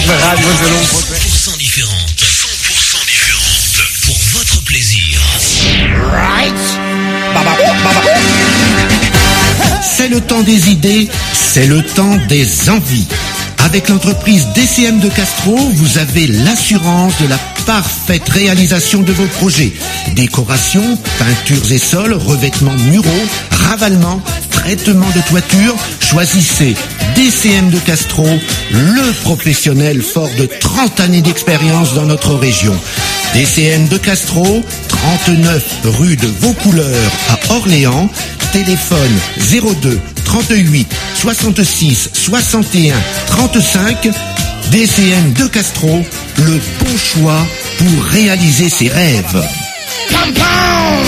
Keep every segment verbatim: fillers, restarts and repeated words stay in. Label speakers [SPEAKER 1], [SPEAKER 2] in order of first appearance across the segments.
[SPEAKER 1] votre radio de long.
[SPEAKER 2] cent pour cent différente. cent pour cent différente. Pour votre plaisir.
[SPEAKER 1] Right. Baba, baba.
[SPEAKER 3] C'est le temps des idées, c'est le temps des envies. Avec l'entreprise D C M de Castro, vous avez l'assurance de la parfaite réalisation de vos projets. Décoration, peintures et sols, revêtements muraux, ravalement, traitement de toiture. Choisissez D C M de Castro, le professionnel fort de trente années d'expérience dans notre région. D C M de Castro, trente-neuf rue de Vaucouleurs à Orléans. Téléphone zéro deux trente-huit soixante-six soixante et un trente-cinq. D C M de Castro, le bon choix pour réaliser ses rêves.
[SPEAKER 1] Pam, pam.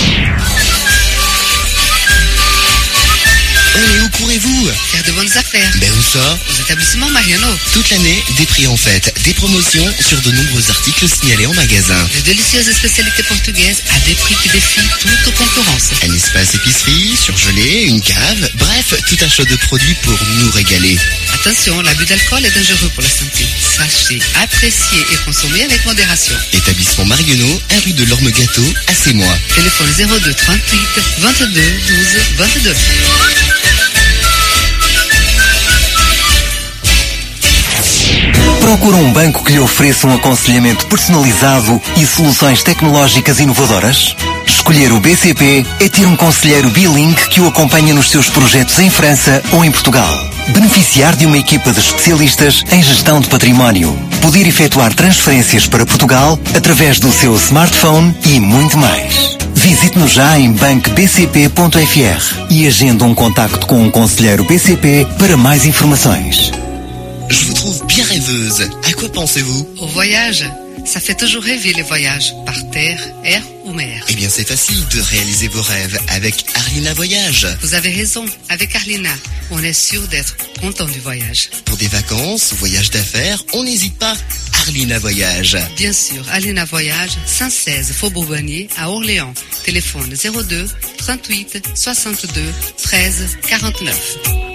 [SPEAKER 4] Et où courez-vous?
[SPEAKER 5] Faire de bonnes affaires.
[SPEAKER 4] Ben où ça?
[SPEAKER 5] Aux établissements Mariano.
[SPEAKER 4] Toute l'année, des prix en fête, des promotions sur de nombreux articles signalés en magasin.
[SPEAKER 5] De délicieuses spécialités portugaises à des prix qui défient toute concurrence.
[SPEAKER 4] Un espace épicerie, surgelé, une cave, bref, tout un choix de produits pour nous régaler.
[SPEAKER 5] Attention, l'abus d'alcool est dangereux pour la santé. Sachez, apprécier et consommer avec modération.
[SPEAKER 4] Établissement Marionneau, un rue de l'Orme Gâteau, à Sémois.
[SPEAKER 5] Téléphone zéro deux trente-huit vingt-deux douze vingt-deux.
[SPEAKER 6] Procura um banco que lhe ofereça um aconselhamento personalizado e soluções tecnológicas inovadoras? Escolher o B C P é ter um conselheiro bilingue que o acompanha nos seus projetos em França ou em Portugal. Beneficiar de uma equipa de especialistas em gestão de património. Poder efetuar transferências para Portugal através do seu smartphone e muito mais. Visite-nos já em banco b c p ponto f r e agende um contacto com um conselheiro B C P para mais informações.
[SPEAKER 4] Je vous trouve bien rêveuse. À quoi pensez-vous?
[SPEAKER 5] Au voyage. Ça fait toujours rêver les voyages, par terre, air ou mer.
[SPEAKER 4] Eh bien, c'est facile de réaliser vos rêves avec Arlina Voyage.
[SPEAKER 5] Vous avez raison, avec Arlina, on est sûr d'être content du voyage.
[SPEAKER 4] Pour des vacances, voyages d'affaires, on n'hésite pas. Arlina Voyage.
[SPEAKER 5] Bien sûr, Arlina Voyage, cent seize Faubourg Bonnier à Orléans. Téléphone zéro deux trente-huit soixante-deux treize quarante-neuf.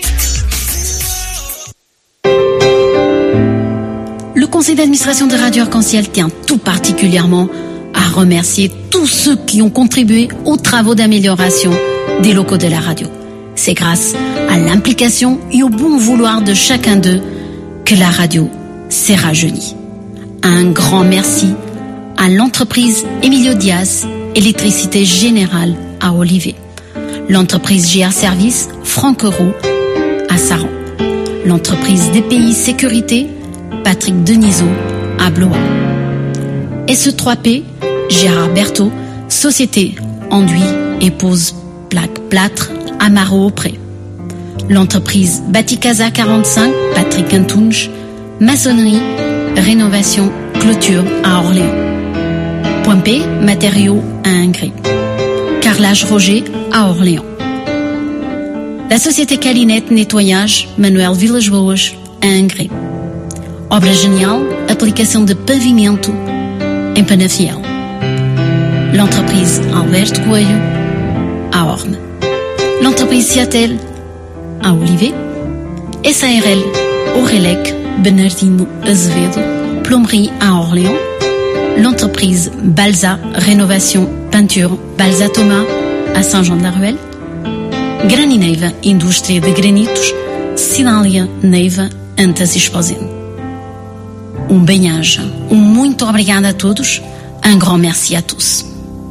[SPEAKER 7] Le conseil d'administration de Radio Arc-en-Ciel tient tout particulièrement à remercier tous ceux qui ont contribué aux travaux d'amélioration des locaux de la radio. C'est grâce à l'implication et au bon vouloir de chacun d'eux que la radio s'est rajeunie. Un grand merci à l'entreprise Emilio Diaz, Électricité Générale à Olivet, l'entreprise G R Service Franck Euro à Saran, l'entreprise D P I Sécurité Patrick Denisot à Blois. S E trois P, Gérard Berthaud, Société Enduit et Pose Plaque Plâtre, Amaro-Auprès. L'entreprise Baticasa quarante-cinq, Patrick Intunge, Maçonnerie, Rénovation, Clôture à Orléans. Point P, Matériaux à Ingres. Carrelage Roger à Orléans. La Société Calinette Nettoyage, Manuel Vilas Boas à Ingres. Obra Genial, aplicação de pavimento em Penafiel. L'entreprise Alberto Coelho, à Orne. L'entreprise Ciatel, à Olivet. S A R L, Orelec, Bernardino Azevedo, Plomberie à Orléans. L'entreprise Balsa, Rénovation, Peinture, Balsa Thomas, à Saint-Jean-de-la-Ruelle. Granineiva, Indústria de Granitos, Cidália Neiva, Antas e Esposende. Um bem-aja, um muito obrigada a todos, un grand merci à tous.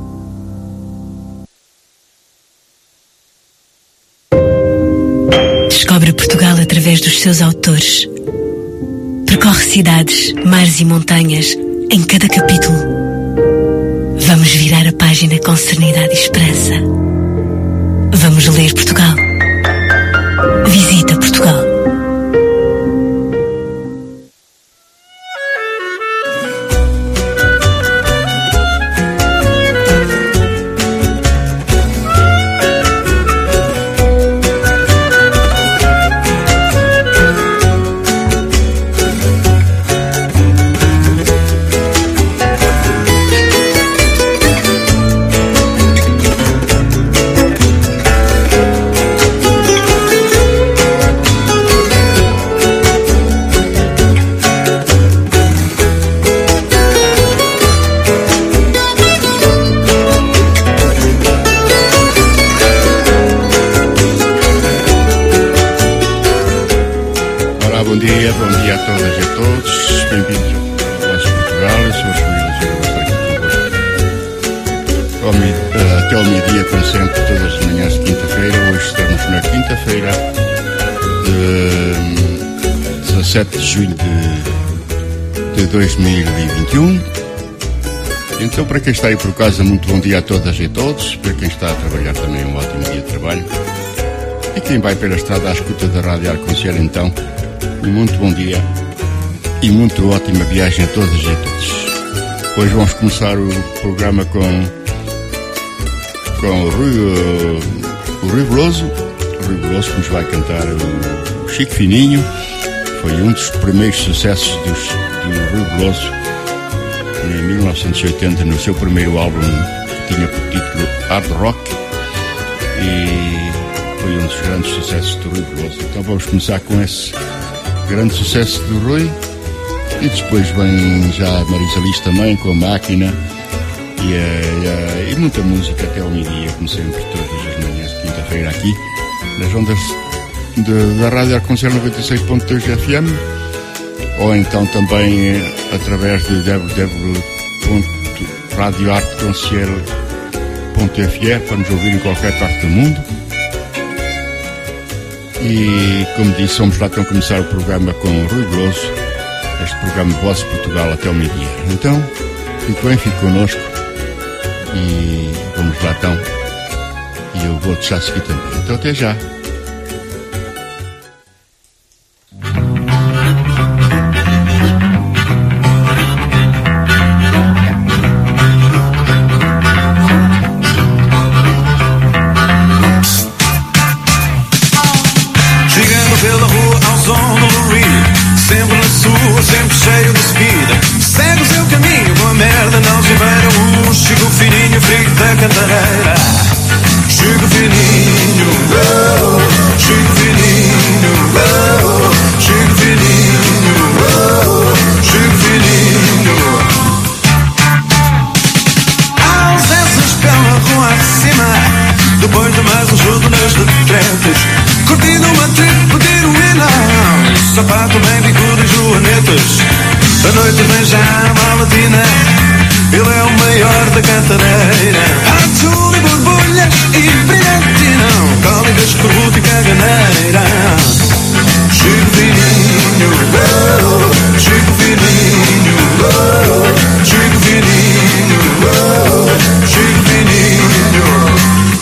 [SPEAKER 8] Descobre Portugal através dos seus autores. Percorre cidades, mares e montanhas em cada capítulo. Vamos virar a página com serenidade e esperança. Vamos ler Portugal. Visita Portugal.
[SPEAKER 9] Olá, bom dia, bom dia a todas e a todos. Bem-vindos ao Voz de Portugal. Eu sou o Júlio Silva, aqui convosco. Até ao meio-dia, como sempre, todas as manhãs de quinta-feira. Hoje estamos na quinta-feira de dezassete de julho de, de dois mil e vinte e um. Então, para quem está aí por casa, muito bom dia a todas e a todos. Para quem está a trabalhar também, um ótimo dia de trabalho. E quem vai pela estrada à escuta da Rádio Arconcel, então, muito bom dia e muito ótima viagem a todas e a todos. Hoje vamos começar o programa com, com o Rui, uh, o Rui Veloso. O Rui Veloso que nos vai cantar o, o Chico Fininho. Foi um dos primeiros sucessos dos, do Rui Veloso em mil novecentos e oitenta, no seu primeiro álbum que tinha por título Hard Rock. E foi um dos grandes sucessos do Rui Veloso. Então vamos começar com esse grande sucesso do Rui. E depois vem já a Marisa Liz também, com a Máquina. E, e, e muita música até ao meio-dia, como sempre, todas as manhãs de quinta-feira aqui, nas ondas de, da Rádio Arconcel noventa e seis ponto dois F M. Ou então também através de w w w ponto radio arconcel ponto f r para nos ouvir em qualquer parte do mundo. E, como disse, vamos lá então começar o programa com o Rui Veloso, este programa Voz de Portugal até ao meio-dia. Então, fique bem, fique connosco e vamos lá então. E eu vou deixar seguir também. Então, até já.
[SPEAKER 10] Sempre cheio de seguida, segue o seu caminho com a merda na algibeira. O Chico Fininho, frigo da cantareira. Chico Fininho, oh, Chico Fininho, oh, Chico Fininho, oh, Chico Fininho. Há ausências pela rua acima, depois de mais um jogo nas retretes. Curtindo uma trip, pedir um enão, sapato bem, bicudo e joanetas. A noite vem já à latina, ele é o maior da cantareira. Azul e borbulhas e brilhantinão, cólicas, escorbuto e caganeira. Chico Fininho, oh, Chico Fininho, oh, Chico Fininho, oh, Chico Fininho.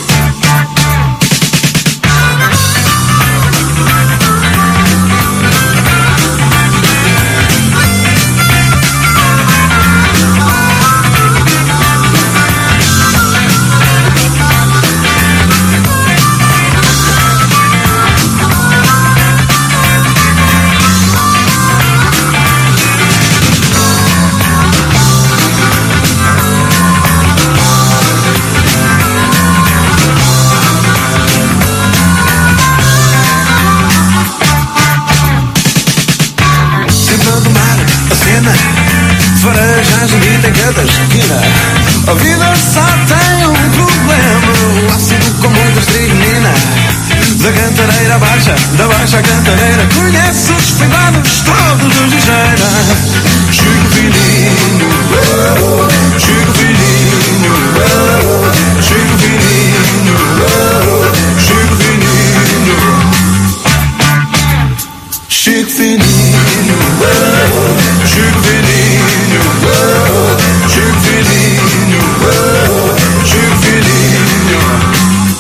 [SPEAKER 10] Farejagem e tem cada esquina. A vida só tem um problema, o ácido com muita estricnina. Da cantareira baixa, da baixa cantareira, conhece os findados todos dos ligeira. Chico Fininho, oh, Chico Fininho, oh, Chico Fininho, oh, Chico Fininho. Chico Fininho, oh, Chico Fininho, oh, Chico Fininho, oh, Chico Fininho.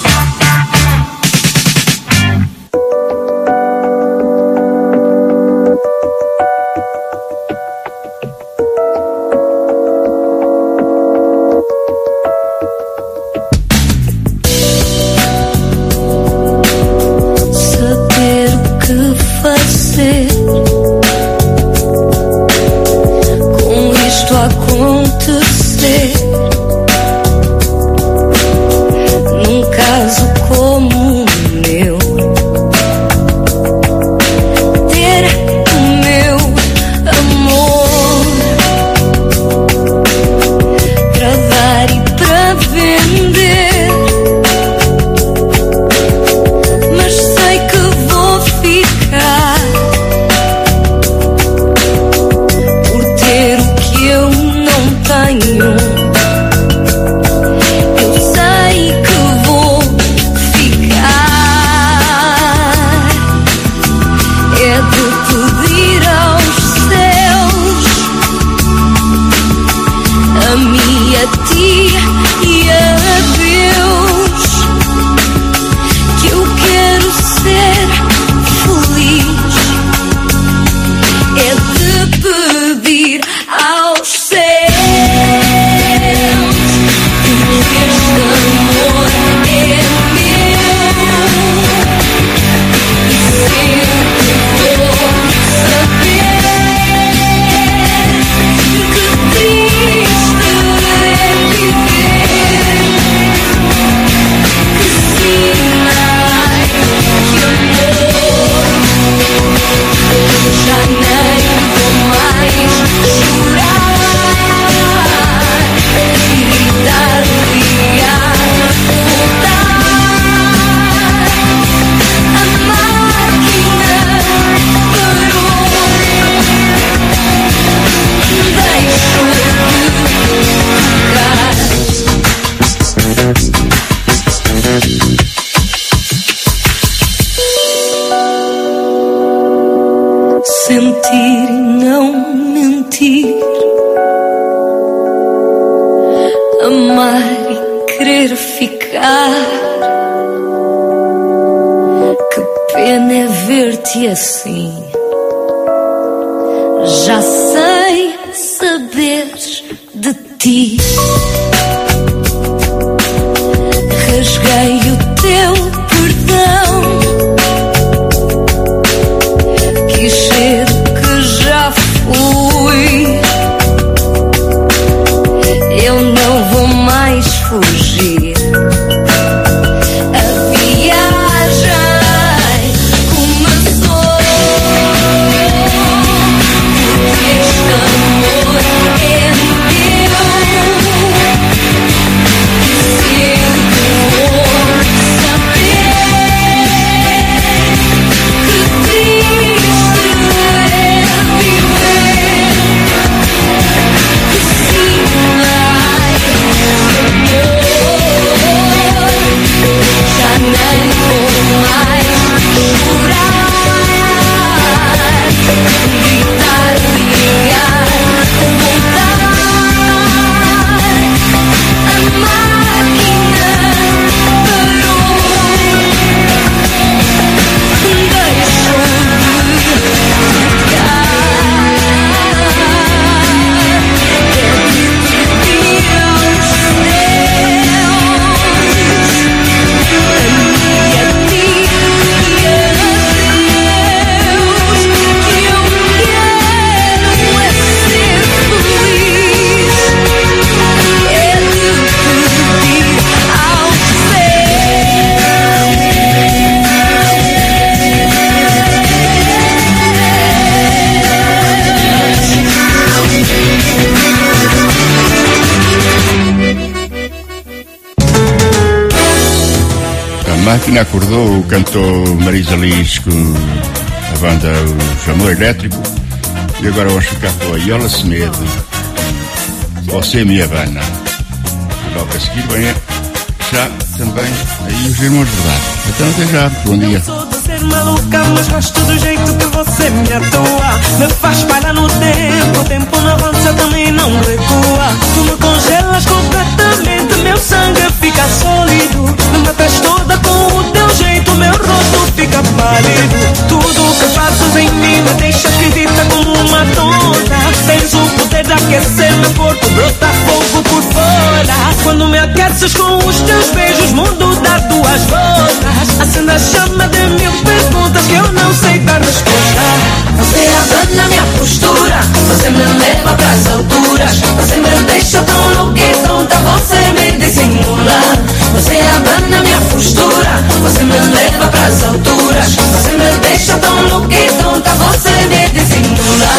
[SPEAKER 11] Saber o que fazer com isto a acontecer, num caso como o meu, ter o meu amor para dar e para vender, mas sei que vou ficar sentir e não mentir, amar e querer ficar. Que pena é ver-te assim. Já sei saberes de ti. Rasguei o teu perdão, quis ser o que já fui. Eu não vou mais fugir. A viagem começou. Este amor é
[SPEAKER 9] A máquina acordou, cantou Marisa Liz com a banda O Chamou Elétrico. E agora vamos ficar com a Iola Semedo, Você Me Habana. Logo a seguir vem já também aí os Irmãos Verdade. Então até já, bom dia.
[SPEAKER 10] Eu sou de ser maluca, mas gosto do jeito que você me atua. Me faz parar no tempo, o tempo não avança, também não recua. Tu me congelas completamente, meu sangue fica sólido. Me matas toda com o teu jeito, meu rosto fica pálido. Tudo que fazes em mim me deixa esquisita como uma tonta. Tens o poder de aquecer meu corpo, brota fogo por fora. Quando me aqueces com os teus beijos, mundo dá duas voltas. Acende a chama de mil perguntas que eu não sei dar resposta.
[SPEAKER 11] Você abana minha postura, você me leva pras alturas. Você me deixa tão louca e tonta, você me dissimula. Você abana minha postura, você me leva pras alturas. Você me deixa tão louca e tonta, você me dissimula.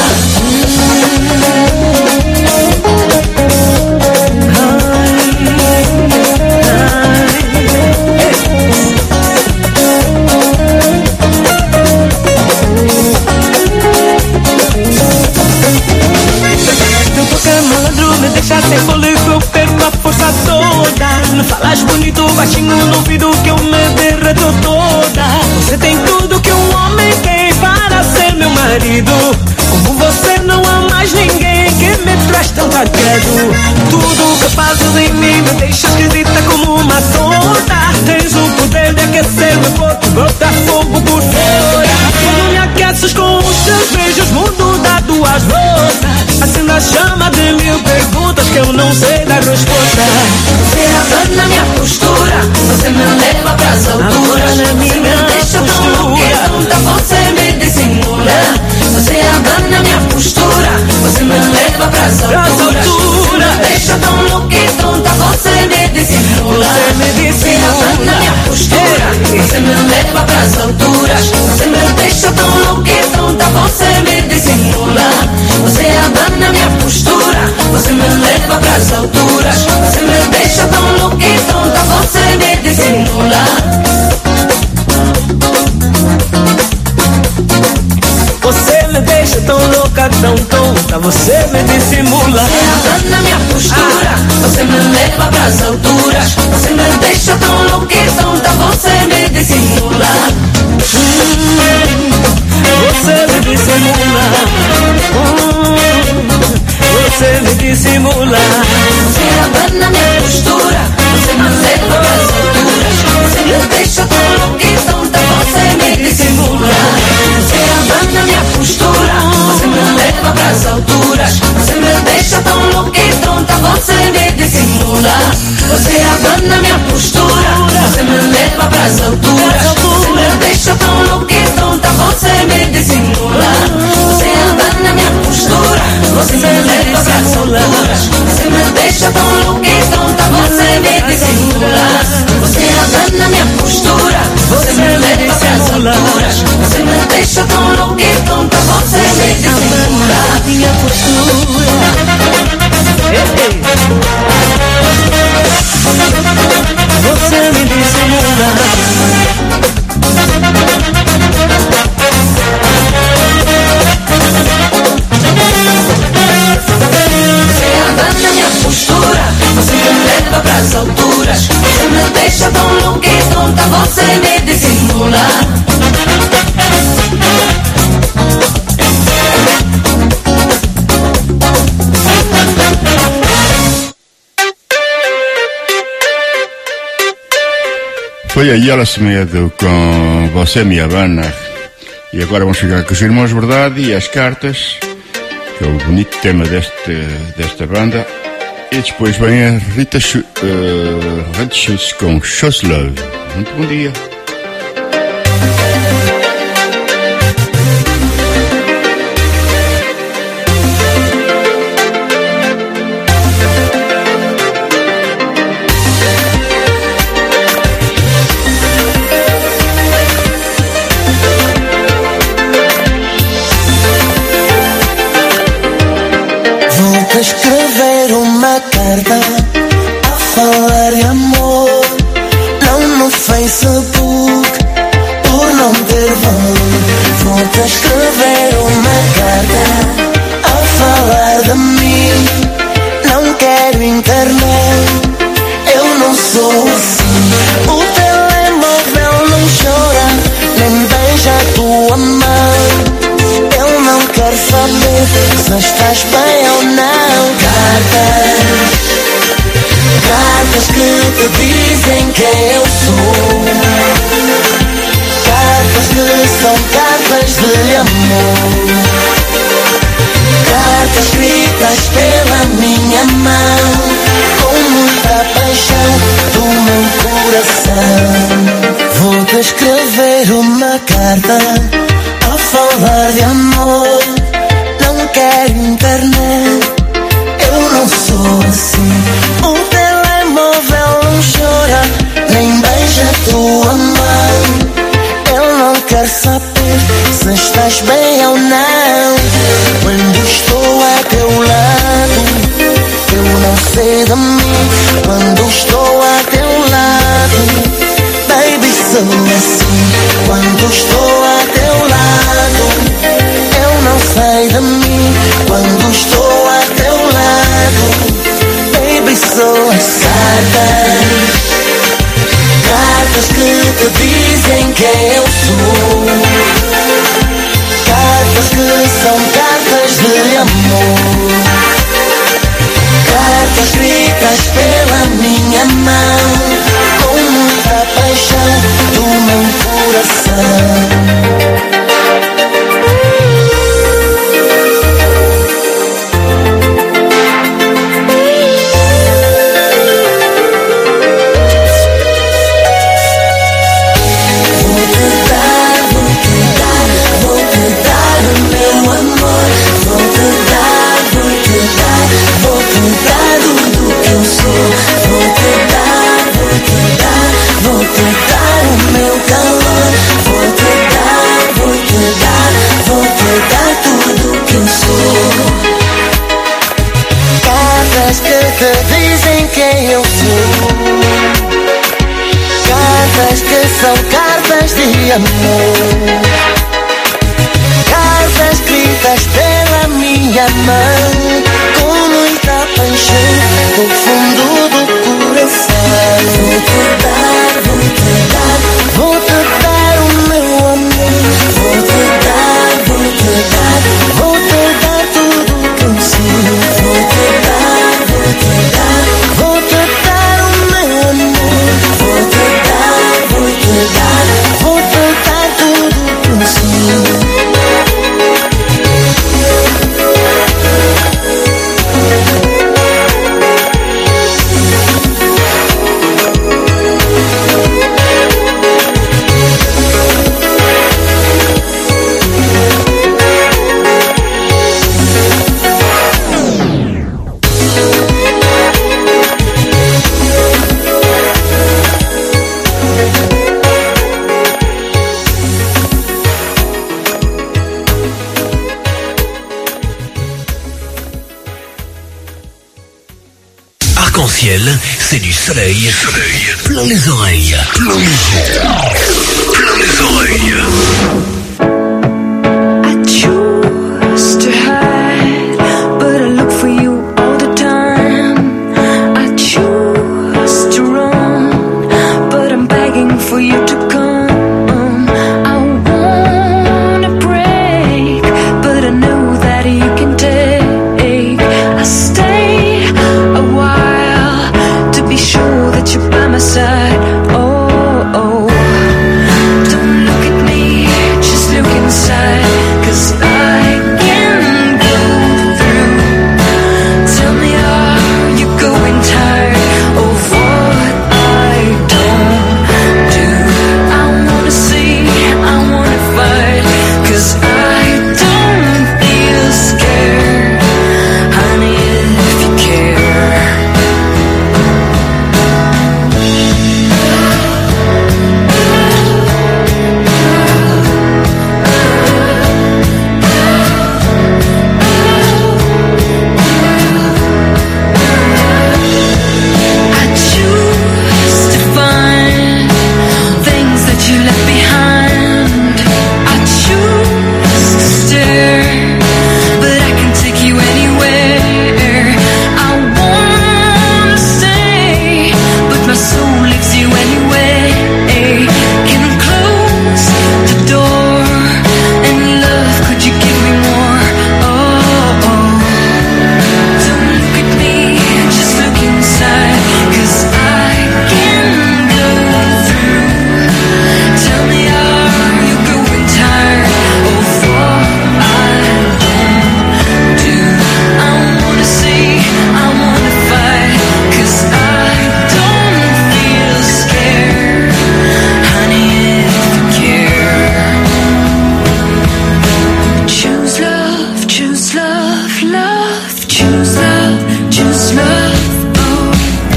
[SPEAKER 10] Me deixa sem fôlego, eu perco a força toda. Me falas bonito, baixinho no ouvido que eu me derreto toda. Você tem tudo que um homem tem para ser meu marido. Como você não há mais ninguém que me traz tão agrado. Tudo que fazes em mim me deixa esquisita como uma tonta. Tens o poder de aquecer meu corpo, brota fogo por fora. Quando me aqueces com os teus beijos, mundo dá duas voltas. Acende a chama de mil perguntas que eu não sei dar resposta.
[SPEAKER 11] Você abana minha postura, você me leva pras alturas. Você me deixa tão louca e tonta, você me dissimula. Você abana minha postura, você me leva pras alturas. Você me deixa tão louca e tonta, você me dissimula. Você abana minha postura, você me leva pras alturas. Você me deixa tão louca e tonta, você me dissimula. Você abana minha postura, você me leva pras alturas. Você me deixa tão louca e tonta, você me dissimula.
[SPEAKER 10] Você me deixa tão louca, tão tonta, você me dissimula.
[SPEAKER 11] Você abana minha postura, você me leva pras alturas. Você me deixa tão louca e tonta, você me dissimula.
[SPEAKER 10] Hum, você me dissimula. Você me dissimula.
[SPEAKER 11] Você abana minha postura, você me leva pras alturas. Você me deixa tão louca e tonta, você me dissimula. Você abana minha postura, você me leva pras alturas. Você me deixa tão louca e tonta, você me dissimula. Você abana minha postura, você me leva pras alturas. Você me deixa tão louca e tonta, você me dissimula. Você abana minha postura, você me leva pras alturas. Você me deixa tão louca e tonta, você me dissimula. Você abana minha postura, você me leva pras alturas. Você me deixa tão louca e tonta, você me dissimula.
[SPEAKER 10] Minha postura. Você me dissimula.
[SPEAKER 11] Você abana minha postura, você me leva pras alturas. Você me deixa tão louca e tonta, você me dissimula.
[SPEAKER 9] Foi a Yara Semedo com Você Me Abana. E agora vamos chegar com os Irmãos Verdade e as Cartas, que é o bonito tema deste, desta banda. E depois vem a Rita uh, Redschutz com Shows Love. Muito bom dia.
[SPEAKER 12] Escrever uma carta a falar de amor, não no Facebook, por não ter valor. Vou-te escrever uma carta a falar de mim, não quero internet, eu não sou assim. O telemóvel não chora, nem beija a tua mão. Eu não quero saber se estás bem ou não. Cartas, cartas que te dizem quem eu sou. Cartas que são cartas de amor. Cartas escritas pela minha mão, com muita paixão do meu coração. Vou-te escrever uma carta a falar de amor, não quero internet, eu não sou assim. O telemóvel não chora, nem beija a tua mão. Eu não quero saber se estás bem ou não. Quando estou a teu lado, eu não sei de mim. Quando estou a teu lado, baby, sou assim. Quando estou a teu lado, eu não sei de mim. Quando estou a teu lado, baby, sou as cartas, cartas que te dizem quem eu sou. Cartas que são cartas de amor. Cartas escritas pela minha mão, com muita paixão do meu coração. São cartas de amor, cartas escritas pela minha mão, com muita paixão do fundo do coração. Vou te dar, vou te dar, vou te dar o meu amor. Vou te dar,
[SPEAKER 2] Arc-en-Ciel, c'est du soleil, soleil, plein les oreilles, plein les oreilles, plein les oreilles.
[SPEAKER 11] I choose to hide, but I look for you all the time. I choose to run, but I'm begging for you to come. I wanna break, but I know that you can take. I stay a while to be sure that you're by my side. Oh, oh. Don't look at me, just look inside, 'cause I can go through. Tell me, are you going tired of what I don't do? I wanna see, I wanna fight, 'cause I don't feel scared, honey, if you care. I choose to find things that you left behind. I choose to stare, but I can take you anywhere. I wanna stay, but my soul leaves you anyway. Can close the door, and love, could you give me more? Oh, oh. Don't look at me, just look inside, 'cause I can go through. Tell me, are you growing tired of what I don't do? I wanna see, I wanna fight, 'cause I don't feel scared, honey, if you care. Choose love, choose love, love, choose love, choose love. Oh.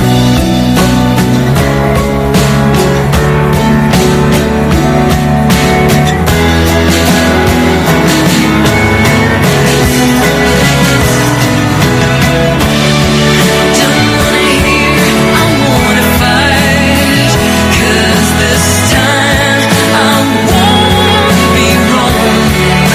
[SPEAKER 11] Don't wanna hear, I wanna fight, 'cause this time I won't be wrong.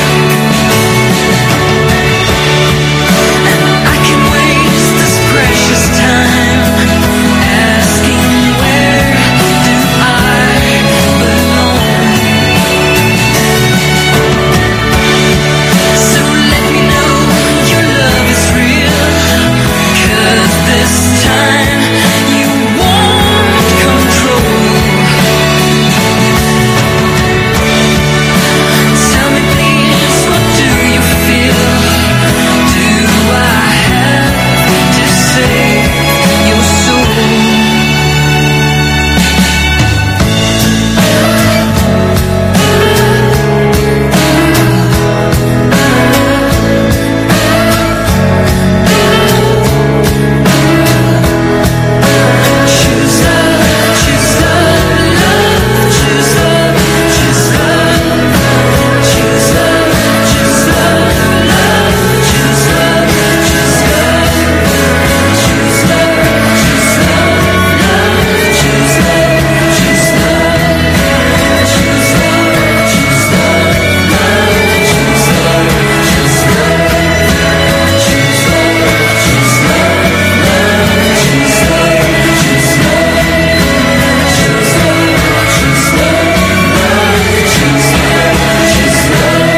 [SPEAKER 11] And I can waste this precious time asking, where do I belong? So let me know your love is real, 'cause this time you won't control. Tell me please, what do you feel? Do I have to save your soul? Choose love, choose love, love, choose love, choose love, choose love, choose love, love, choose love, choose love, choose love, choose love, love, choose love, choose love, choose love, choose love, love, choose love, choose love, choose love, choose love, love, choose love, choose love, choose love, choose love, love, choose love, choose love.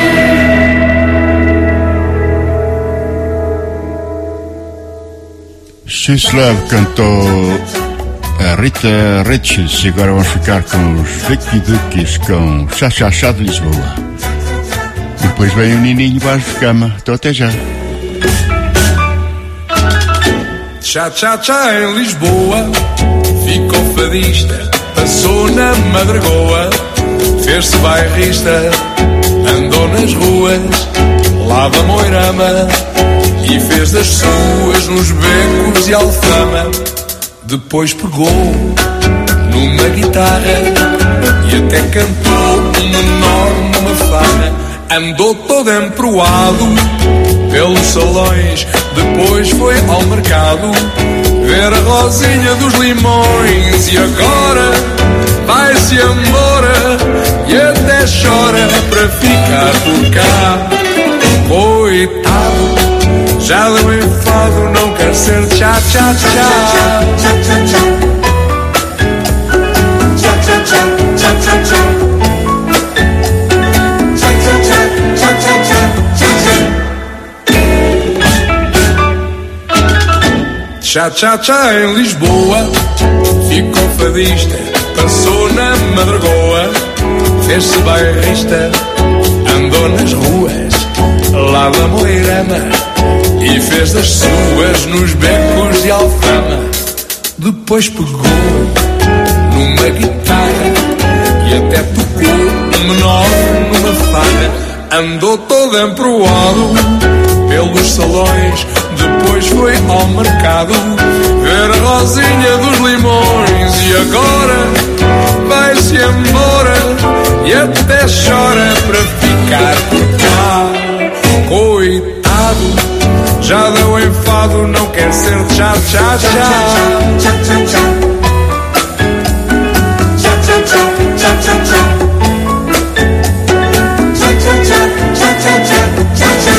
[SPEAKER 9] Choose Love cantou a Rita Riches e agora vamos ficar com os Vicky Duques com Chá Chá Chá de Lisboa. Depois vem o Nininho Baixo de Cama. Então até já.
[SPEAKER 10] Tchá, tchá, tchá em Lisboa, ficou fadista, passou na Madragoa, fez-se bairrista, andou nas ruas, lá da Moirama, e fez das suas nos becos de Alfama. Depois pegou numa guitarra e até cantou um menor numa farra. Andou todo emproado pelos salões, depois foi ao mercado ver a Rosinha dos Limões. E agora vai-se embora e até chora para ficar por cá. Coitado, já deu enfado, não quer ser tchá tchá tchá. Tchá tchá tchá. Tchá tchá tchá. Tchá tchá tchá. Tchá tchá tchá. Tchá tchá tchá. Tchá tchá tchá em Lisboa, ficou fadista, passou na Madragoa, fez-se bairrista, andou nas ruas lá da Moirama e fez das suas nos becos de Alfama. Depois pegou numa guitarra e até tocou um menor numa farra. Andou todo emproado pelos salões, depois foi ao mercado ver a Rosinha dos Limões. E agora vai-se embora e até chora para ficar por cá. Coitado, já deu enfado, não quer ser tchá tchá tchá. Tchá tchá tchá. Tchá tchá tchá. Tchá tchá tchá. Tchá tchá tchá. Tchá tchá tchá. Tchá tchá.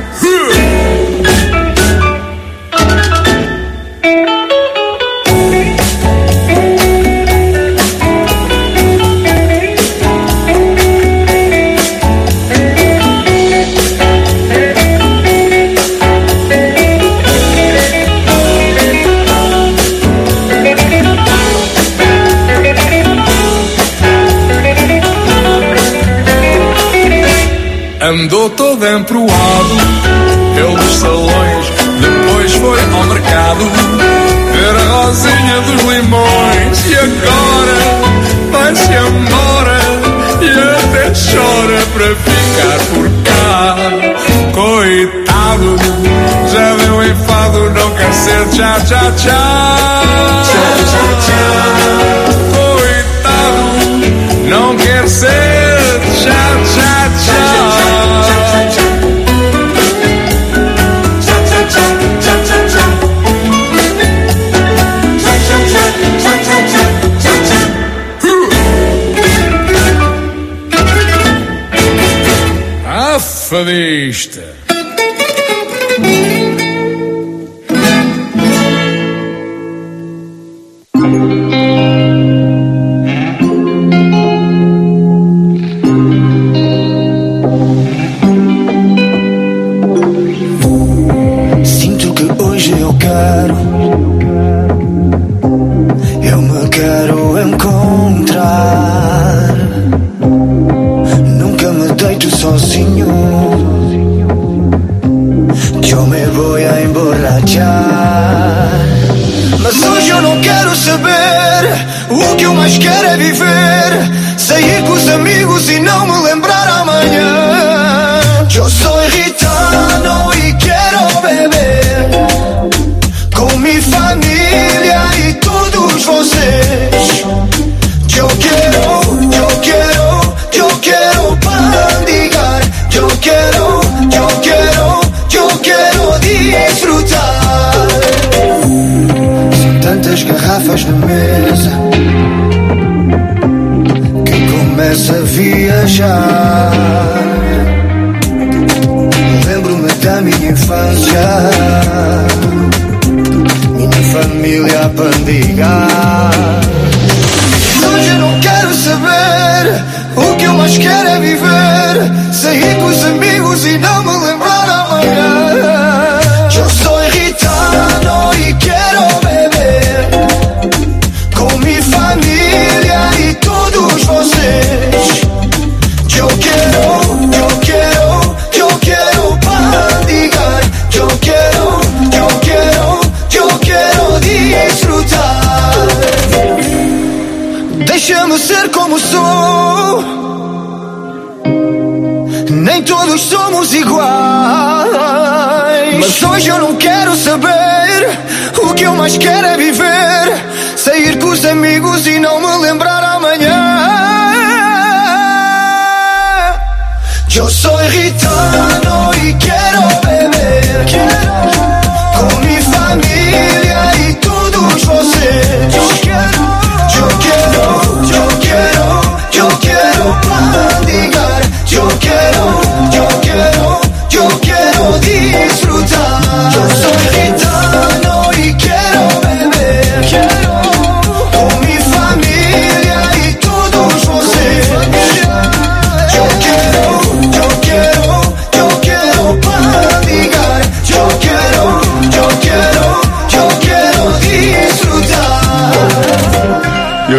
[SPEAKER 10] Andou todo emproado pelos salões, depois foi ao mercado ver a Rosinha dos Limões. E agora vai-se embora e até chora para ficar por cá. Coitado, já deu enfado, não quer ser tchá tchá tchá. Tchá tchá tchá. Coitado, não quer ser tchá tchá tchá. Fadista.
[SPEAKER 12] Sinto que hoje eu quero, eu me quero encontrar. Nunca me deito sozinho, yo me voy a emborrachar. Mas hoje eu não quero saber, o que eu mais quero é viver, sair com os amigos e não me lembrar amanhã. Eu sou gitano e quero beber com minha família e todos vocês. Eu quero, eu quero, eu quero bandigar. Eu quero, eu quero, eu quero disfrutar. São tantas garrafas na mesa que começa a viajar. Lembro-me da minha infância, minha família a bandigar. Hoje eu não quero saber, o que eu mais quero é viver, sair com os amigos e não me lembrar amanhã. Eu sou gitano e quero beber com minha família e todos vocês. Eu quero, eu quero, eu quero bandigar. Eu quero, eu quero, eu quero disfrutar. Deixa-me ser como sou, nem todos somos iguais. Mas hoje eu não quero saber, o que eu mais quero é viver, sair com os amigos e não me lembrar amanhã. Eu sou gitano e quero beber com minha família e tudo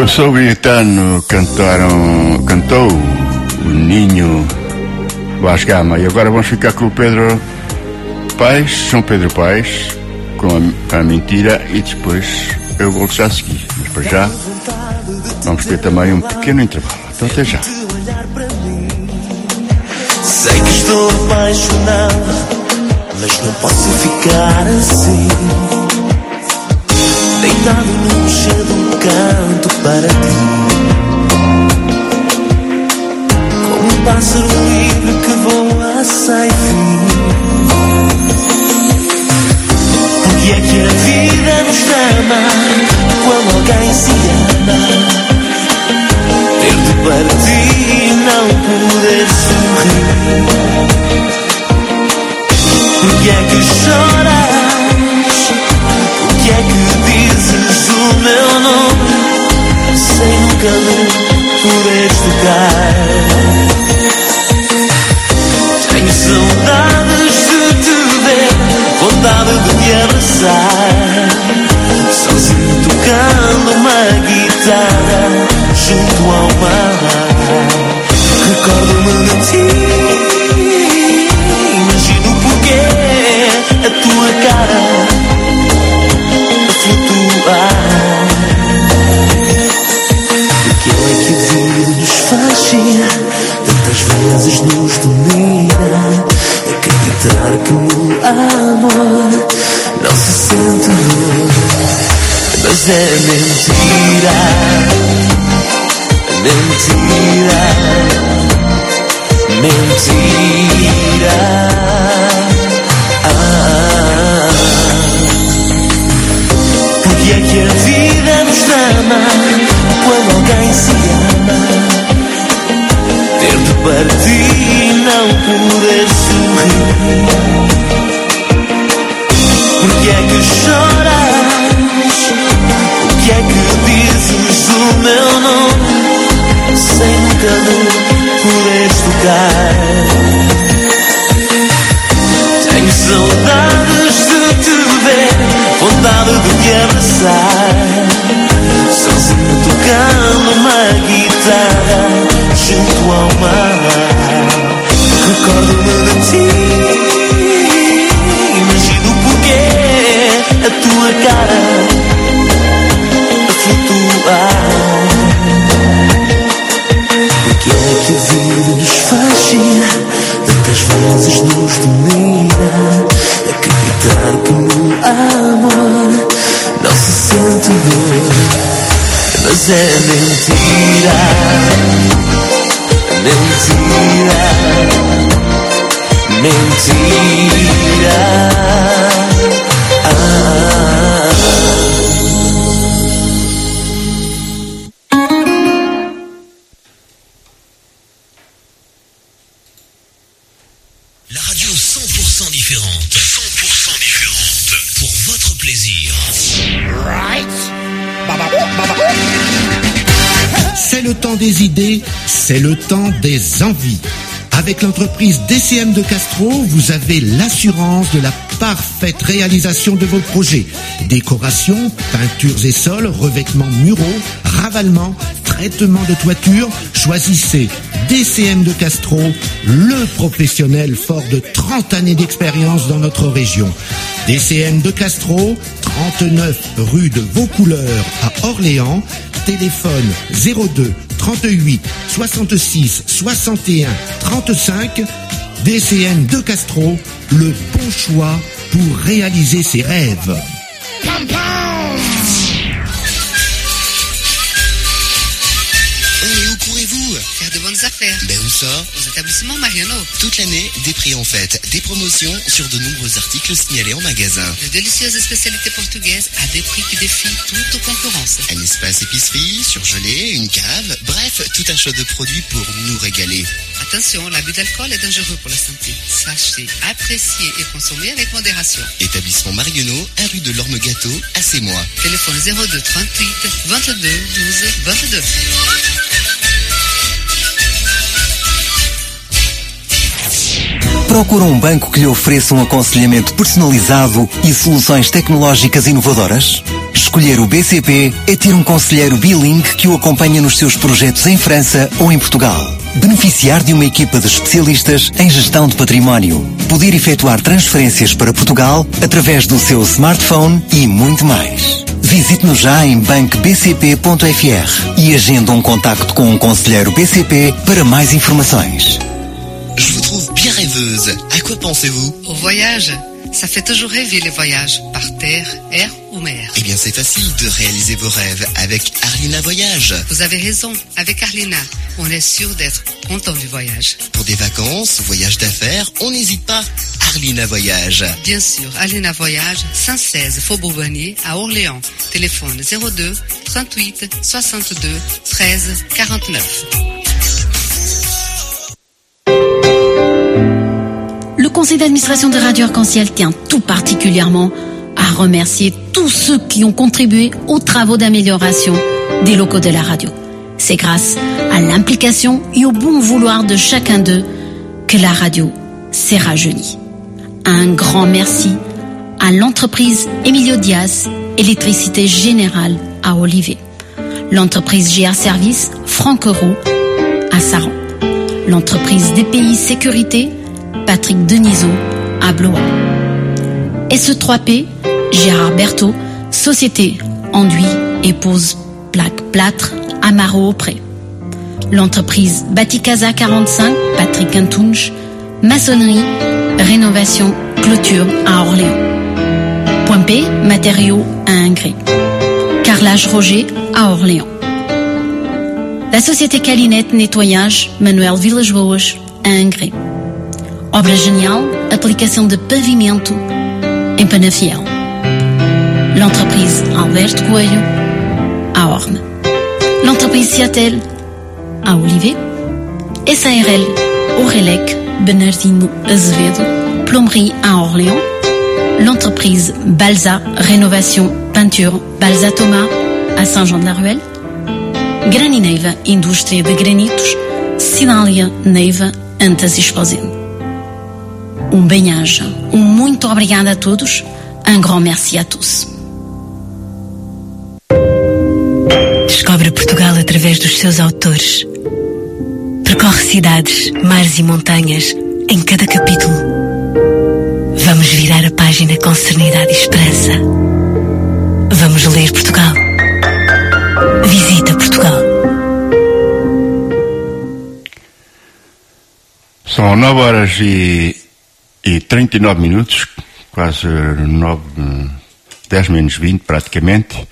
[SPEAKER 9] O Sovietano cantaram, cantou o Ninho Vaz Gama. E agora vamos ficar com o Pedro Paes, São Pedro Paes, com a, a Mentira, e depois eu volto já a seguir. Mas para já vamos ter também um pequeno intervalo. Então até já.
[SPEAKER 12] Sei que estou apaixonado, mas não posso ficar assim, deitado num cheio de um canto para ti, como um pássaro livre que voa sem fim. Porque é que a vida nos chama quando alguém se ama? Ter-te para ti e não poder sorrir. Porque é que choras? Porque é que dizes o meu nome sem nunca me poderes tocar? Tenho saudades de te ver, vontade de te abraçar, sozinho tocando uma guitarra junto ao mar. Recordo-me de ti, imagino porquê a tua cara a flutuar. Porque é que a vida nos fascina, tantas vezes nos domina, acreditar que no amor não se sente dor. Mas é mentira, mentira, mentira. Ah, porque é que a vida nos chama quando alguém se ama? Ter-te para ti e não poder sorrir. Porque é que choras? Porque é que dizes o meu nome sem nunca me poderes tocar? Tenho saudades de te ver, vontade de te abraçar, sozinho tocando uma guitarra junto ao mar. Recordo-me de ti, imagino porquê a tua cara a flutuar. Porque é que a vida nos fascina, tantas vezes nos domina, acreditar que no amor não se sente dor. Mas é mentira, mentira, mentira. Ah.
[SPEAKER 2] La radio cent pour cent différente. cent pour cent différente. Pour votre plaisir.
[SPEAKER 3] Right. C'est le temps des idées, c'est le temps des envies. Avec l'entreprise D C M de Castro, vous avez l'assurance de la parfaite réalisation de vos projets. Décoration, peintures et sols, revêtements muraux, ravalement, traitement de toiture. Choisissez D C M de Castro, le professionnel fort de trente années d'expérience dans notre région. D C M de Castro, trente-neuf rue de Vaucouleurs à Orléans. Téléphone zéro deux trente-huit soixante-six soixante et un trente-cinq. D C M de Castro, le bon choix pour réaliser ses rêves.
[SPEAKER 4] Et où courez-vous?
[SPEAKER 5] Faire de bonnes affaires.
[SPEAKER 4] Ben où ça?
[SPEAKER 5] Aux établissements Mariano.
[SPEAKER 4] Toute l'année, des prix en fête, des promotions sur de nombreux articles signalés en magasin.
[SPEAKER 5] De délicieuses spécialités portugaises à des prix qui défient toute concurrence.
[SPEAKER 4] Un espace épicerie, surgelé, une cave, bref, tout un choix de produits pour nous régaler.
[SPEAKER 5] Attention, l'abus d'alcool est dangereux pour la santé. Sachez, apprécier et consommer avec modération.
[SPEAKER 4] Établissement Marionneau, un rue de l'Orme-Gâteau, à Sémois.
[SPEAKER 5] Téléphone zéro deux trente-huit vingt-deux douze vingt-deux.
[SPEAKER 6] Procura um banco que lhe ofereça um aconselhamento personalizado e soluções tecnológicas inovadoras? Escolher o B C P é ter um conselheiro bilingue que o acompanha nos seus projetos em França ou em Portugal. Beneficiar de uma equipa de especialistas em gestão de património. Poder efetuar transferências para Portugal através do seu smartphone e muito mais. Visite-nos já em banque b c p ponto f r e agenda um contacto com um conselheiro B C P para mais informações.
[SPEAKER 4] Je vous trouve bien rêveuse. À quoi pensez-vous?
[SPEAKER 5] Au voyage. Ça fait toujours rêver les voyages, par terre, air ou mer.
[SPEAKER 4] Eh bien, c'est facile de réaliser vos rêves avec Arlina Voyage.
[SPEAKER 5] Vous avez raison, avec Arlina, on est sûr d'être content du voyage.
[SPEAKER 4] Pour des vacances, voyages d'affaires, on n'hésite pas. Arlina Voyage.
[SPEAKER 5] Bien sûr, Arlina Voyage, cent seize Faubourg Bonnier à Orléans. Téléphone zéro deux, trente-huit, soixante-deux, treize, quarante-neuf.
[SPEAKER 7] Le conseil d'administration de Radio Arc-en-Ciel tient tout particulièrement à remercier tous ceux qui ont contribué aux travaux d'amélioration des locaux de la radio. C'est grâce à l'implication et au bon vouloir de chacun d'eux que la radio s'est rajeunie. Un grand merci à l'entreprise Emilio Diaz, Électricité Générale à Olivet, l'entreprise G R Service Franck Roux à Saran, l'entreprise D P I Sécurité Patrick Denisot à Blois. S E trois P, Gérard Berthaud, Société Enduit et Pose Plaque Plâtre, Amaro-Auprès. L'entreprise Baticasa quarante-cinq, Patrick Intunge, Maçonnerie, Rénovation, Clôture à Orléans. Point P, Matériaux à Ingré. Carrelage Roger à Orléans. La Société Calinette Nettoyage, Manuel Vilas Boas à Ingré. Obra Genial, aplicação de pavimento em Penafiel. L'entreprise Alberto Coelho, à Orme. L'entreprise Ciatel, à Olivet. S A R L, Orelec, Bernardino Azevedo, Plomberie à Orléans. L'entreprise Balsa, Rénovation, Peinture, Balsa Thomas, à Saint-Jean-de-la-Ruelle. Granineiva, Indústria de Granitos, Cidália Neiva, Antas e Esposende. Um bem-aja, um muito obrigada a todos, un grand merci à tous.
[SPEAKER 8] Descobre Portugal através dos seus autores. Percorre cidades, mares e montanhas em cada capítulo. Vamos virar a página com serenidade e esperança. Vamos ler Portugal. Visita Portugal.
[SPEAKER 9] São nove horas e, e trinta e nove minutos, quase nove, dez menos vinte praticamente,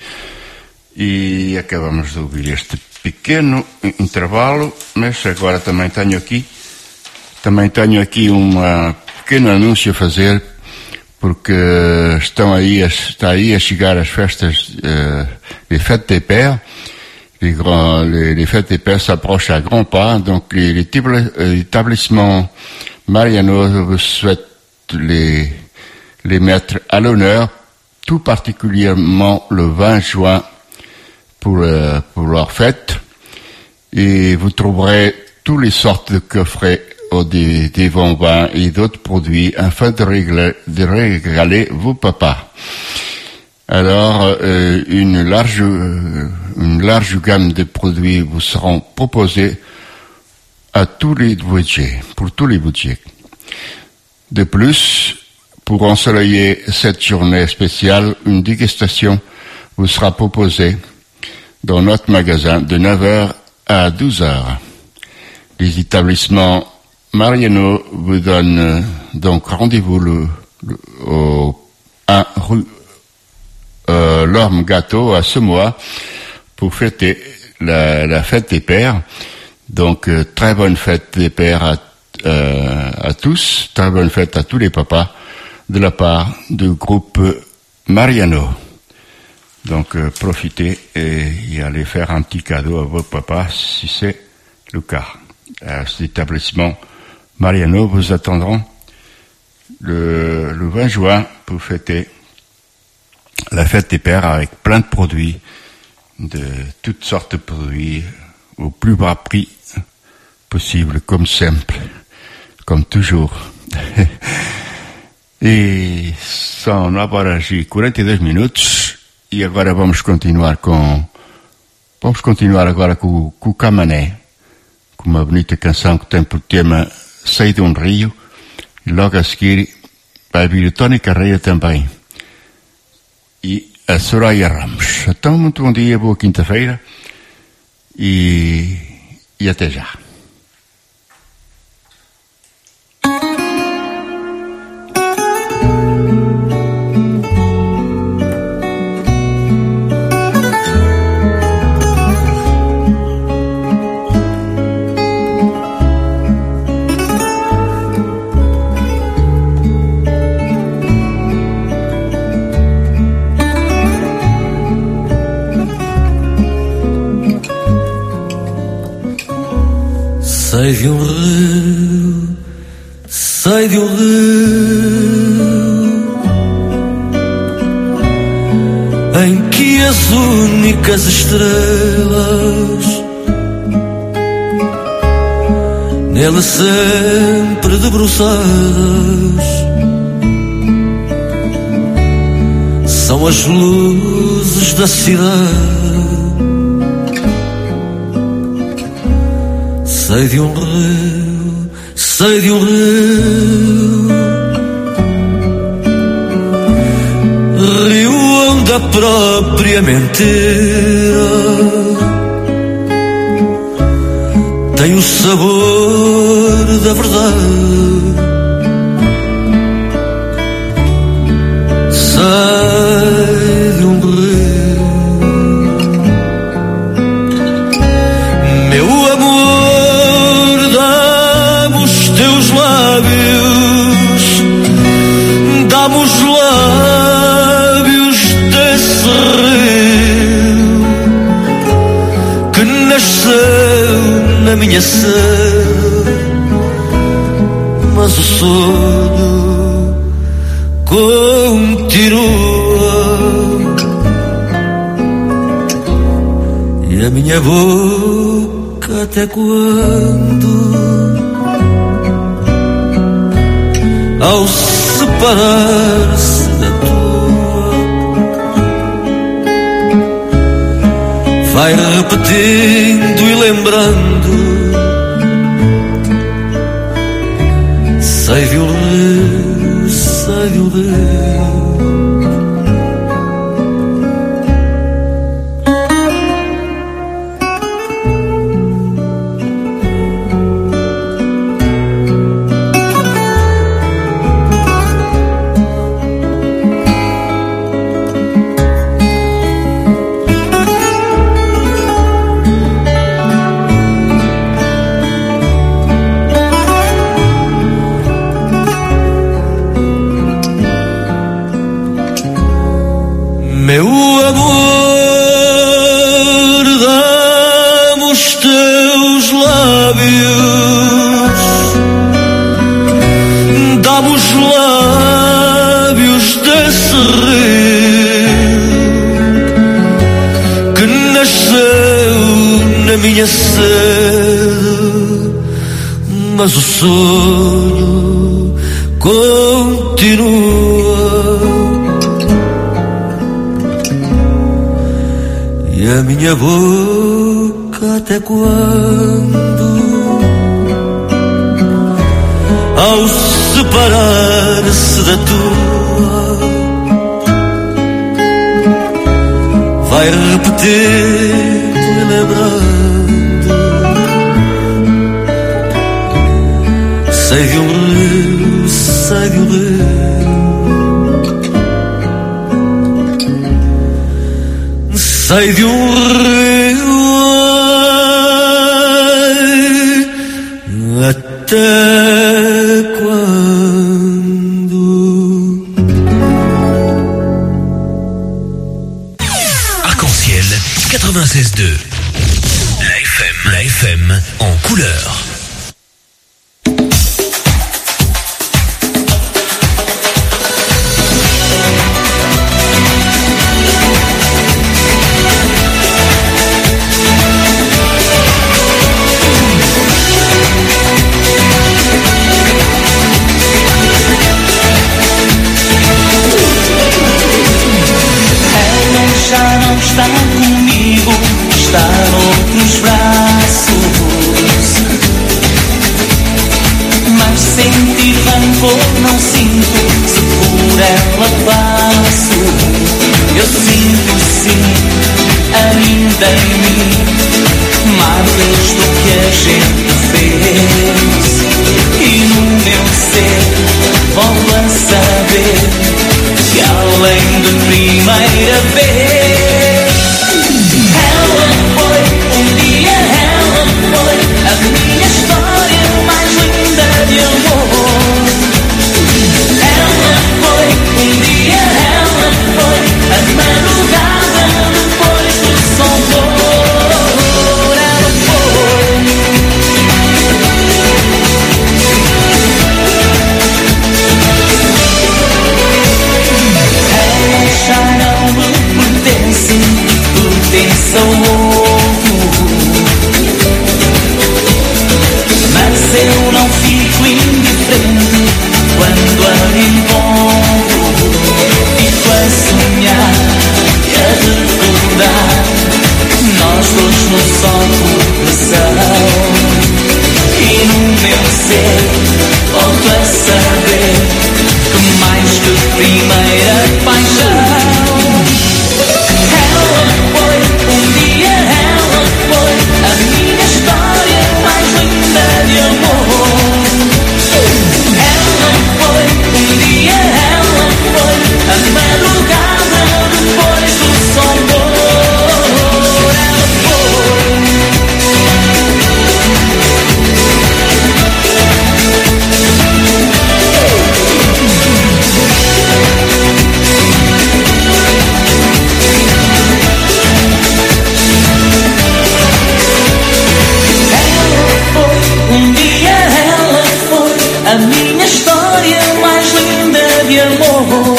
[SPEAKER 9] e acabamos de ouvir este pequeno intervalo, mas agora também tenho aqui, também tenho aqui um pequeno anúncio a fazer, porque estão aí, está aí a chegar as festas, uh, les fêtes des pères. Les, grands, les, les fêtes des pères s'approchent à grands pas, donc l'établissement Mariano souhaite les, les mettre à l'honneur, tout particulièrement le vingt juin pour, euh, pour leur fête. Et vous trouverez toutes les sortes de coffrets, des, des bonbons et d'autres produits afin de régaler, de régaler vos papas. Alors, euh, une large, euh, une large gamme de produits vous seront proposés à tous les budgets, pour tous les budgets. De plus, pour ensoleiller cette journée spéciale, une dégustation vous sera proposée dans notre magasin de neuf heures à douze heures. Les établissements Mariano vous donnent euh, donc rendez-vous le, le, au un rue Euh, l'Orme Gâteau à Semois pour fêter la, la fête des pères. Donc euh, très bonne fête des pères à, euh, à tous, très bonne fête à tous les papas de la part du groupe Mariano. Donc euh, profitez et, et allez faire un petit cadeau à vos papas si c'est le cas. À cet établissement Mariano vous attendront le, le vingt juin pour fêter la fête des pères avec plein de produits, de toutes sortes de produits, au plus bas prix possible, comme simple, comme toujours. E são nove horas e quarenta e dois minutos E agora vamos continuar com... Vamos continuar agora com, com o Camané, com uma bonita canção que tem por tema Sei de um Rio, e logo a seguir vai vir o Tony Carreira também, e a Soraya Ramos. Então, muito bom dia, boa quinta-feira, e, e até já.
[SPEAKER 13] Sei de um rio, sei de um rio em que as únicas estrelas nele sempre debruçadas são as luzes da cidade. Sei de um rio, sei de um rio, rio onde a própria mentira tem o sabor da verdade. Sei de um rio, meu amor, dá-me os lábios desse rio que nasceu na minha sede, mas o sonho continua e a minha boca até quando, ao separar-se da tua, vai repetindo e lembrando. Sei de um rio, sei de um rio. Meu amor, dá-me os teus lábios, dá-me os lábios desse rio que nasceu na minha sede, mas o sonho continua. E a minha boca até quando, ao separar-se da tua, vai repetindo e lembrando. Sei de um rio, sei de um rio, sei de um rio, até quando.
[SPEAKER 2] Arc-en-ciel quatre-vingt-seize deux. La F M, la F M en couleur.
[SPEAKER 14] em mim marcas do que a gente fez. E no meu ser volto a saber que além de primeira vez, ela foi um dia, ela foi a minha história mais linda de amor. Ela foi um dia, ela foi a madrugada depois do som for. Ela foi. Ela já não me pertence, pertence ao outro. Mas eu não fico indiferente quando a encontro. Fico a sonhar e a recordar nós dois no só coração. E no meu ser volto a saber que mais que primeira paixão, ela foi um dia, ela foi a minha história mais linda de amor. Ela foi um dia, ela foi a madrugada depois do som for. Ela foi. Um dia ela foi a minha história mais linda de amor.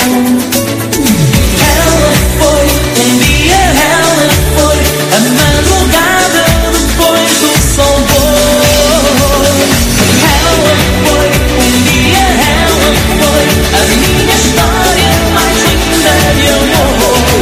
[SPEAKER 14] Ela foi um dia, ela foi a madrugada depois do sol pôr. Ela foi um dia, ela foi a minha história mais linda de amor.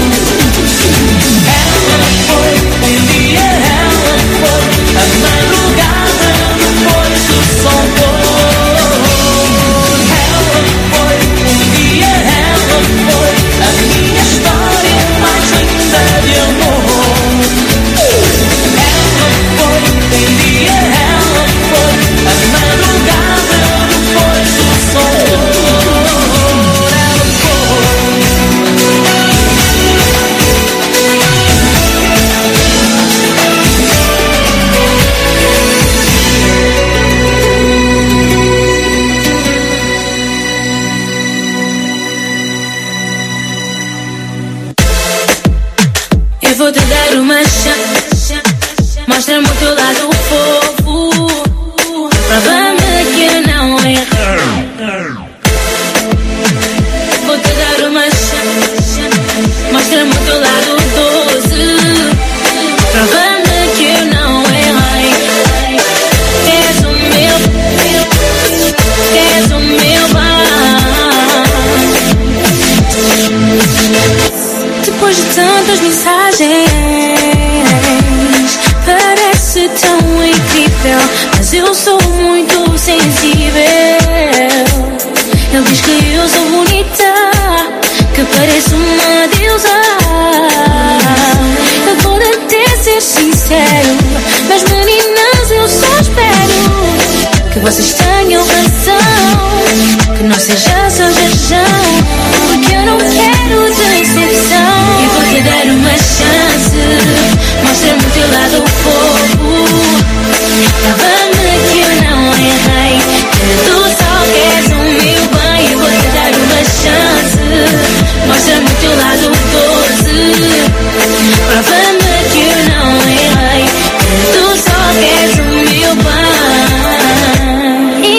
[SPEAKER 14] Ela foi um dia, ela foi a madrugada depois do sol pôr. Ela foi um dia, ela foi a minha história mais linda de amor. Ela foi um dia, ela foi a madrugada depois do sol pôr. Ela foi.
[SPEAKER 15] Eu vou te dar uma chance, mostra-me o teu lado fofo, prova-me que eu não erro. Vou te dar uma chance, mostra-me o teu lado doce, prova-me que eu não errei. És o meu, és o meu bar. Depois de tantas mensagens, parece tão incrível, mas eu sou muito sensível. Ele diz que eu sou bonita, que pareço uma deusa. Eu vou até ser sincero, mas meninas eu só espero que vocês tenham razão, que não seja só jejão, porque eu não quero decepção. E vou te dar uma chance, mostra-me o teu lado fofo, prova-me que eu não errei, que tu só queres o meu bem. E vou te dar uma chance, mostra-me o teu lado doce, prova-me que eu não errei, que tu só queres o meu bem.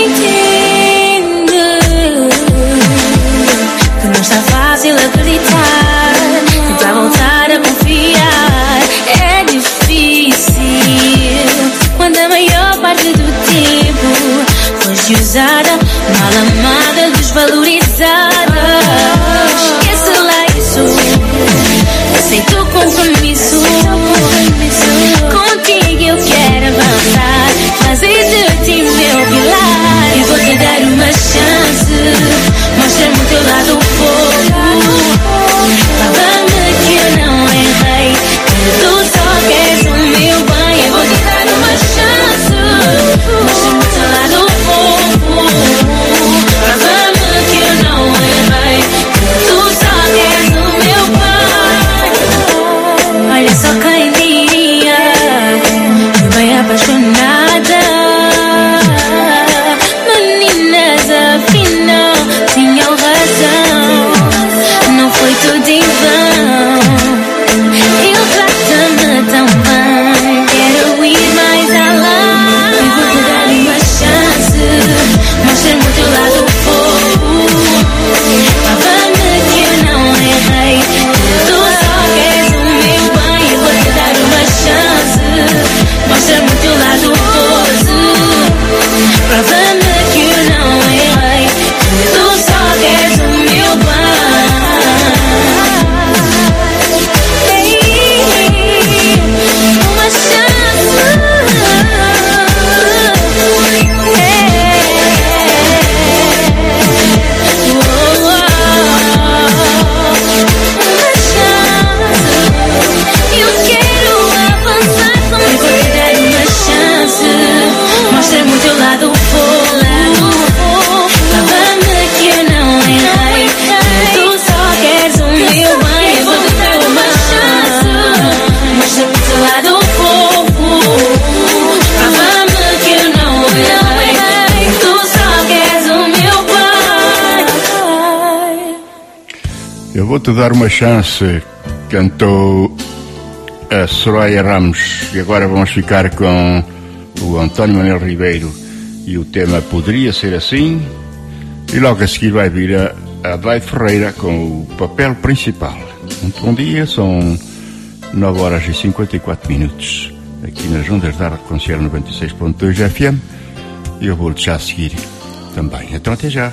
[SPEAKER 9] Eu vou-te dar uma chance, cantou a Soraya Ramos. E agora vamos ficar com o António Manuel Ribeiro e o tema Poderia Ser Assim. E logo a seguir vai vir a Adelaide Ferreira com o papel principal. Muito bom dia, são nove horas e cinquenta e quatro minutos aqui nas ondas da Rádio Concierge noventa e seis ponto dois F M. E eu vou-te já seguir também. Então até já.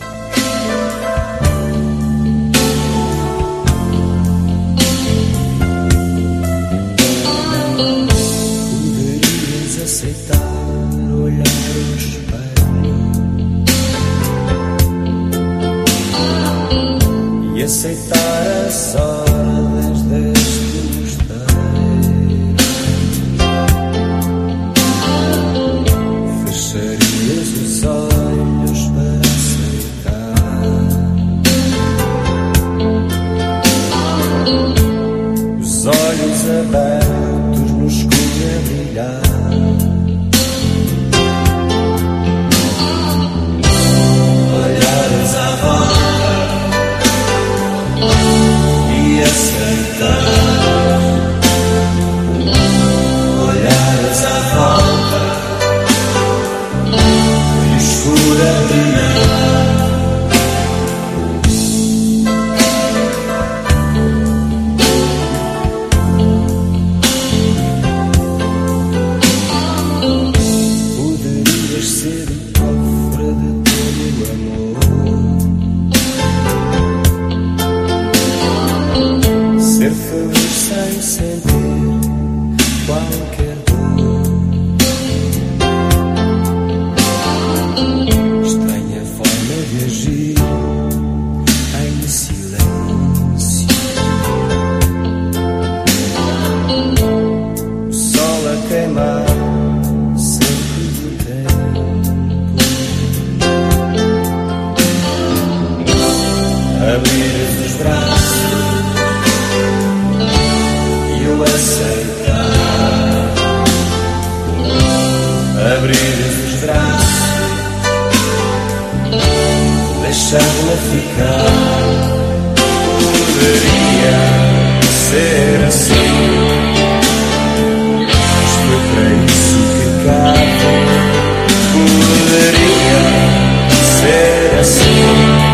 [SPEAKER 12] Poderias aceitar olhar o espelho e aceitar as ordens deste mosteiro. Fecharias os olhos para aceitar os olhos abertos no escuro a brilhar. Olhares à volta e aceitar. Olhares à volta e o escuro a brilhar. Poderias ser o cofre de todo o amor, ser feliz sem sentir qualquer dor. Estranha forma de agir em silêncio. O sol a queimar sempre do tempo. Abrir os braços e o aceitar. Abrir os braços, deixar-me ficar. Poderia ser assim, mas foi para isso que cá vim. Poderia ser assim,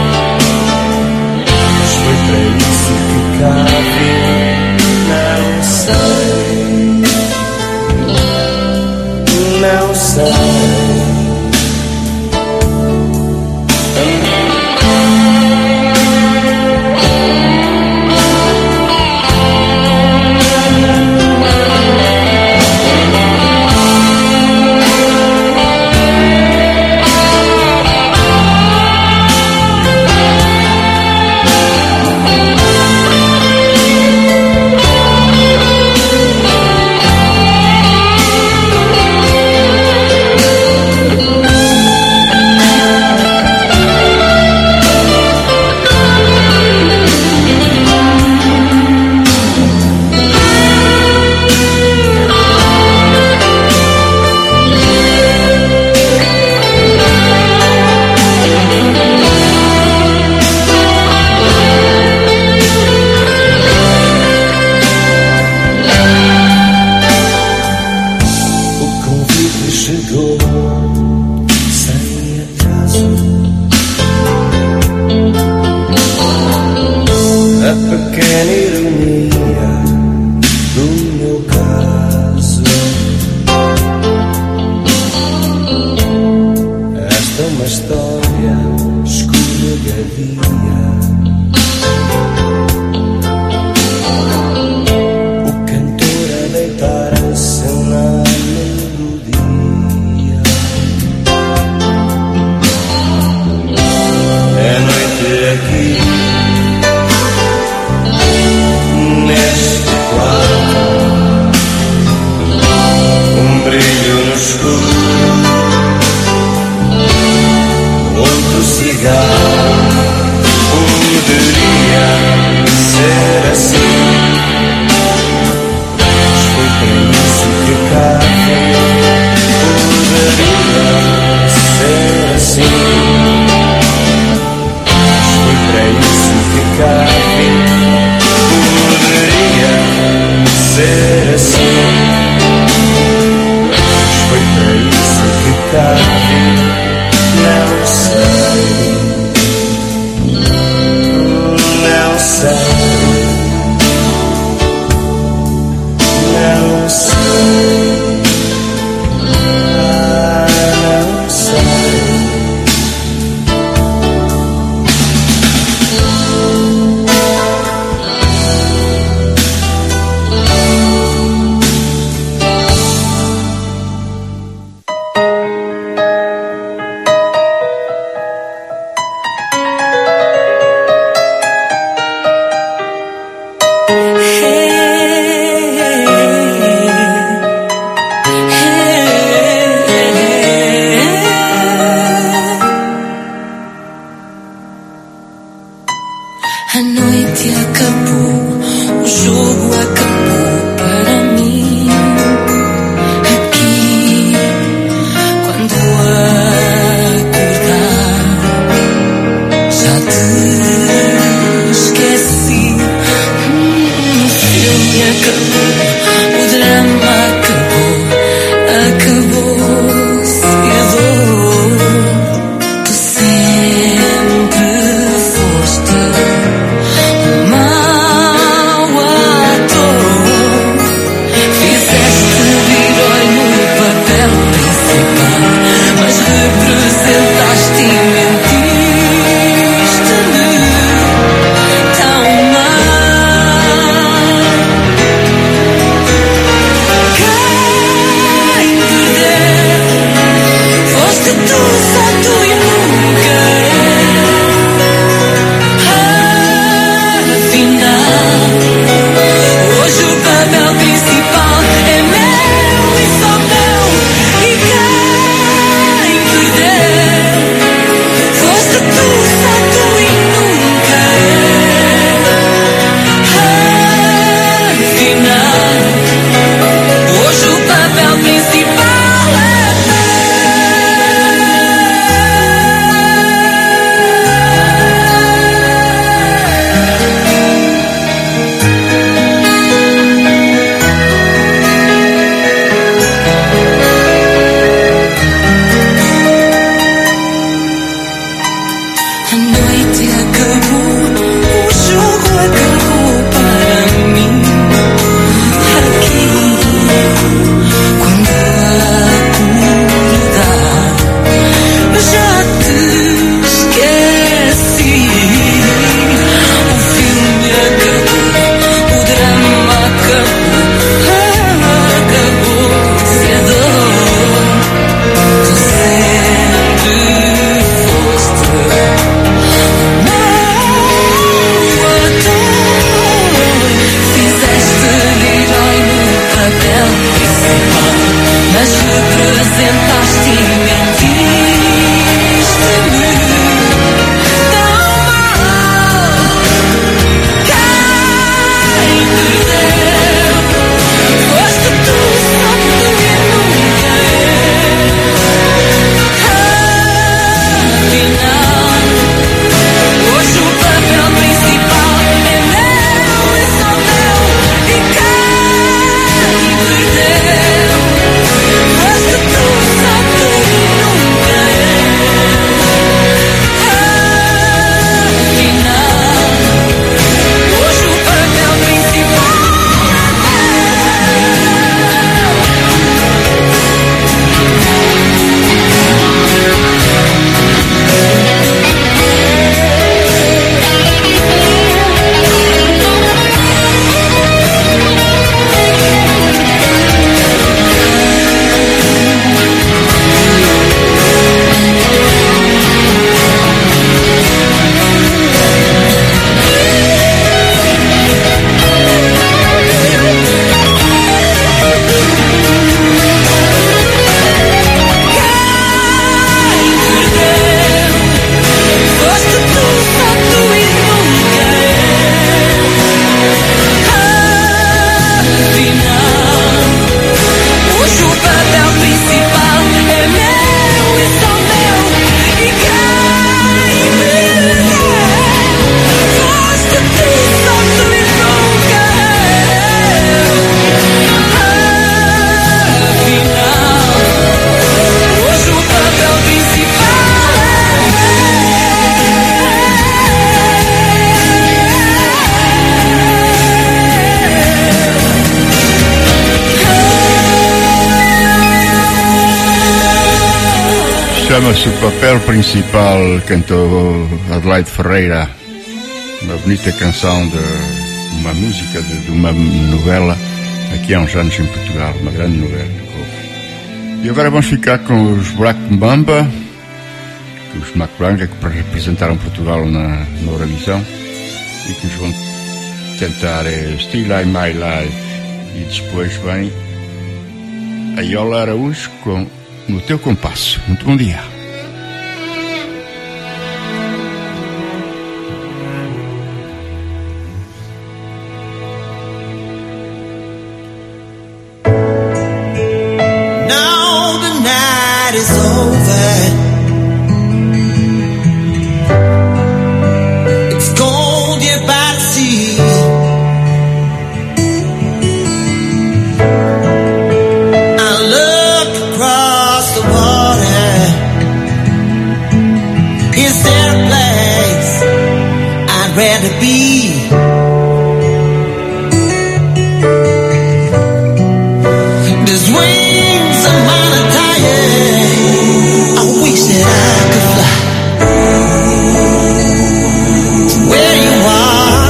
[SPEAKER 12] mas foi para isso que cá vim. Não sei, não sei. O convite chegou sem atraso. A pequena ironia do meu caso. Esta é uma história escorregadia. O cantor a deitar-se na melodia. É noite aqui, neste quarto, um brilho no escuro, outro cigarro. Poderia ser assim, mas foi para isso que cá vim. Poderia ser assim, mas foi para isso que cá vim.
[SPEAKER 13] noite acabou, o jogo acabou para mim. Aqui, quando acordar, já te esqueci. Hum, o filme acabou, o drama acabou, acabou cedo. Tu sempre foste um mau ator, fizeste de herói no papel principal, mas representaste e mentiste-me tão mal. Quem perdeu foste tu, só tu e nunca eu. Afinal, hoje o papel principal é meu e só meu. E quem perdeu foste tu, só tu e nunca eu. Afinal, hoje o papel principal é a noite acabou, o jogo acabou para mim. Aqui, quando acordar, já te esqueci. O filme acabou, o drama acabou, acabou cedo. Tu sempre foste mau ator, fizeste de herói no papel principal, mas representaste e mentiste-me tão mal. Quem perdeu foste tu, só tu e nunca eu. Afinal, hoje o papel principal é meu e só meu. E quem perdeu foste tu, só tu e nunca eu. Afinal, hoje o papel principal foste tu, só tu e nunca eu. Afinal, hoje o papel principal é meu e só meu. E quem perdeu foste tu, só tu e nunca eu. Afinal, hoje o papel principal
[SPEAKER 9] Chama-se O Papel Principal, cantou Adelaide Ferreira, uma bonita canção de uma música de, de uma novela aqui há uns anos em Portugal, uma grande novela que houve. E agora vamos ficar com os Black Mamba, os Macranga, que representaram Portugal na, na Eurovisão e que nos vão cantar é, Still I My Life. E depois vem a Iola Araújo com No Teu Compasso. Muito bom dia.
[SPEAKER 12] These wings are mine are tired. I wish that I could fly to where you are.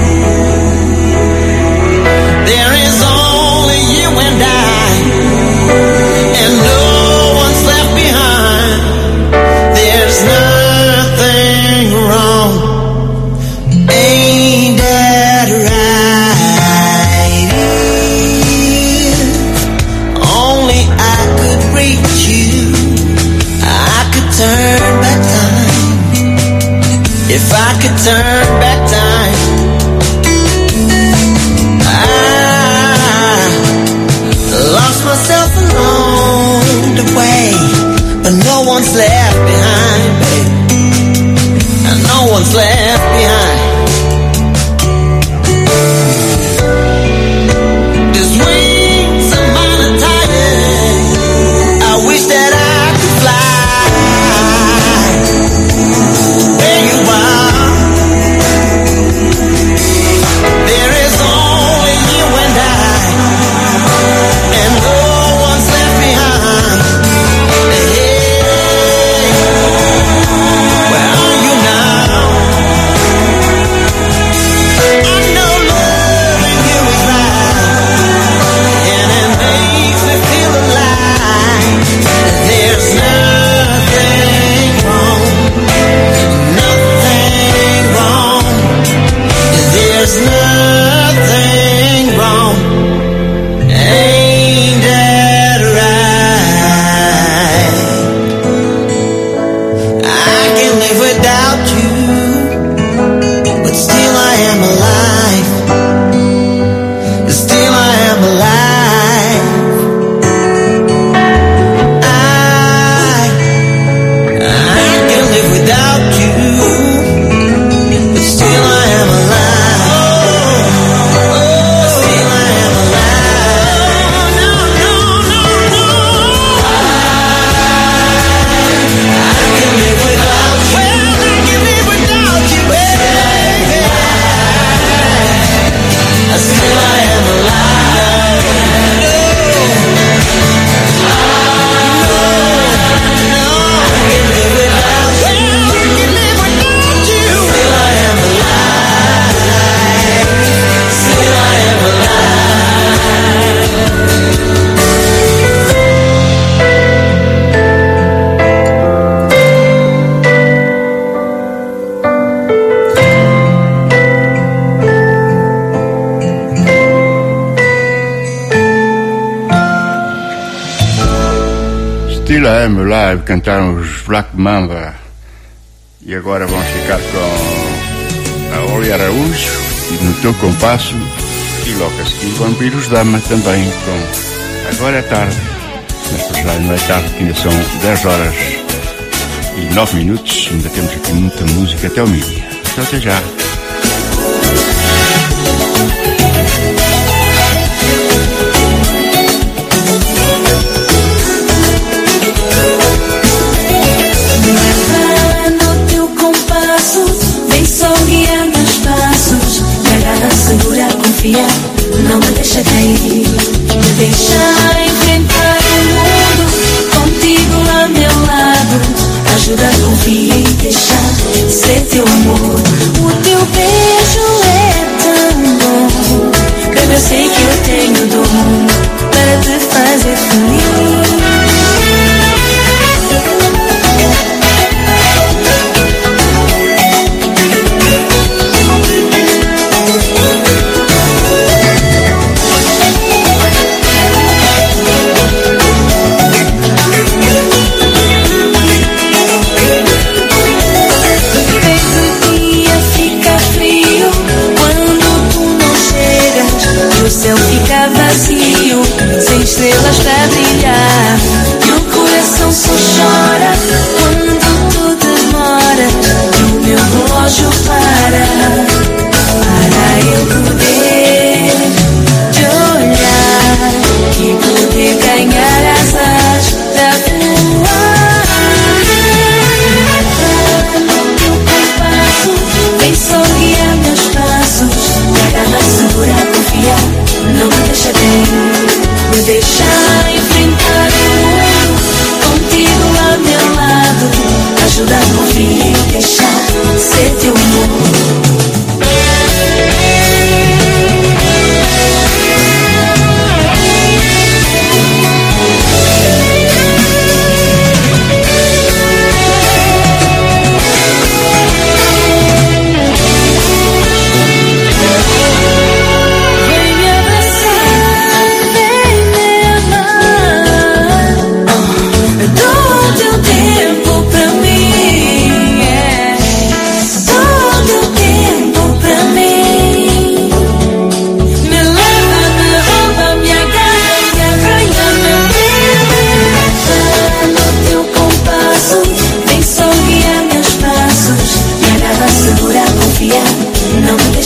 [SPEAKER 12] There is only you and I, and no one's left behind. There's nothing wrong. Ain't that right? If only I could reach you, I could turn back time. If I could turn back time, I lost myself along the way, but no one's left behind, babe. And no one's left behind. These wings are mine are tired. I wish that I could fly where you are. There is only you and I, and no one's left behind. Hey, where are you now? I know loving you is right, and it makes me feel alive. There's nothing wrong, nothing wrong. There's nothing wrong. Ain't that right? I can live without you, but still I am alive. Still I am alive. I I can live without you, but still I am alive. Oh, still I am alive. No, no, no, no. I can live without you. Well, I can live without you, baby. Still I am alive. No, no, I can live without you. Well, I can live without you. Still I am alive. Still I am
[SPEAKER 9] Still I Am Alive, cantaram os Black Mamba. E agora vamos ficar com a Oli Araújo no Teu Compasso, e logo a seguir Vampiros Dama também com Agora é Tarde. Mas por já não é tarde, que ainda são dez horas e nove minutos. Ainda temos aqui muita música até o meio-dia. Então até já.
[SPEAKER 15] Leva no teu compasso, vem só guiando os passos. Me agarra, segura, confia, não me deixa cair. Me deixa enfrentar o mundo, contigo a meu lado. Ajuda, confia e deixa ser teu amor. O teu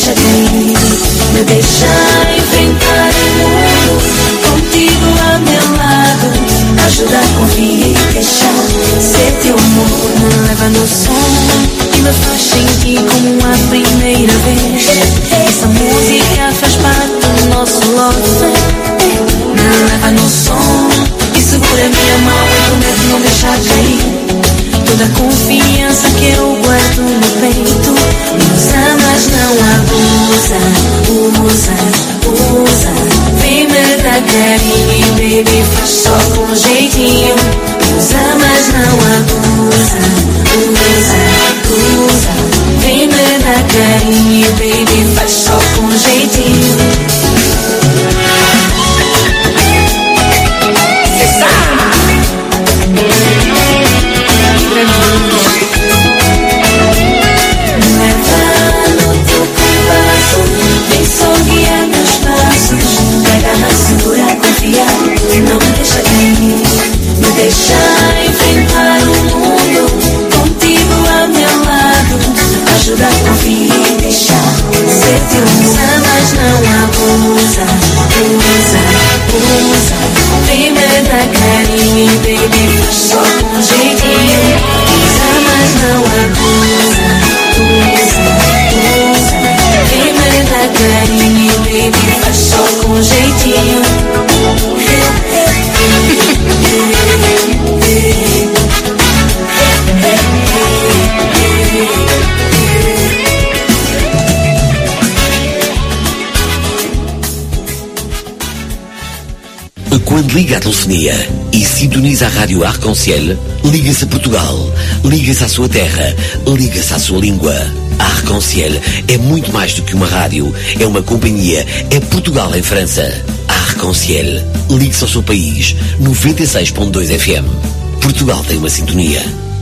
[SPEAKER 15] deixa cair, me deixa enfrentar o mundo. Contigo a meu lado, ajudar, confiar e deixar ser teu amor. Me leva no som e me faz sentir como a primeira vez. Essa música faz parte do nosso love. Me leva no som e segura minha mão e prometo não deixar cair. Toda a confiança que eu guardo no peito. Nos amas, não abusa, usa, usa. Vem me dar carinho, baby, faz só com jeitinho. Nos amas, não abusa, usa, usa. Vem me dar carinho, baby, faz só com jeitinho. Não me deixa cair, me deixa enfrentar o mundo. Contigo a meu lado, ajudar, confiar e deixar ser teu amor. Mas não abusa, usa, usa. Vem me dar carinho, baby, faz só com jeitinho. Usa, mas não abusa, usa, usa. Vem me dar carinho, baby, faz só com jeitinho.
[SPEAKER 2] Quando liga a telefonia e sintoniza a rádio Arc-en-Ciel, liga-se a Portugal, liga-se à sua terra, liga-se à sua língua. A Arc-en-Ciel é muito mais do que uma rádio, é uma companhia, é Portugal em França. A Arc-en-Ciel, ligue-se ao seu país, noventa e seis ponto dois F M. Portugal tem uma sintonia.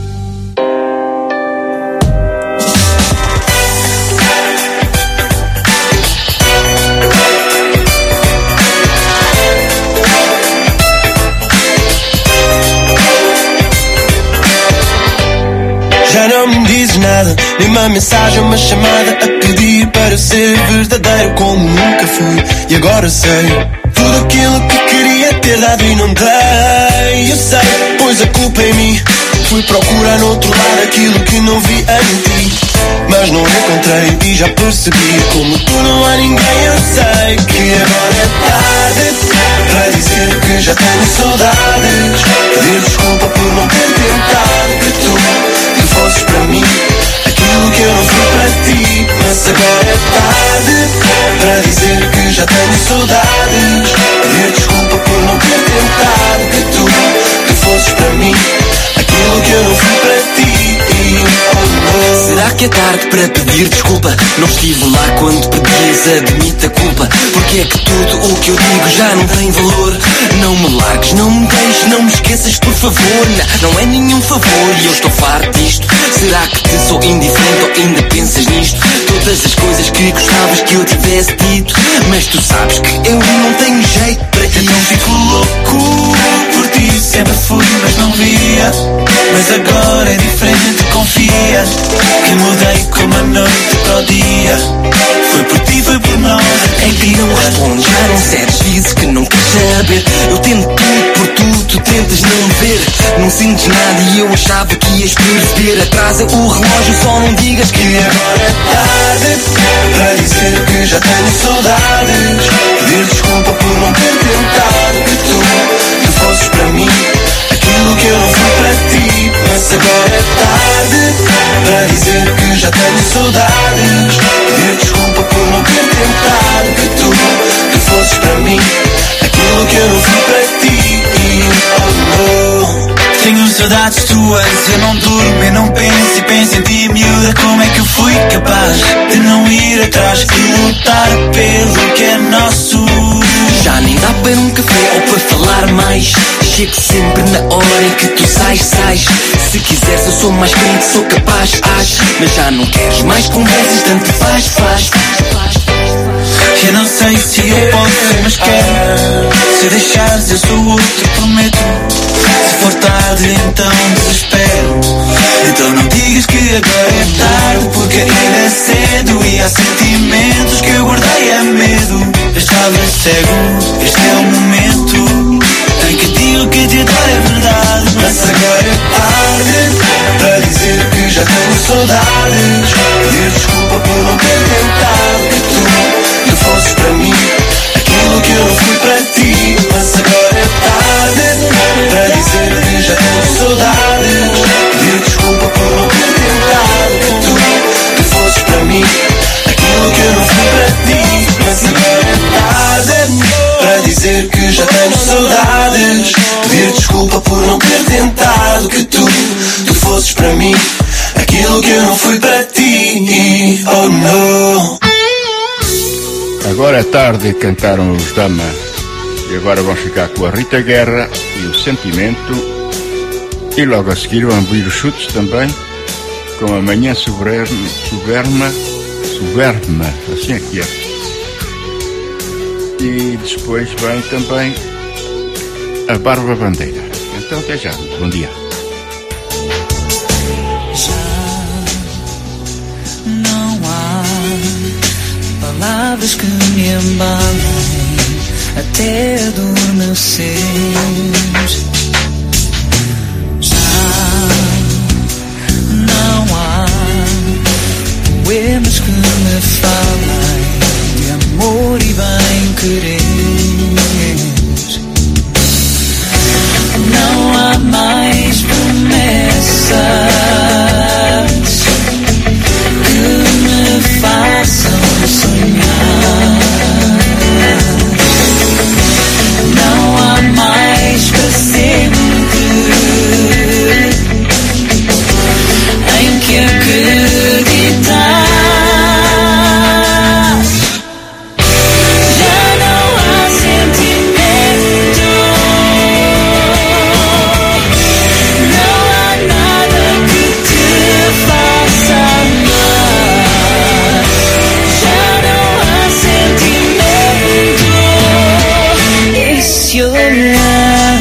[SPEAKER 10] Já não me dizes nada, nem uma mensagem, uma chamada a pedir para ser verdadeiro como nunca fui. E agora sei tudo aquilo que queria ter dado e não dei. Eu sei, pois a culpa é em mim. Fui procurar no outro lado aquilo que não vi em ti, mas não encontrei e já percebi como tu não há ninguém. Eu sei que agora é tarde para dizer que já tenho saudades, pedir desculpa por não ter tentado que tu que fosses para mim aquilo que eu não fui para ti. Mas agora é tarde para dizer que já tenho saudades, pedir desculpa por não ter tentado que tu que fosses para mim aquilo que eu não fui para ti. Oh,
[SPEAKER 6] será que é tarde para pedir desculpa? Não estive lá quando pedias, admite a culpa. Porque é que tudo o que eu digo já não tem valor? Não me largues, não me deixes, não me esqueças por favor. Não, não é nenhum favor e eu estou farto disto. Será que te sou indiferente ou ainda pensas nisto? Todas as coisas que gostavas que eu tivesse dito, mas tu sabes que eu não tenho jeito para isso.
[SPEAKER 10] Então fico louco por ti, sempre fui mas não via. Mas agora é diferente, confia que mudei como a noite para o dia. Foi por ti, foi por nós.
[SPEAKER 6] É que não respondes, já não cedes, dizes que não queres saber. Eu tento tudo por tu, tu tentas não me ver. Não sentes nada e eu achava que ias perceber. Atrasa o relógio, só não digas que
[SPEAKER 10] agora é tarde para dizer que já tenho saudades, pedir desculpa por não ter tentado que tu que fosses para mim aquilo que eu não fui para ti. Mas agora é tarde para dizer que já tenho saudades, pedir desculpa por não ter tentado que tu que fosses para mim aquilo que eu não fui para ti. Oh, no. Tenho saudades tuas, eu não durmo, eu não penso e penso em ti, miúda. Como é que eu fui capaz de não ir atrás e lutar pelo que é nosso?
[SPEAKER 6] Já nem dá para um café ou para falar mais. Chego sempre na hora em que tu sais, sais. Se quiseres eu sou mais crente, sou capaz, acho. Mas já não queres mais conversas, tanto faz, faz, faz, faz.
[SPEAKER 10] Eu não sei se eu posso mas quero. Se deixares eu sou outro, prometo. Se for tarde então desespero. Então não digas que agora é tarde, porque ainda é cedo e há sentimentos que eu guardei a medo. Eu estava cego, este é o momento em que digo que te adoro é verdade. Mas agora é tarde para dizer que já tenho saudades. Pedir desculpa por não ter tentado. Que tu, tu fosses para mim aquilo que eu não fui para ti. Mas agora é tarde para dizer que já tenho saudades. Pedir desculpa por não ter tentado. Que tu, tu fosses para mim aquilo que eu não fui para ti. Mas agora é tarde para dizer que já tenho saudades. Pedir desculpa por não ter tentado. Que tu, tu fosses para mim aquilo que eu não fui para ti. Oh não.
[SPEAKER 9] Agora é tarde, cantaram os Dama. E agora vamos ficar com a Rita Guerra e o Sentimento. E logo a seguir vamos ouvir os chutes também, com a Manhã Soberma, Soberma, Soberma, assim é que é. E depois vem também a Barba Bandeira. Então até já, bom dia.
[SPEAKER 10] Não há palavras que me embalem até adormecer. Já não há poemas que me falem de amor e bem-querer. Não há mais promessas que me façam sonhar. Não há mais para sempre em que acreditar. Já não há sentimento, não há nada que te faça amar. Já não há sentimento, esse olhar.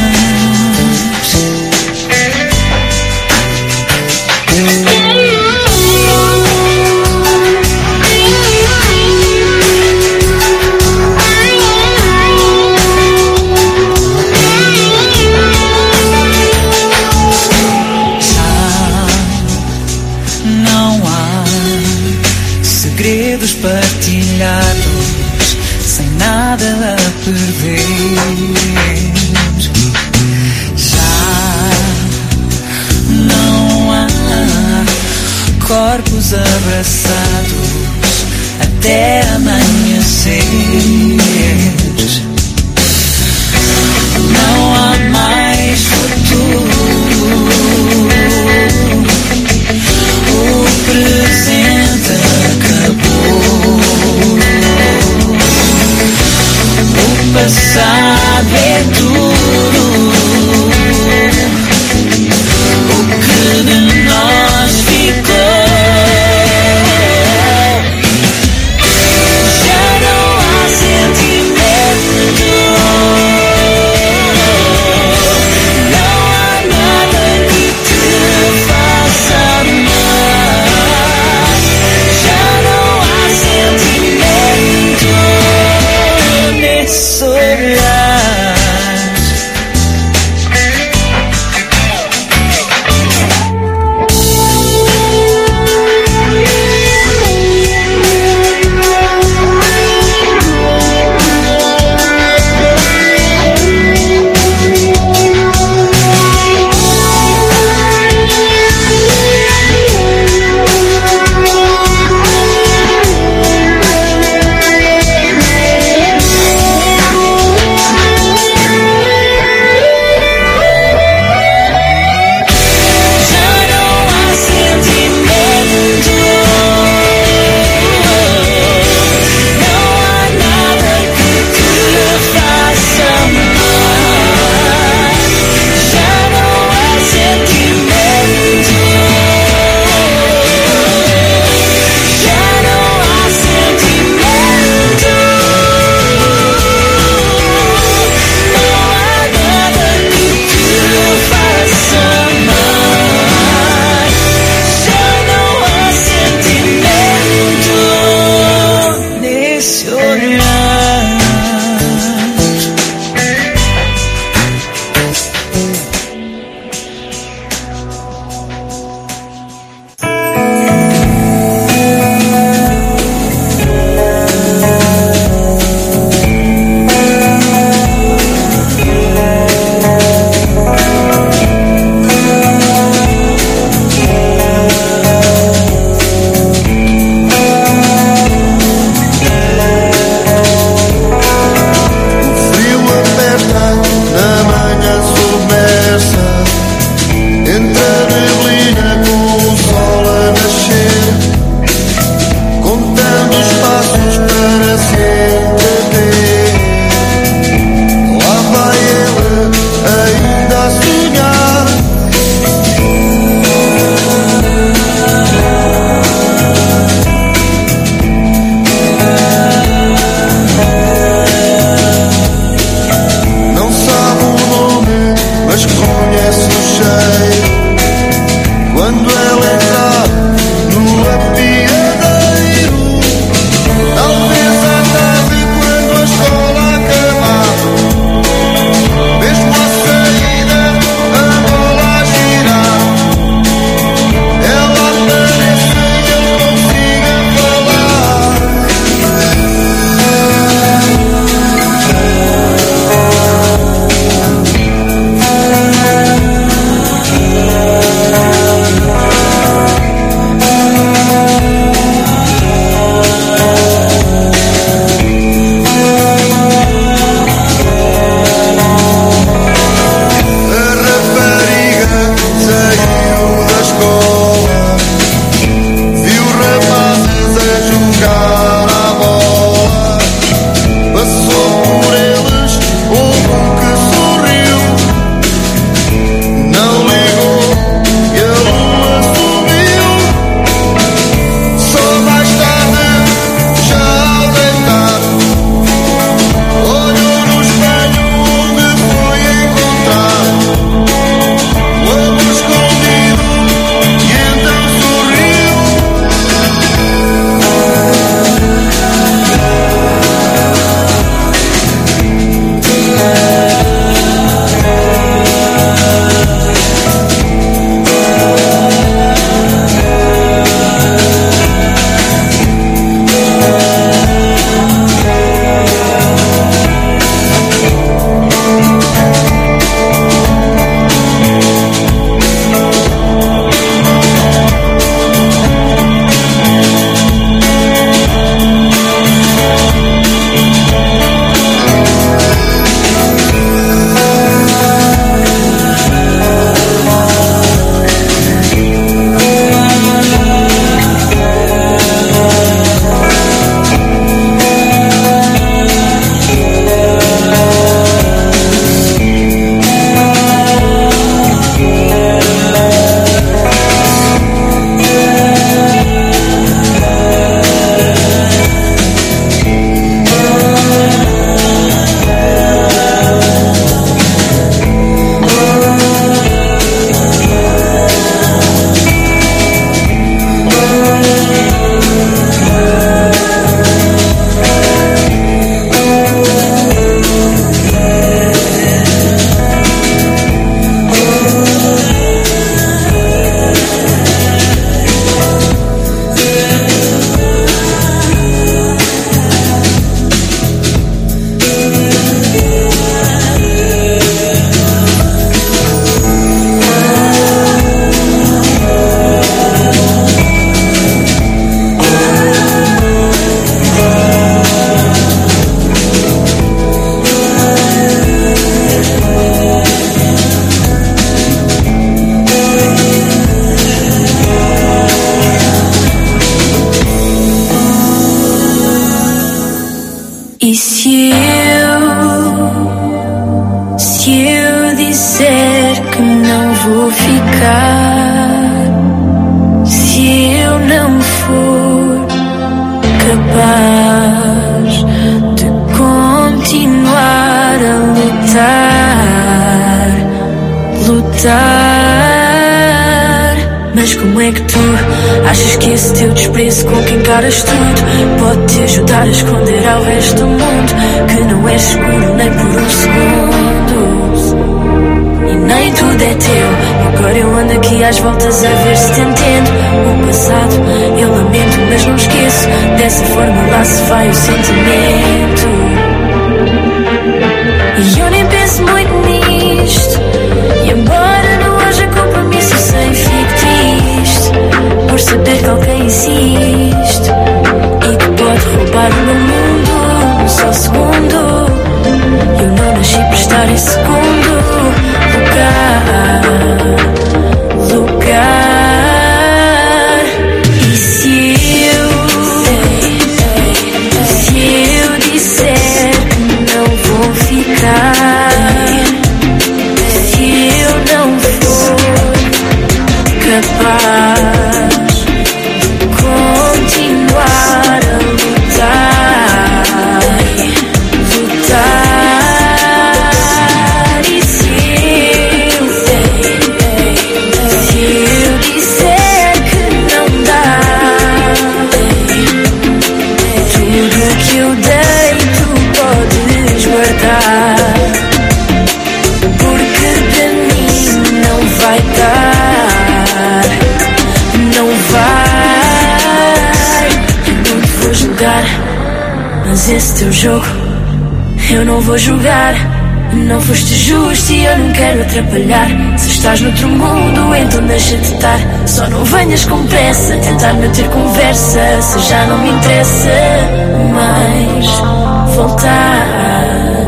[SPEAKER 10] Partilhados sem nada a perder. Já não há corpos abraçados até amanhecer. Não há mais futuro. O presente acabou. O passado é duro. O que de nós ficou. Já não há sentimento. Não há nada que te faça amar. Já não há sentimento nesse olhar.
[SPEAKER 15] E se eu, se eu disser que não vou ficar, se eu não for capaz de continuar a lutar, lutar, mas como é que tu achas que esse teu desprezo com que encaras tudo pode te ajudar a esconder ao resto do mundo que não és seguro nem por um segundo? E nem tudo é teu. Agora eu ando aqui às voltas a ver se te entendo. O passado eu lamento, mas não esqueço. Dessa forma lá se vai o sentimento. E eu nem penso muito nisto. E embora não haja compromisso, eu sei, fico triste por saber que alguém existe e que pode roubar o meu mundo num só segundo. Eu não nasci para estar em segundo lugar, lugar. E se eu, se eu disser que não vou ficar, se eu não for capaz de continuar a lutar, lutar. E se eu, se eu disser que não dá, tudo que eu dei tu podes guardar, porque de mim não vai dar, não vai. Eu não te vou julgar, mas esse teu jogo eu não vou julgar. Não foste justo e eu não quero atrapalhar. Se estás noutro mundo, então deixa-te estar. Só não venhas com pressa tentar não ter conversa, se já não me interessa mais voltar,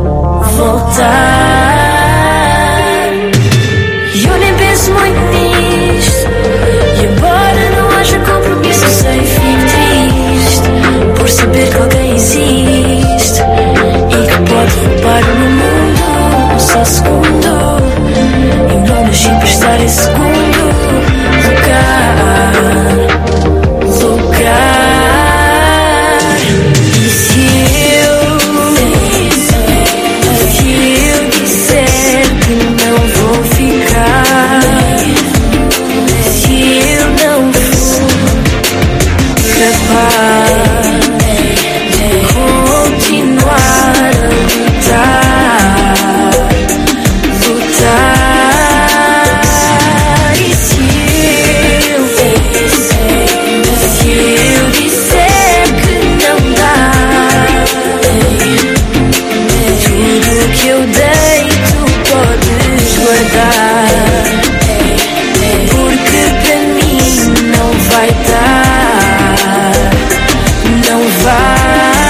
[SPEAKER 15] voltar. E eu nem penso muito nisto. E embora não haja compromisso, eu sei, fico triste por saber que alguém existe e que pode roubar o meu mundo num só segundo. Eu não nasci para estar em segundo lugar, lugar. E se eu, se eu disser que não vou ficar, se eu não for capaz de continuar a lutar, lutar. E se eu, se eu disser que não dá, tudo que eu dei tu podes guardar, porque para mim não vai dar, não vai.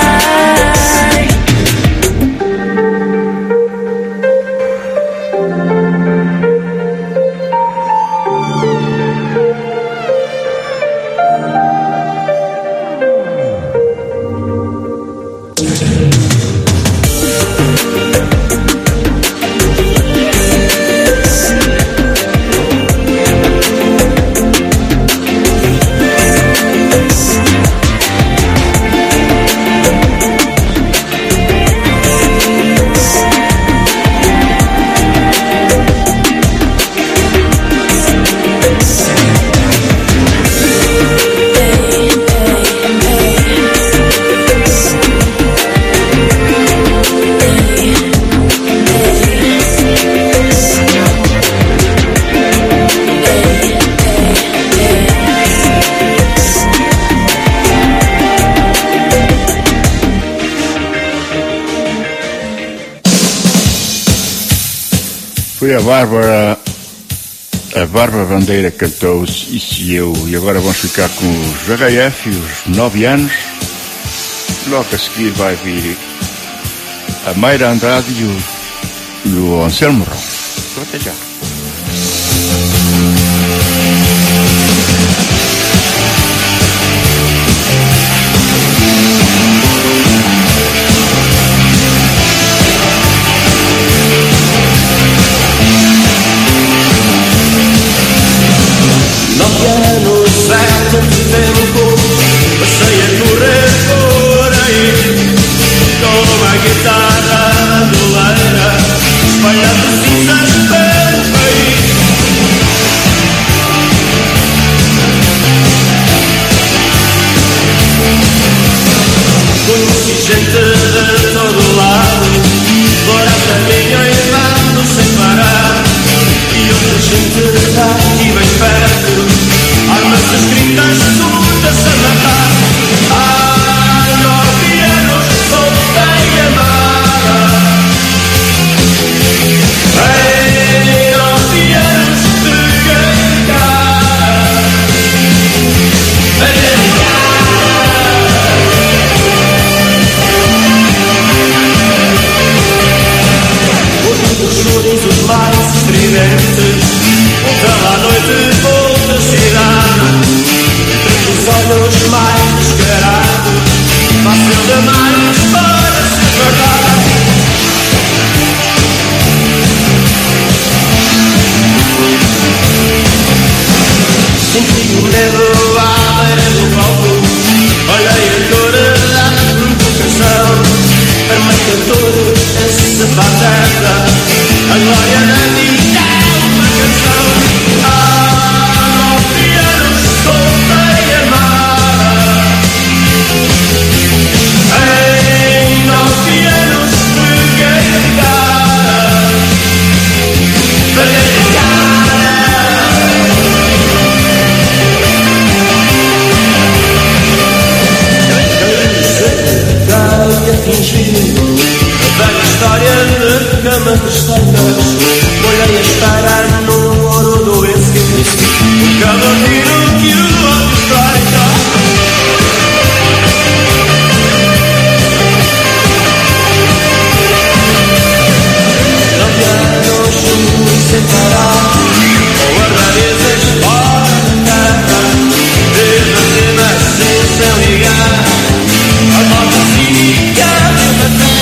[SPEAKER 9] Foi a Bárbara, a Bárbara Bandeira cantou E Se Eu, e agora vamos ficar com os H F e os nove anos. Logo a seguir vai vir a Mayra Andrade e o, e o Anselmo Rão. Então, até já.
[SPEAKER 10] e gente de todo lado, por esta caminho e vamos sem parar. E outra gente daqui bem perto, armas escritas surdas a matar. Há nove anos voltei a amar. Em nove anos peguei cara. Peguei os sorrisos mais estridentes, pela noite outra cidade, entre os olhos mais descarados, fácil demais para ser verdade. Senti o medo à beira do palco, olhei a cor da provocação, armei cantor esse pateta. A glória da vida é uma canção. Há nove anos voltei a amar. Em nove anos peguei cara. Peguei cara. Cansei a fingir a velha história de cama de estacas. Olhei a esperar no ouro do whisky, o cavaleiro que o outro estreita. Nove anos sem parar, com as rarezas fora da terra, desde acima sem ligar, a moto fica a bater.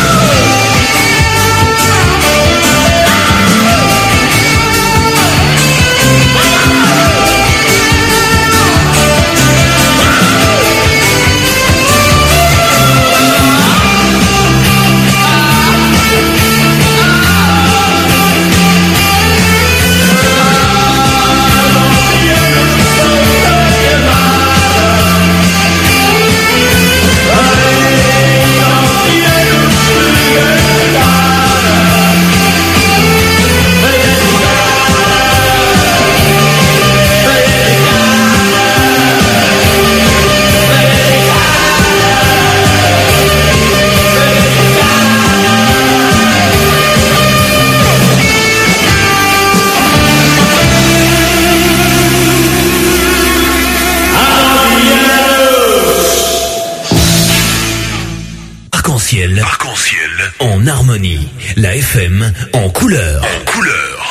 [SPEAKER 16] Arc-en-ciel en harmonie, la F M en couleur. En couleur.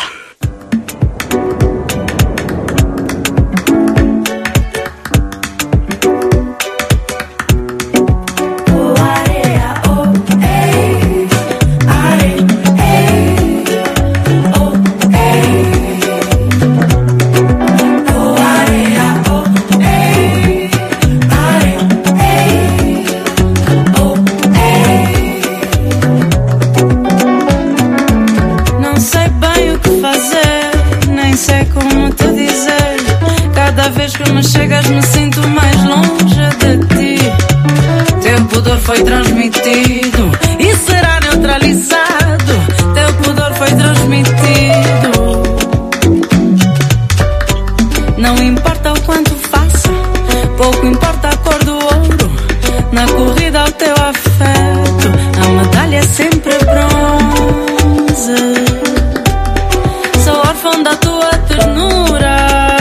[SPEAKER 17] Foi transmitido e será neutralizado. Teu pudor foi transmitido. Não importa o quanto faça, pouco importa a cor do ouro. Na corrida ao teu afeto, a medalha é sempre bronze. Sou órfão da tua ternura.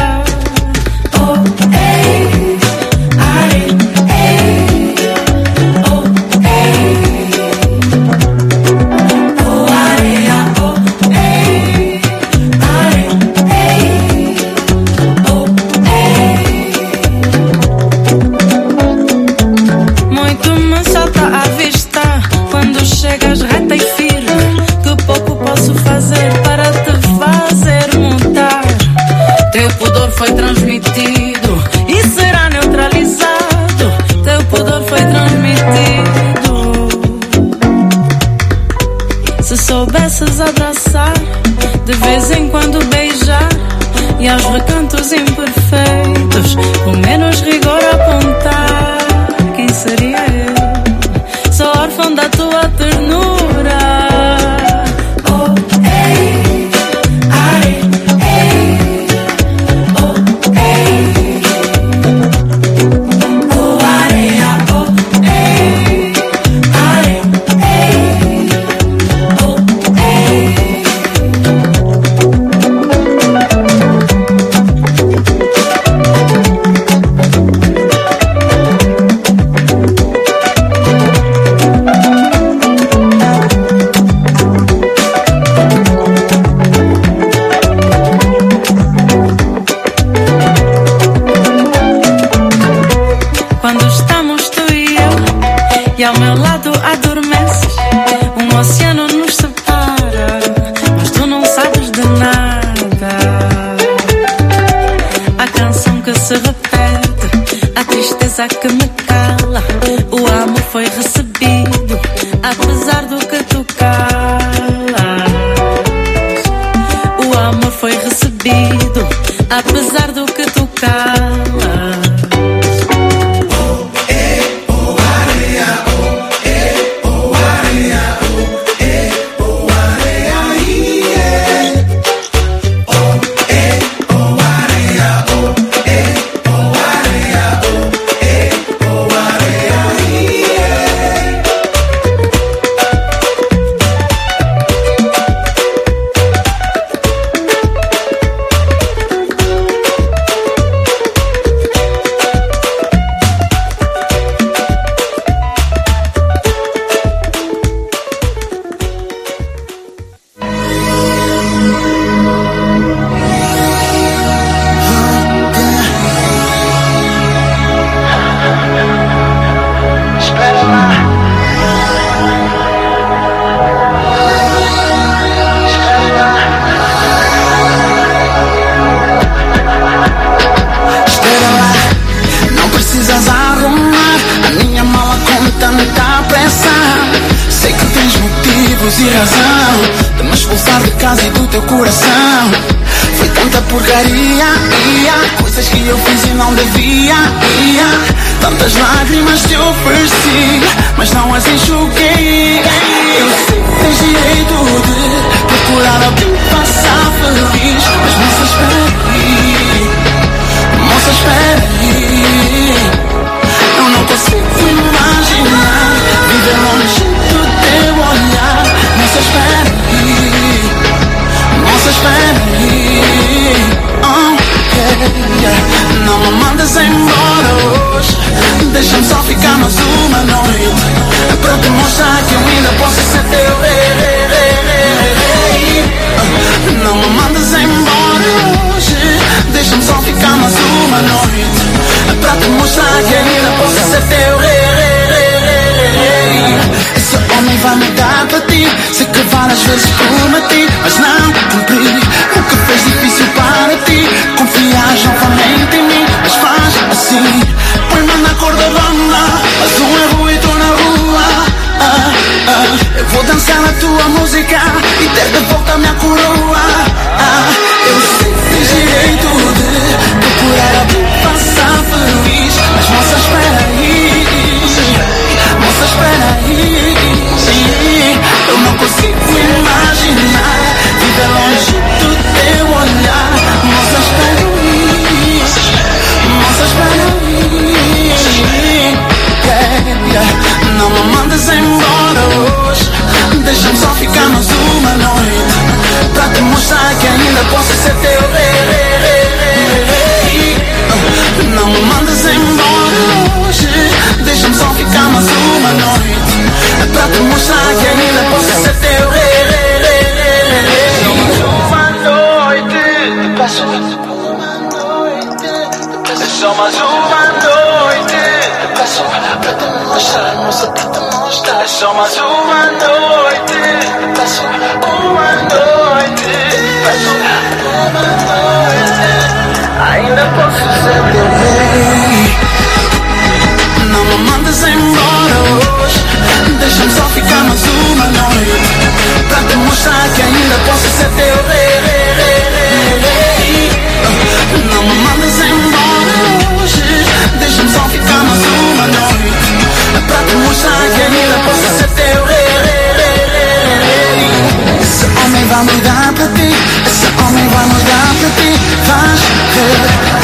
[SPEAKER 17] Foi transmitido e será neutralizado. Teu pudor foi transmitido. Se soubesses abraçar, de vez em quando beijar, e aos recantos imperfeitos, com menos rigor apontar, quem seria eu? e ao meu lado adormeces. Um oceano nos separa, mas tu não sabes de nada. A canção que se repete, a tristeza que me cala. O amor foi recebido, apesar do que tu calas. O amor foi recebido, apesar do que tu calas.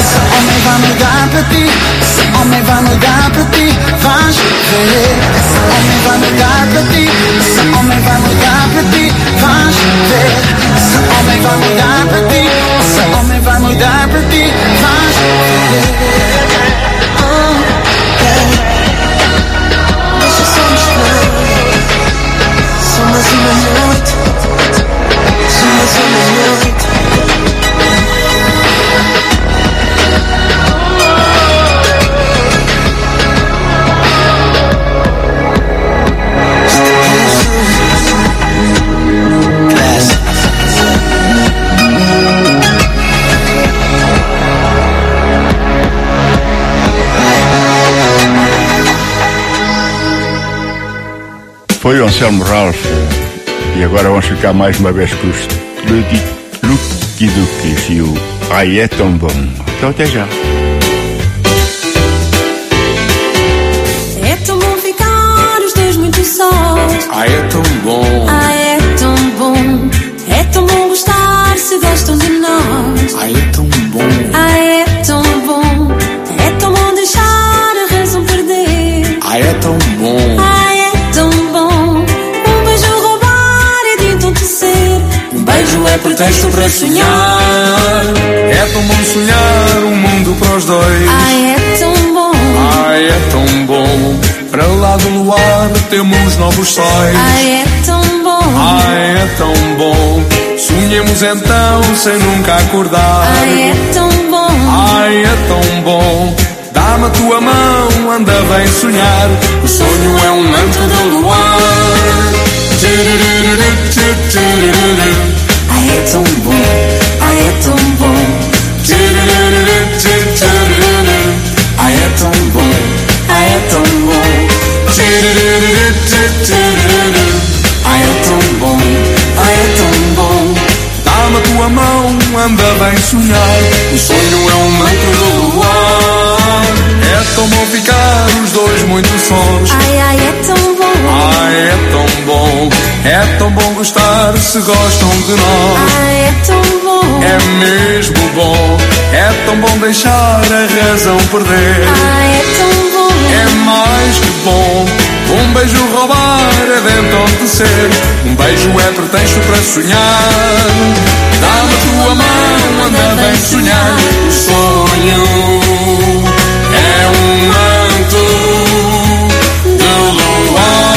[SPEAKER 12] Esse homem vai mudar pra ti, vais ver. Esse
[SPEAKER 9] foi o Anselmo Ralph. E agora vamos ficar mais uma vez com os Lucky Dukes e o Ai é tão bom. Então até já.
[SPEAKER 15] É tão bom ficar os dois muito sós.
[SPEAKER 10] Ai é tão bom.
[SPEAKER 15] Ai é tão bom. É tão bom gostar se gostam de nós.
[SPEAKER 10] Ai é tão bom.
[SPEAKER 15] Ai é tão bom. É tão bom deixar a razão perder.
[SPEAKER 10] Ai é tão bom.
[SPEAKER 15] Ai é tão bom. Um beijo roubar e de entontecer.
[SPEAKER 10] Um beijo é pretexto para sonhar. É tão bom sonhar um mundo para os dois.
[SPEAKER 15] Ai é tão bom.
[SPEAKER 10] Ai é tão bom. Para lá do luar temos novos sóis.
[SPEAKER 15] Ai é tão bom.
[SPEAKER 10] Ai é tão bom. Sonhemos então sem nunca acordar.
[SPEAKER 15] Ai é tão bom.
[SPEAKER 10] Ai é tão bom. Dá-me a tua mão, anda bem sonhar. O sonho é um manto do luar.
[SPEAKER 15] Ai é tão bom. Ai é tão bom.
[SPEAKER 10] Ai é tão bom.
[SPEAKER 15] Ai é tão bom.
[SPEAKER 10] Ai é tão bom.
[SPEAKER 15] Ai é tão bom.
[SPEAKER 10] Dá-me a tua mão, anda bem sonhar. O sonho é um manto do luar. É tão bom ficar os dois muito sós.
[SPEAKER 15] Ai, ai, é tão bom.
[SPEAKER 10] Ai, é tão bom. É tão bom gostar se gostam de nós.
[SPEAKER 15] Ai, é tão bom.
[SPEAKER 10] É mesmo bom. É tão bom deixar a razão perder.
[SPEAKER 15] Ai, é tão bom.
[SPEAKER 10] É mais que bom. Um beijo roubar é de entontecer. Um beijo é pretexto para sonhar. Dá-me a tua mão, anda bem sonhar. O sonho é um manto de luar.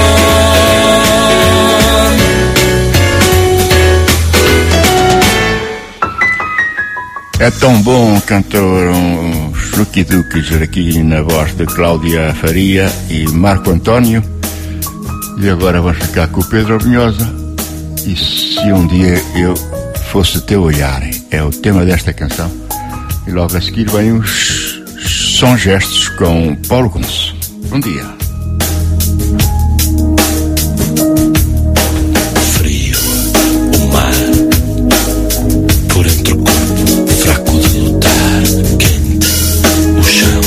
[SPEAKER 9] É tão bom, cantaram os Lucky Dukes aqui na voz de Cláudia Faria e Marco António. E agora vamos ficar com o Pedro Abinhosa. E se um dia eu fosse teu olhar, é o tema desta canção. E logo a seguir vem os São Gestos com Paulo Gonço. Bom dia.
[SPEAKER 2] Frio, o mar, por entre o corpo, fraco de lutar, quente, o chão,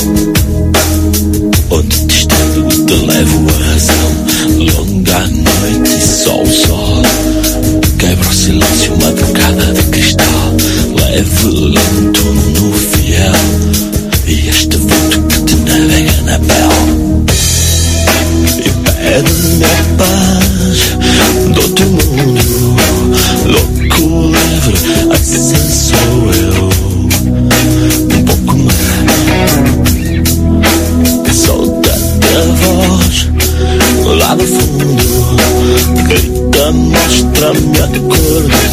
[SPEAKER 2] onde te estendo te levo a razão. Longa noite e sol, sol, quebra o silêncio, uma trocada de cristal, leve, lento no fiel, e este vento que te navega na pele. E pede-me a paz do teu mundo, louco, livre, assim sou eu. Um pouco mais, solta a voz lá do fundo, grita, mostra-me a cor do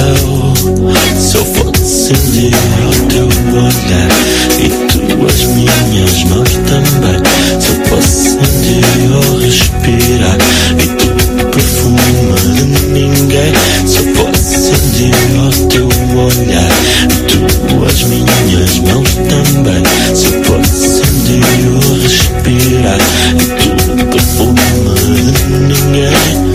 [SPEAKER 2] céu. Se eu fosse um dia ao teu olhar e tu as minhas mãos também, se eu fosse um dia ao respirar e tu o perfume de ninguém, se eu fosse um dia ao teu olhar e tu as minhas mãos também, se eu fosse um dia ao respirar e tu o perfume de ninguém.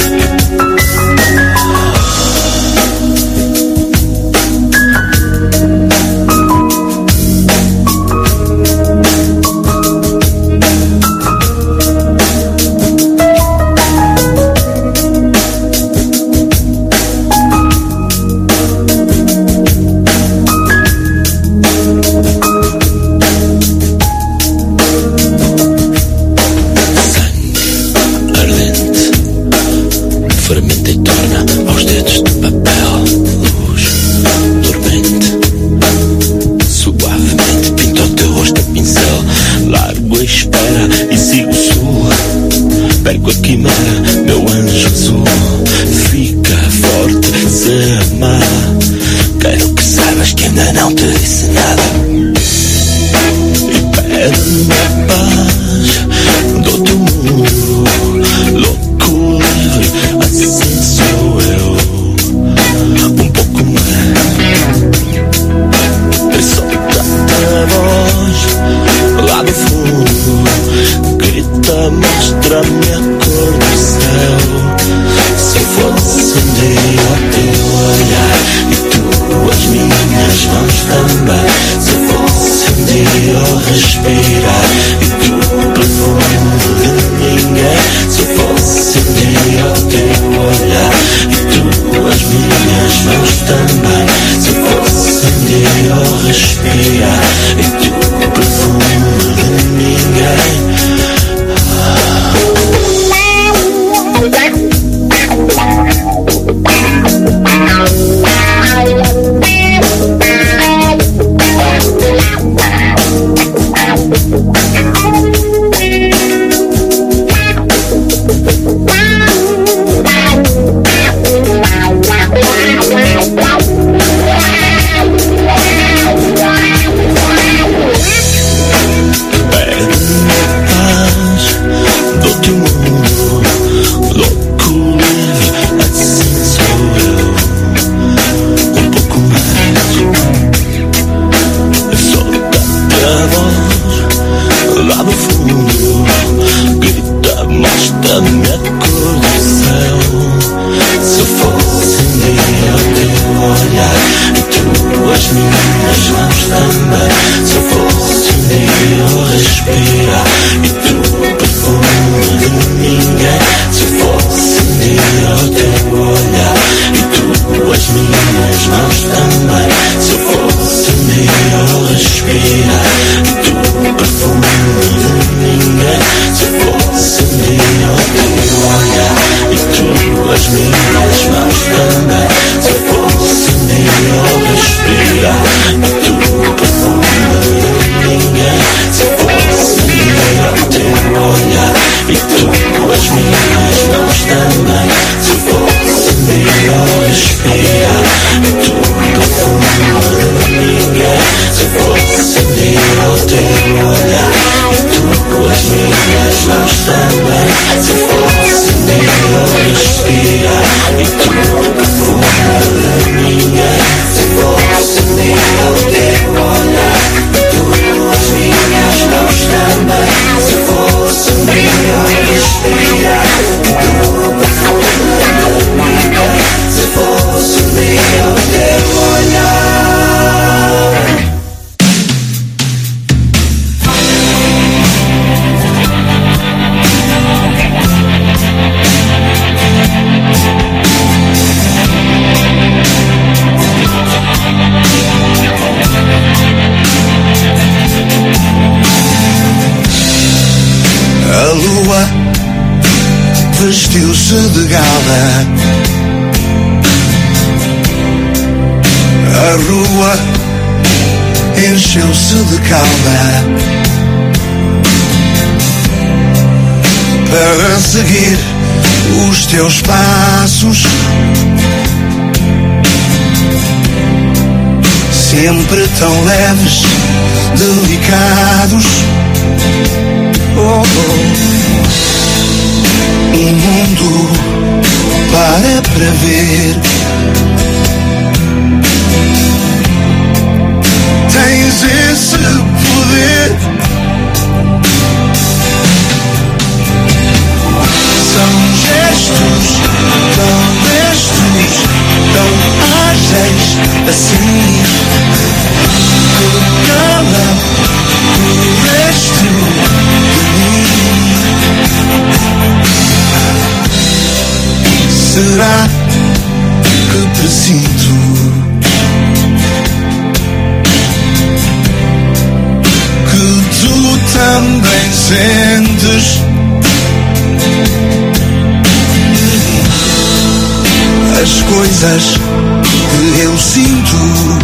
[SPEAKER 2] Mostra-me a cor
[SPEAKER 12] cor do céu. Se eu fosse um dia o teu olhar e tu as minhas mãos também. Se eu fosse um dia o respirar e tu o perfume de ninguém. Se eu fosse um dia o teu olhar e tu as minhas mãos também. Se eu fosse um dia o respirar e tu o perfume de ninguém.
[SPEAKER 10] Vestiu-se de gala, a rua encheu-se de calma para seguir os teus passos, sempre tão leves, delicados. Oh, oh. O mundo para para ver. Tens esse poder. São gestos tão destes, tão ágeis assim, que calam o resto de mim. Será que presinto que tu também sentes as coisas que eu sinto?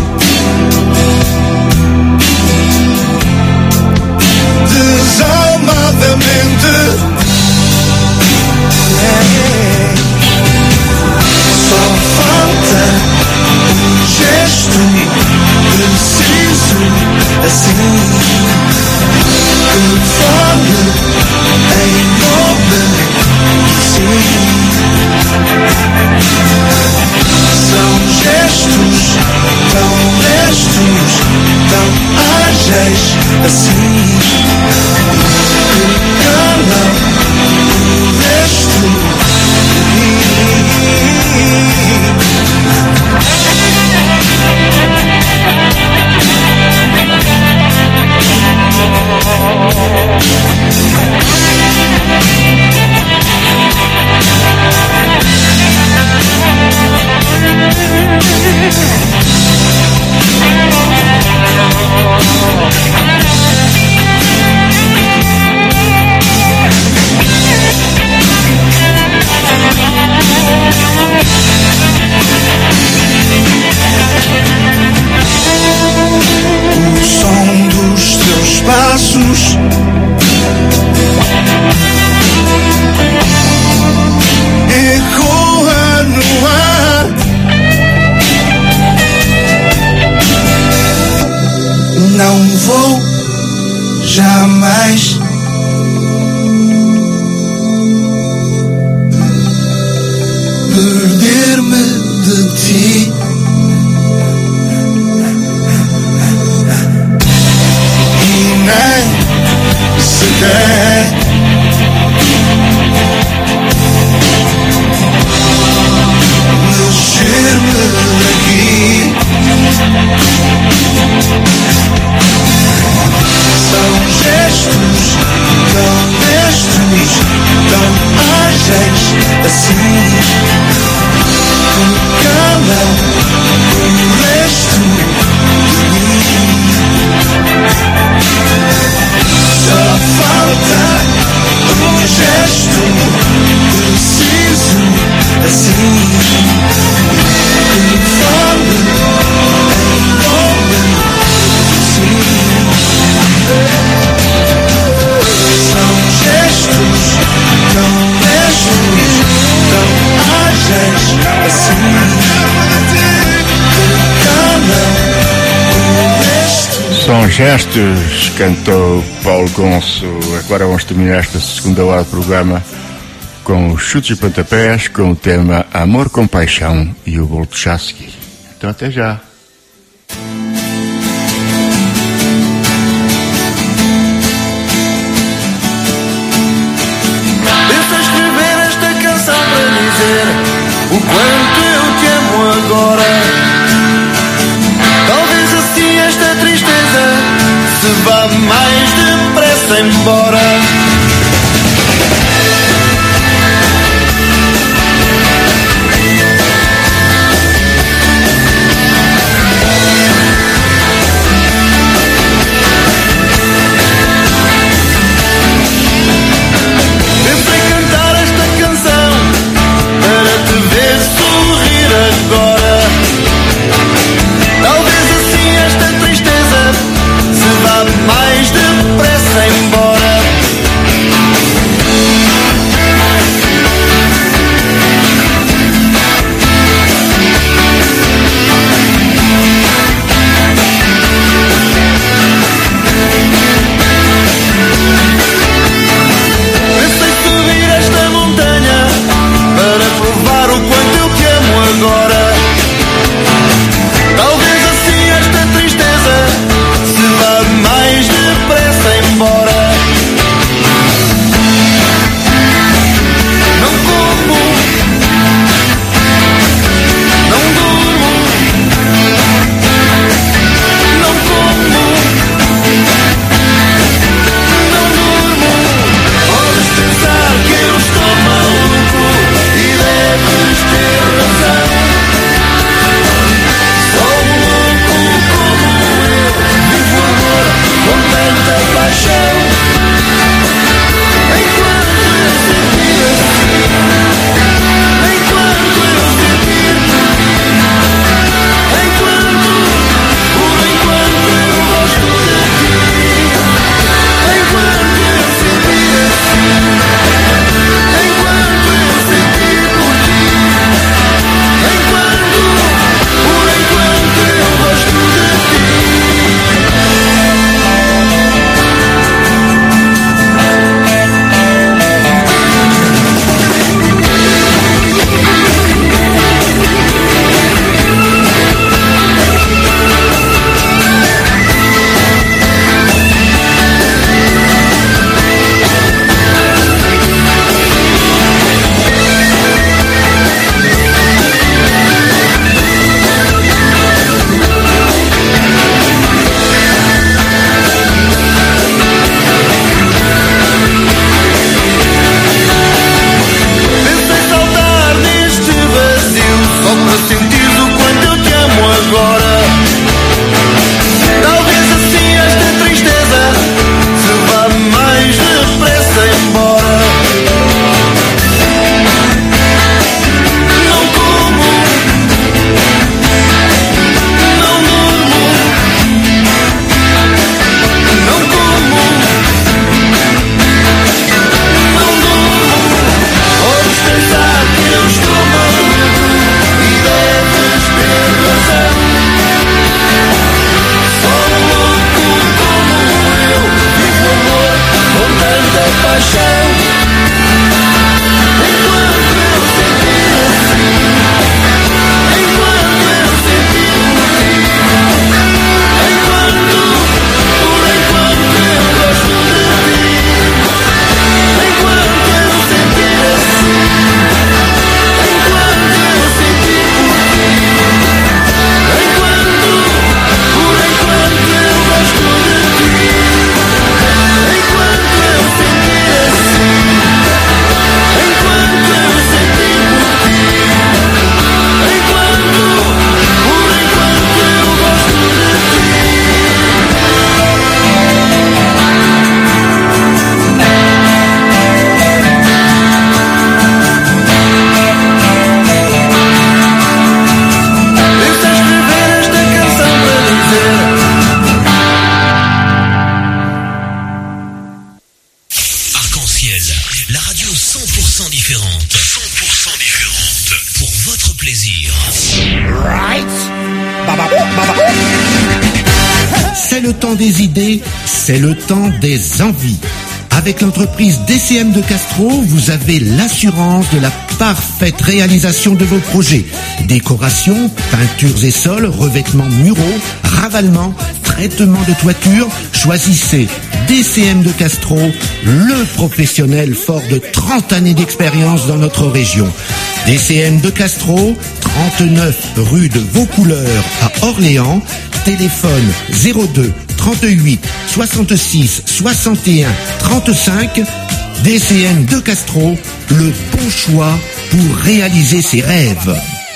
[SPEAKER 10] Desalmadamente, é. Só falta um gesto preciso assim, que fale em nome de si. São gestos tão lestos, tão ágeis assim, que calam
[SPEAKER 9] São gestos, cantou Paulo Gonço. Agora vamos terminar esta segunda hora do programa com os chutes e pontapés, com o tema Amor com Paixão e o bolo de chá a seguir. Então até já.
[SPEAKER 10] Pensa escrever esta canção para dizer o quanto eu te amo agora. Talvez assim esta tristeza se vá mais depressa embora. Mais depressa embora. Pensei subir esta montanha para provar o quanto eu te amo agora. Talvez assim esta tristeza se vá mais depressa embora. Não como, não durmo, não como, não durmo. Podes pensar que eu estou maluco e deves ter razão. Sou louco como eu, vivo amor com tanta paixão. Enquanto eu sentir assim, enquanto eu sentir por ti, enquanto, por enquanto eu gosto de ti. Enquanto eu sentir assim, enquanto eu sentir por ti, enquanto, por enquanto eu gosto de ti. Pensei saltar neste vazio só para sentir o quanto eu te amo agora. Talvez assim esta tristeza se vá mais depressa embora. Não como, não durmo, não como, não durmo. Podes pensar que eu estou maluco e deves ter razão. Sou louco como eu, vivo amor com tanta paixão. Enquanto eu sentir assim, enquanto eu sentir por ti, enquanto, por enquanto eu gosto de ti. Enquanto eu sentir assim, enquanto eu sentir por ti, enquanto, por enquanto eu gosto de ti. Enquanto eu sentir assim, enquanto eu sentir por ti, enquanto, por enquanto eu gosto de ti. Pensa escrever esta canção para dizer
[SPEAKER 16] Arc-en-Ciel, la radio cent pour cent différente. cent pour cent différente. Pour votre plaisir.
[SPEAKER 1] Right? Baba, baba.
[SPEAKER 3] C'est Après le temps des idées, c'est le temps des envies. Avec l'entreprise D C M de Castro, vous avez l'assurance de la parfaite réalisation de vos projets. Décoration, peintures et sols, revêtements muraux, ravalement, traitement de toiture. Choisissez D C M de Castro, le professionnel fort de trente années d'expérience dans notre région. D C M de Castro, trente-neuf rue de Vaucouleurs à Orléans. Téléphone zéro deux trente-huit soixante-six soixante et un trente-cinq. D C M de Castro, le bon choix pour réaliser ses rêves.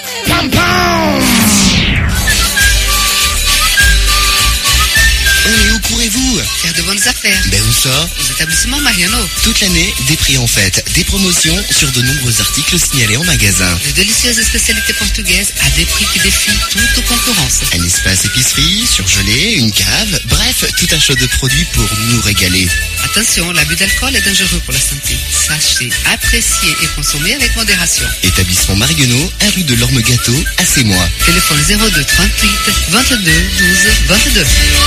[SPEAKER 4] Oh, et où courez-vous?
[SPEAKER 5] Faire de bonnes affaires.
[SPEAKER 4] Ben où ça?
[SPEAKER 5] Aux établissements Mariano.
[SPEAKER 4] Toute l'année, des prix en fête, des promotions sur de nombreux articles signalés en magasin.
[SPEAKER 5] De délicieuses spécialités portugaises à des prix qui défient toute concurrence.
[SPEAKER 4] Un espace épicerie, surgelé, une cave, bref, tout un choix de produits pour nous régaler.
[SPEAKER 5] Attention, l'abus d'alcool est dangereux pour la santé. Sachez apprécier et consommer avec modération.
[SPEAKER 4] Établissement Marionneau, un rue de l'Orme Gâteau, à Sémois.
[SPEAKER 5] Téléphone zéro deux trente-huit vingt-deux douze vingt-deux.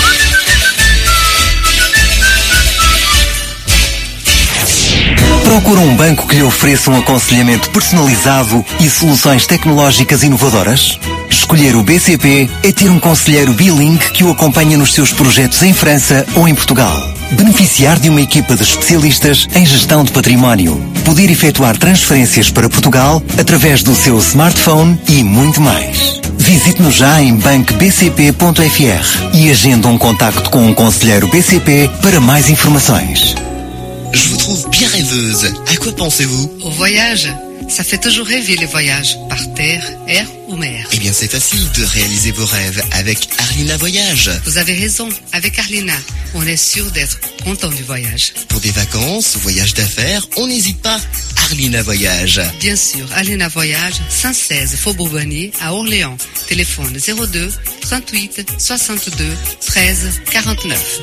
[SPEAKER 6] Procura um banco que lhe ofereça um aconselhamento personalizado e soluções tecnológicas inovadoras? Escolher o B C P é ter um conselheiro bilingue que o acompanha nos seus projetos em França ou em Portugal. Beneficiar de uma equipa de especialistas em gestão de património. Poder efetuar transferências para Portugal através do seu smartphone e muito mais. Visite-nos já em banco b c p ponto f r e agenda um contacto com um conselheiro B C P para mais informações.
[SPEAKER 4] Je vous trouve bien rêveuse. À quoi pensez-vous?
[SPEAKER 5] Au voyage. Ça fait toujours rêver les voyages, par terre, air ou mer.
[SPEAKER 4] Eh bien, c'est facile de réaliser vos rêves avec Arlina Voyage.
[SPEAKER 5] Vous avez raison, avec Arlina, on est sûr d'être content du voyage.
[SPEAKER 4] Pour des vacances, voyages d'affaires, on n'hésite pas. Arlina Voyage.
[SPEAKER 5] Bien sûr, Arlina Voyage, cent seize Faubourg Bonnier à Orléans. Téléphone zéro deux trente-huit soixante-deux treize quarante-neuf.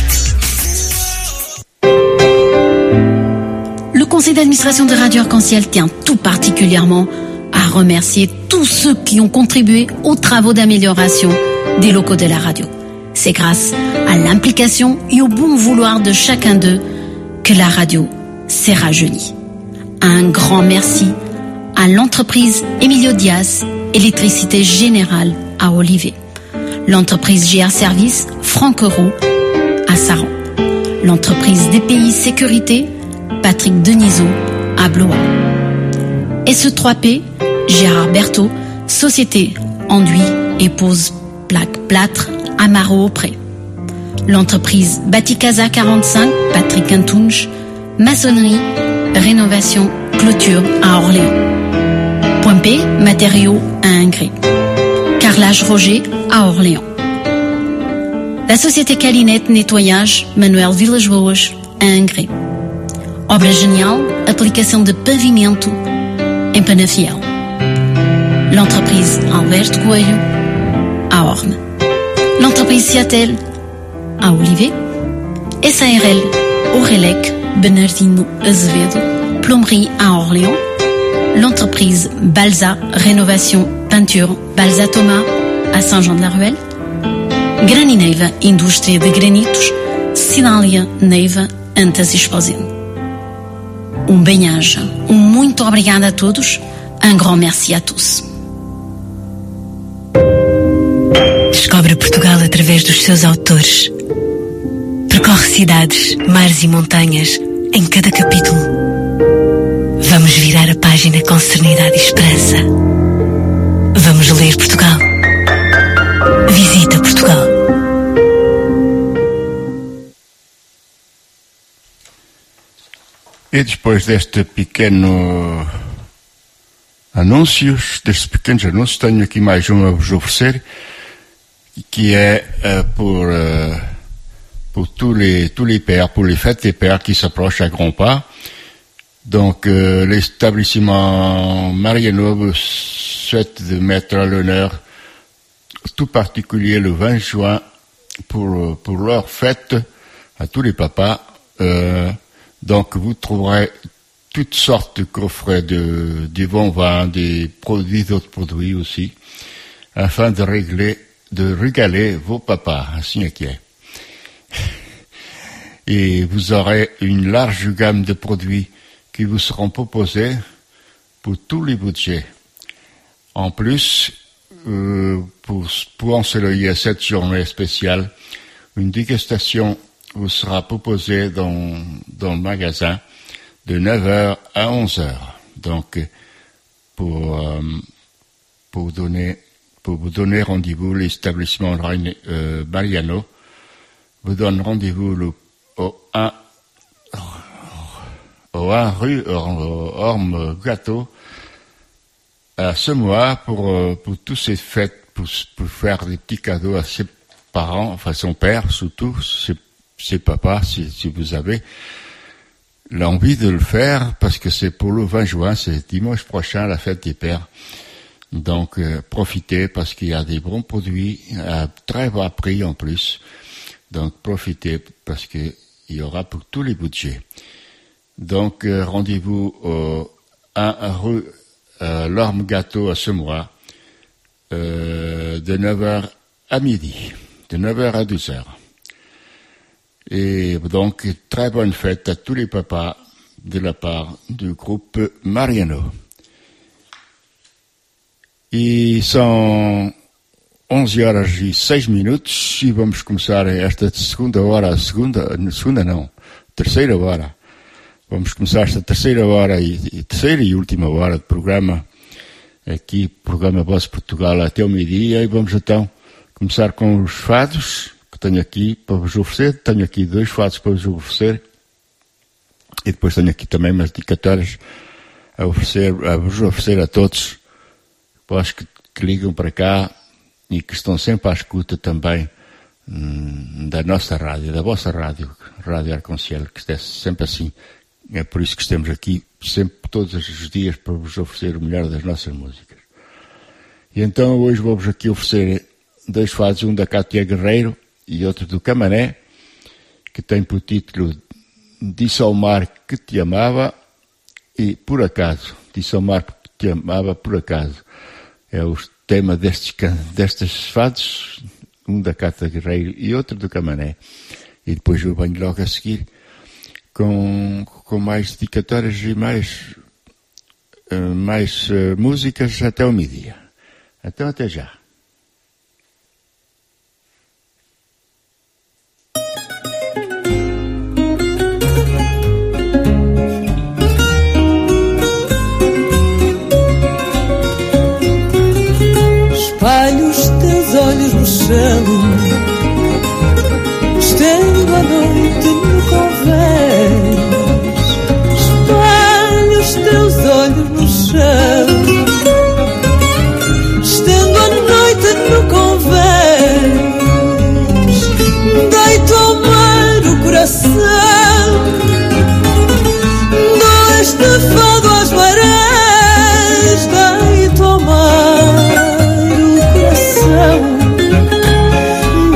[SPEAKER 7] Le conseil d'administration de Radio Arc-en-Ciel tient tout particulièrement à remercier tous ceux qui ont contribué aux travaux d'amélioration des locaux de la radio. C'est grâce à l'implication et au bon vouloir de chacun d'eux que la radio s'est rajeunie. Un grand merci à l'entreprise Emilio Diaz, Électricité Générale à Olivet, l'entreprise G R Service Franck Euro à Saran, l'entreprise D P I Sécurité Patrick Denisot à Blois. S E trois P, Gérard Berthaud, Société Enduit et Pose Plaque Plâtre à Marot-Auprès. L'entreprise Baticasa quarante-cinq, Patrick Antunge, Maçonnerie, Rénovation, Clôture à Orléans. Point P, Matériaux à Ingré. Carrelage Roger à Orléans. La Société Calinette Nettoyage, Manuel Vilas Boas à Ingré. Obra Genial, aplicação de pavimento em Penafiel. L'entreprise Alberto Coelho, à Orne. L'entreprise Ciatel, à Olivet. S A R L, Orelec, Bernardino Azevedo, Plomberie à Orléans. L'entreprise Balsa, Rénovation, Peinture, Balsa Thomas, à Saint-Jean-de-la-Ruelle. Granineiva, Indústria de Granitos, Cidália Neiva, Antas e Esposende. Um bem-aja, um muito obrigada a todos, um grand merci a tous.
[SPEAKER 8] Descobre Portugal através dos seus autores. Percorre cidades, mares e montanhas em cada capítulo. Vamos virar a página com serenidade e esperança. Vamos ler Portugal. Visita Portugal.
[SPEAKER 9] E depois deste pequeno anúncios, destes pequenos anúncios, tenho aqui mais um a vos oferecer, qui est euh, pour, euh, pour tous les, tous les pères, pour les fêtes des pères qui s'approchent à grands pas. Donc, euh, l'établissement Mariano souhaite de mettre à l'honneur, tout particulier le vingt juin, pour, pour leur fête à tous les papas. Euh, donc, vous trouverez toutes sortes de coffrets de, des bons vins, des produits, d'autres produits aussi, afin de régler, de régaler vos papas, ainsi qu'il est. et vous aurez une large gamme de produits qui vous seront proposés pour tous les budgets. En plus, euh, pour, pour ensoleiller cette journée spéciale, une dégustation vous sera proposée dans, dans le magasin de neuf heures à onze heures. Donc, pour, euh, pour, donner, pour vous donner rendez-vous, l'établissement euh, Mariano vous donne rendez-vous le, au un au un rue Orme Gâteau à Semois pour, pour tous ces fêtes, pour, pour faire des petits cadeaux à ses parents, enfin son père surtout, ses, ses papas, si, si vous avez l'envie de le faire, parce que c'est pour le vingt juin, c'est dimanche prochain, la fête des pères. Donc euh, profitez, parce qu'il y a des bons produits à très bas prix en plus. Donc profitez, parce qu'il y aura pour tous les budgets. Donc euh, rendez-vous au un rue euh, L'Orme Gâteau à Semois, euh, de neuf heures à midi, de neuf heures à douze heures. Et donc, très bonne fête à tous les papas de la part do grupo Mariano. E são onze horas e seis minutos e vamos começar esta segunda hora, segunda, segunda não, terceira hora. Vamos começar esta terceira hora e, e terceira e última hora de programa, aqui, programa Voz Portugal até o meio-dia, e vamos então começar com os fados que tenho aqui para vos oferecer. Tenho aqui dois fados para vos oferecer e depois tenho aqui também umas dedicatórias a oferecer, a vos oferecer a todos, vós que, que ligam para cá e que estão sempre à escuta também hum, da nossa rádio, da vossa rádio, Rádio Arconciel, que é sempre assim. É por isso que estamos aqui, sempre, todos os dias, para vos oferecer o melhor das nossas músicas. E então hoje vou-vos aqui oferecer dois fados, um da Cátia Guerreiro e outro do Camané, que tem por título Disse ao Mar que te amava e Por acaso. Disse ao Mar que te amava por acaso. É o tema destes, destes fados, um da Cátia Guerreiro e outro do Camané. E depois eu venho logo a seguir com, com mais dedicatórias e mais, uh, mais uh, músicas até o meio-dia. Então até já.
[SPEAKER 14] Espalho os teus olhos no chão, estendo a noite no convés. Espalho os teus olhos no chão, estendo a noite no convés. Deito ao mar o coração, dou este fado às marés. Deito ao mar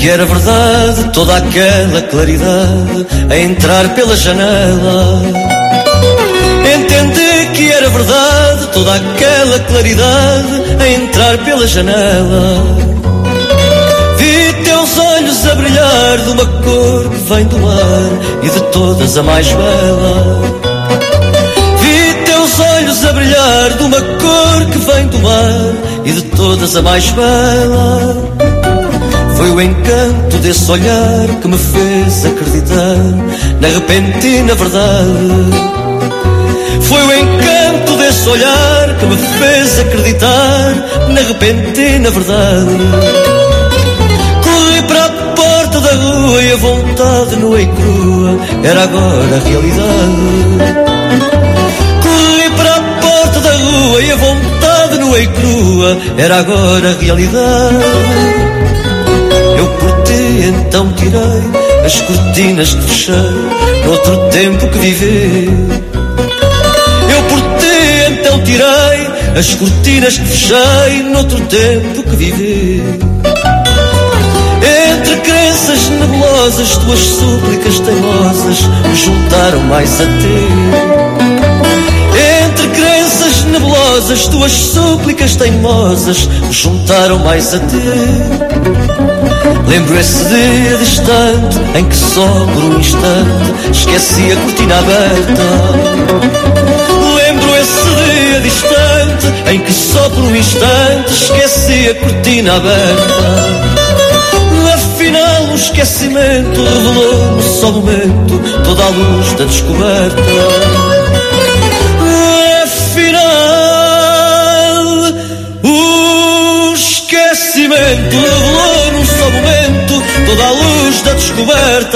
[SPEAKER 13] que era verdade toda aquela claridade a entrar pela janela. Entendi que era verdade toda aquela claridade a entrar pela janela. Vi teus olhos a brilhar de uma cor que vem do mar e de todas a mais bela. Vi teus olhos a brilhar de uma cor que vem do mar e de todas a mais bela. Foi o encanto desse olhar que me fez acreditar na repentina verdade. Foi o encanto desse olhar que me fez acreditar na repentina verdade. Corri para a porta da rua e a vontade nua e crua era agora a realidade. Corri para a porta da rua e a vontade nua e crua era agora a realidade. Eu por ti então tirei as cortinas que fechei noutro tempo que vivi. Eu por ti então tirei as cortinas que fechei noutro tempo que vivi. Entre crenças nebulosas, tuas súplicas teimosas me juntaram mais a ti. Entre crenças nebulosas, tuas súplicas teimosas me juntaram mais a ti. Lembro esse dia distante em que só por um instante esqueci a cortina aberta. Lembro esse dia distante em que só por um instante esqueci a cortina aberta. Afinal o esquecimento revelou no só momento toda a luz da descoberta. Afinal o esquecimento revelou num só momento toda a luz da descoberta.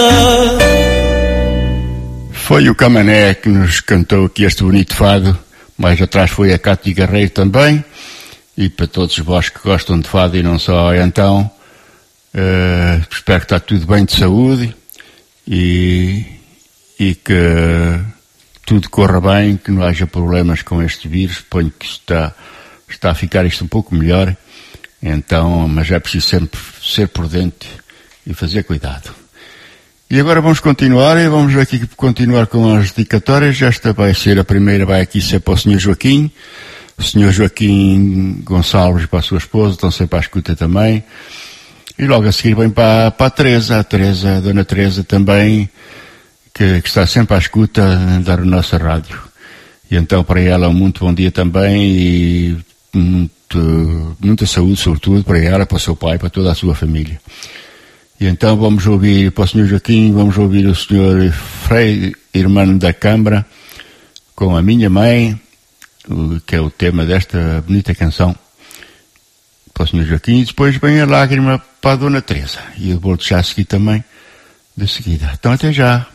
[SPEAKER 9] Foi o Camané que nos cantou aqui este bonito fado. Mais atrás foi a Cátia Guerreiro também. E para todos vós que gostam de fado e não só, então, uh, espero que está tudo bem de saúde e, e que tudo corra bem, que não haja problemas com este vírus. Suponho que está, está a ficar isto um pouco melhor. Então, mas é preciso sempre ser prudente e fazer cuidado. E agora vamos continuar, e vamos aqui continuar com as dedicatórias. Esta vai ser, a primeira vai aqui ser para o senhor Joaquim, o senhor Joaquim Gonçalves e para a sua esposa, estão sempre à escuta também. E logo a seguir vem para, para a Teresa, a Teresa, a dona Teresa também, que, que está sempre à escuta da nossa rádio. E então para ela um muito bom dia também e muito, muita saúde, sobretudo para ela, para o seu pai, para toda a sua família. E então vamos ouvir, para o senhor Joaquim, vamos ouvir o senhor Frei, irmão da Câmara, com a minha mãe, que é o tema desta bonita canção, para o senhor Joaquim, e depois vem a lágrima para a dona Teresa. E eu vou deixar a seguir também, de seguida. Então até já.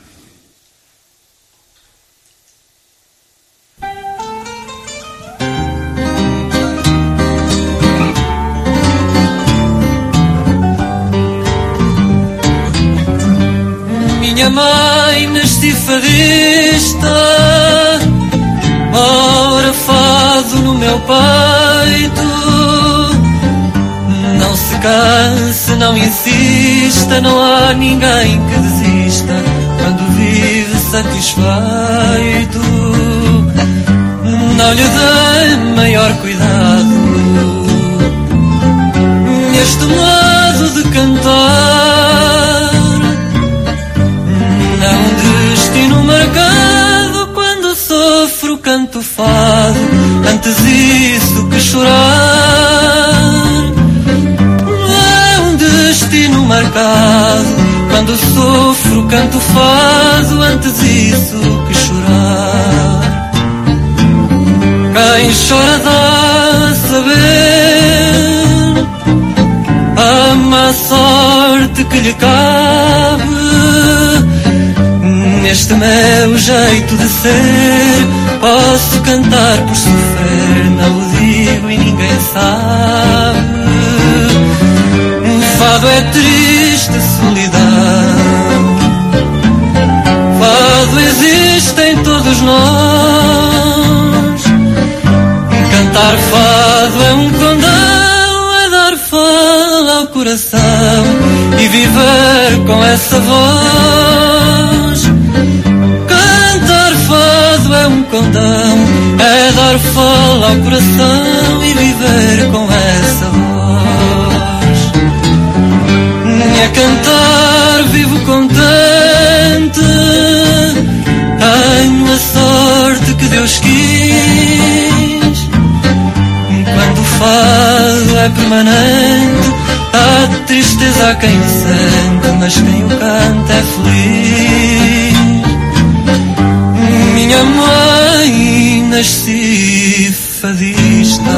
[SPEAKER 13] Minha mãe nasci fadista, ora fado no meu peito. Não se canse, não insista, não há ninguém que desista quando vive satisfeito. Não lhe dê maior cuidado. Este modo de cantar é um destino marcado. Quando sofro canto fado, antes isso que chorar. É um destino marcado. Quando sofro canto fado, antes isso que chorar. Quem chora dá a saber a má sorte que lhe cabe. Neste meu jeito de ser, posso cantar por sofrer, não o digo e ninguém sabe. Um fado é triste solidão, fado existe em todos nós. Cantar fado é um condão, é dar fala ao coração e viver com essa voz. Cantar fado é um condão, é dar fala ao coração e viver com essa voz. É cantar vivo contente, tenho a sorte que Deus quis. Quando o fado é permanente, há tristeza a quem o sente, mas quem o canta é feliz. Minha mãe nasci fadista,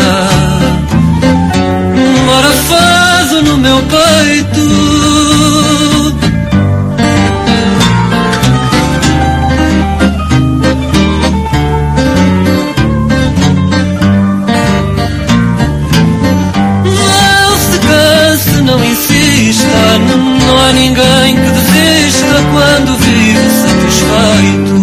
[SPEAKER 13] mora fado no meu peito. Não insista, não há ninguém que desista quando vive satisfeito.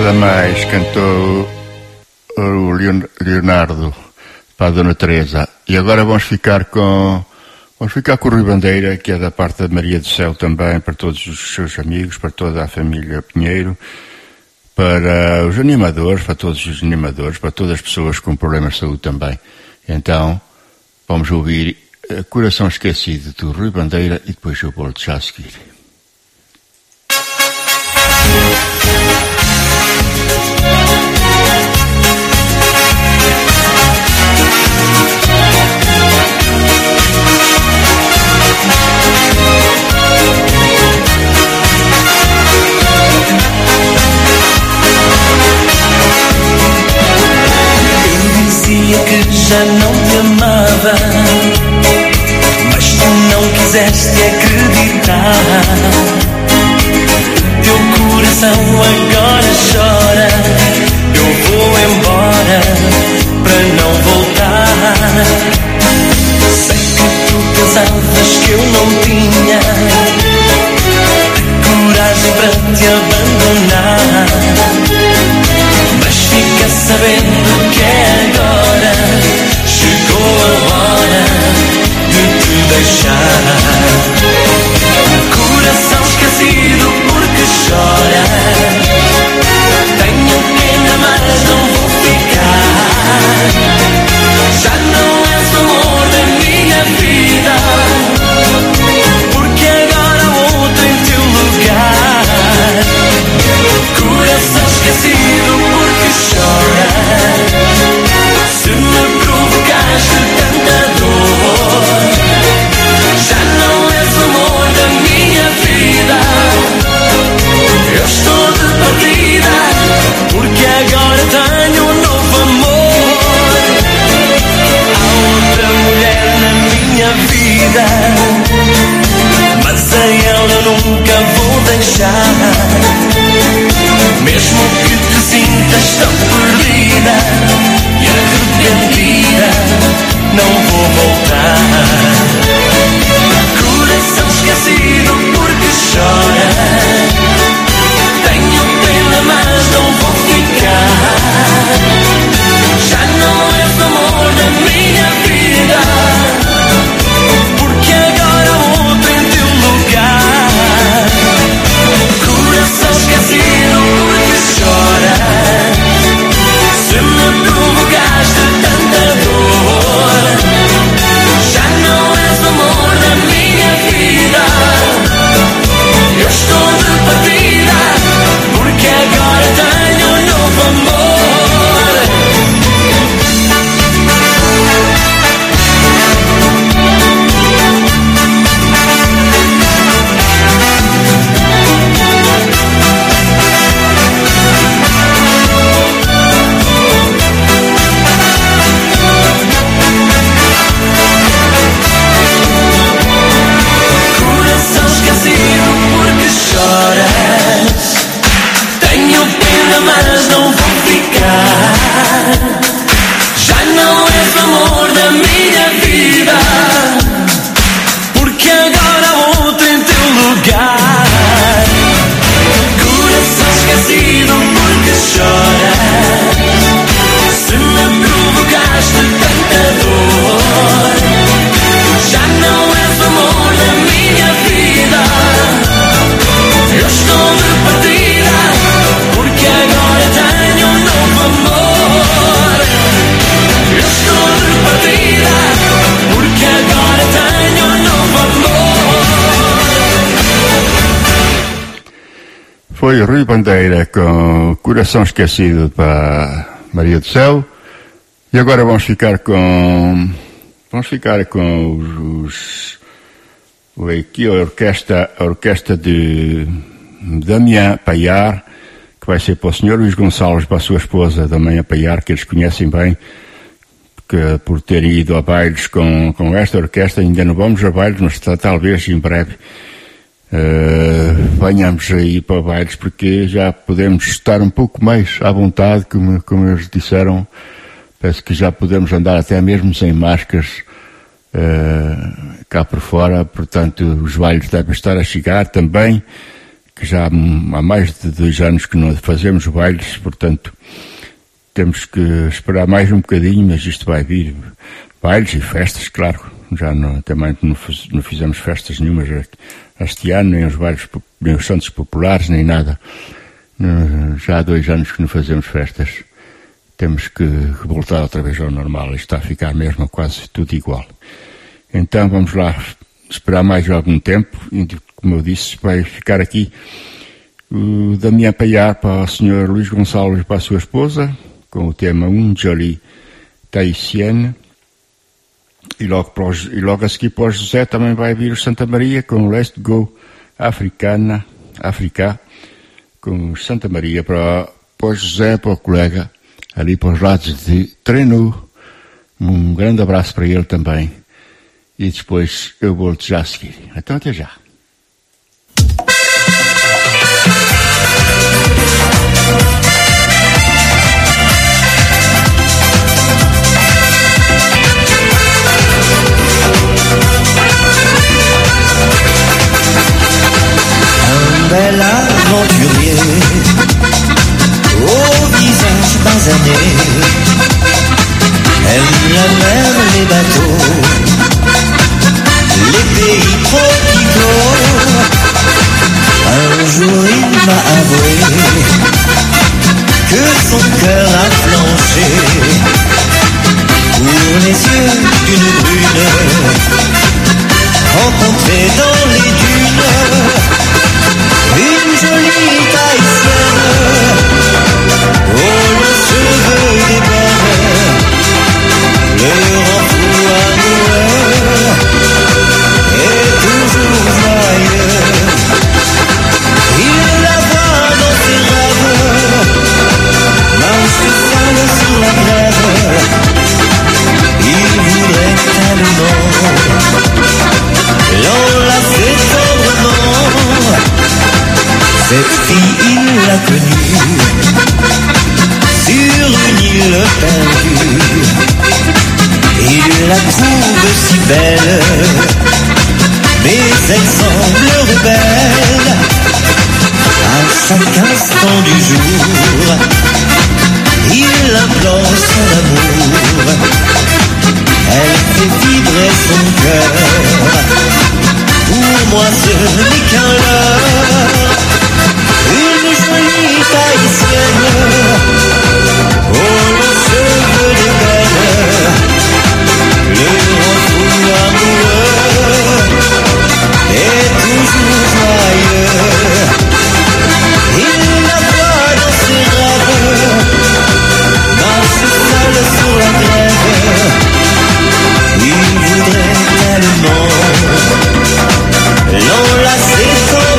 [SPEAKER 9] Nada mais cantou o Leonardo para a Dona Teresa. E agora vamos ficar com vamos ficar com o Rui Bandeira, que é da parte da Maria do Céu também, para todos os seus amigos, para toda a família Pinheiro, para os animadores, para todos os animadores, para todas as pessoas com problemas de saúde também. Então, vamos ouvir Coração Esquecido do Rui Bandeira e depois eu volto já a seguir.
[SPEAKER 14] Dizia que já não te amava, mas tu não quiseste acreditar. Teu coração agora chora, eu vou embora para não voltar. Sei que tu pensavas que eu não tinha coragem para te abandonar, mas fica sabendo que agora chegou a hora de te deixar. Coração esquecido porque chora, tenho pena mas não vou ficar. Já não és o amor da minha vida, porque agora há outro em teu lugar. Coração esquecido porque chora, se me provocaste tanta dor. Já não és o amor da minha vida, eu estou de partida, porque agora tenho um novo amor. Há outra mulher na minha vida, mas a ela nunca vou deixar. Mesmo que te sintas tão perdida e arrependida, não vou voltar. Coração esquecido porque chora, tenho pena mas não vou ficar. Já não és amor da minha vida, porque agora há outro em teu lugar. Coração esquecido porque chora, se me provocaste tanta dor. Já não és amor da minha vida, eu estou de partida, porque agora tenho um novo amor. Coração esquecido porque chora, tenho pena mas não vou ficar. Já não és amor da minha vida, porque agora há outro em teu lugar. Coração esquecido porque chora, se me provocaste tanta dor. Já não és amor da minha vida, eu estou de partida, porque agora tenho um novo amor. Eu estou de partida, porque agora tenho um novo amor.
[SPEAKER 9] Foi Rui Bandeira com Coração Esquecido para Maria do Céu. E agora vamos ficar com vamos ficar com os, os aqui a orquestra, a orquestra de Damião Paiar, que vai ser para o senhor Luís Gonçalves, para a sua esposa Damião Paiar, que eles conhecem bem, que por terem ido a bailes com, com esta orquestra. Ainda não vamos a bailes, mas talvez em breve uh, venhamos aí para bailes, porque já podemos estar um pouco mais à vontade, como, como eles disseram. Parece que já podemos andar até mesmo sem máscaras uh, cá por fora, portanto os bailes devem estar a chegar também. que já há mais de dois anos que não fazemos bailes, portanto temos que esperar mais um bocadinho, mas isto vai vir. Bailes e festas, claro. Já não, também não, não fizemos festas nenhumas este ano, nem os bailes, nem os santos populares, nem nada. Já há dois anos que não fazemos festas. Temos que voltar outra vez ao normal. Isto está a ficar mesmo quase tudo igual. Então vamos lá esperar mais algum tempo. E, como eu disse, vai ficar aqui o Damião Paiar para o senhor Luís Gonçalves e para a sua esposa, com o tema Um Jolie Tahitienne. E logo, para os, e logo a seguir para o José também vai vir o Santa Maria com o Let's Go Africana, África, com o Santa Maria para, para o José, para o colega, ali para os lados de Treino. Um grande abraço para ele também. E depois eu volto já a seguir. Então até já.
[SPEAKER 12] Un bel aventurier au visage basané aime la mer, les bateaux, les pays tropicaux. Un jour il m'a avoué que son cœur a flanché pour les yeux d'une brune rencontrée dans les dunes. Une jolie Tahitienne aux longs cheveux d'ébène, le rend fou amoureux et toujours joyeux. Il la voit dans ses rêves, marche seule sur la grève. Il voudrait tellement l'enlacer tendrement. Cette fille, il l'a connue sur une île perdue. Il la trouve si belle, mais elle semble rebelle. À chaque instant du jour, il implore son amour. Elle fait vibrer son cœur. Pour moi ce n'est qu'un leurre. Une jolie Tahitienne aux longs cheveux d'ébène, le rend fou amoureux et toujours joyeux. Il la voit dans ses rêves, marche seule sur la grève. Il voudrait tellement l'enlacer comme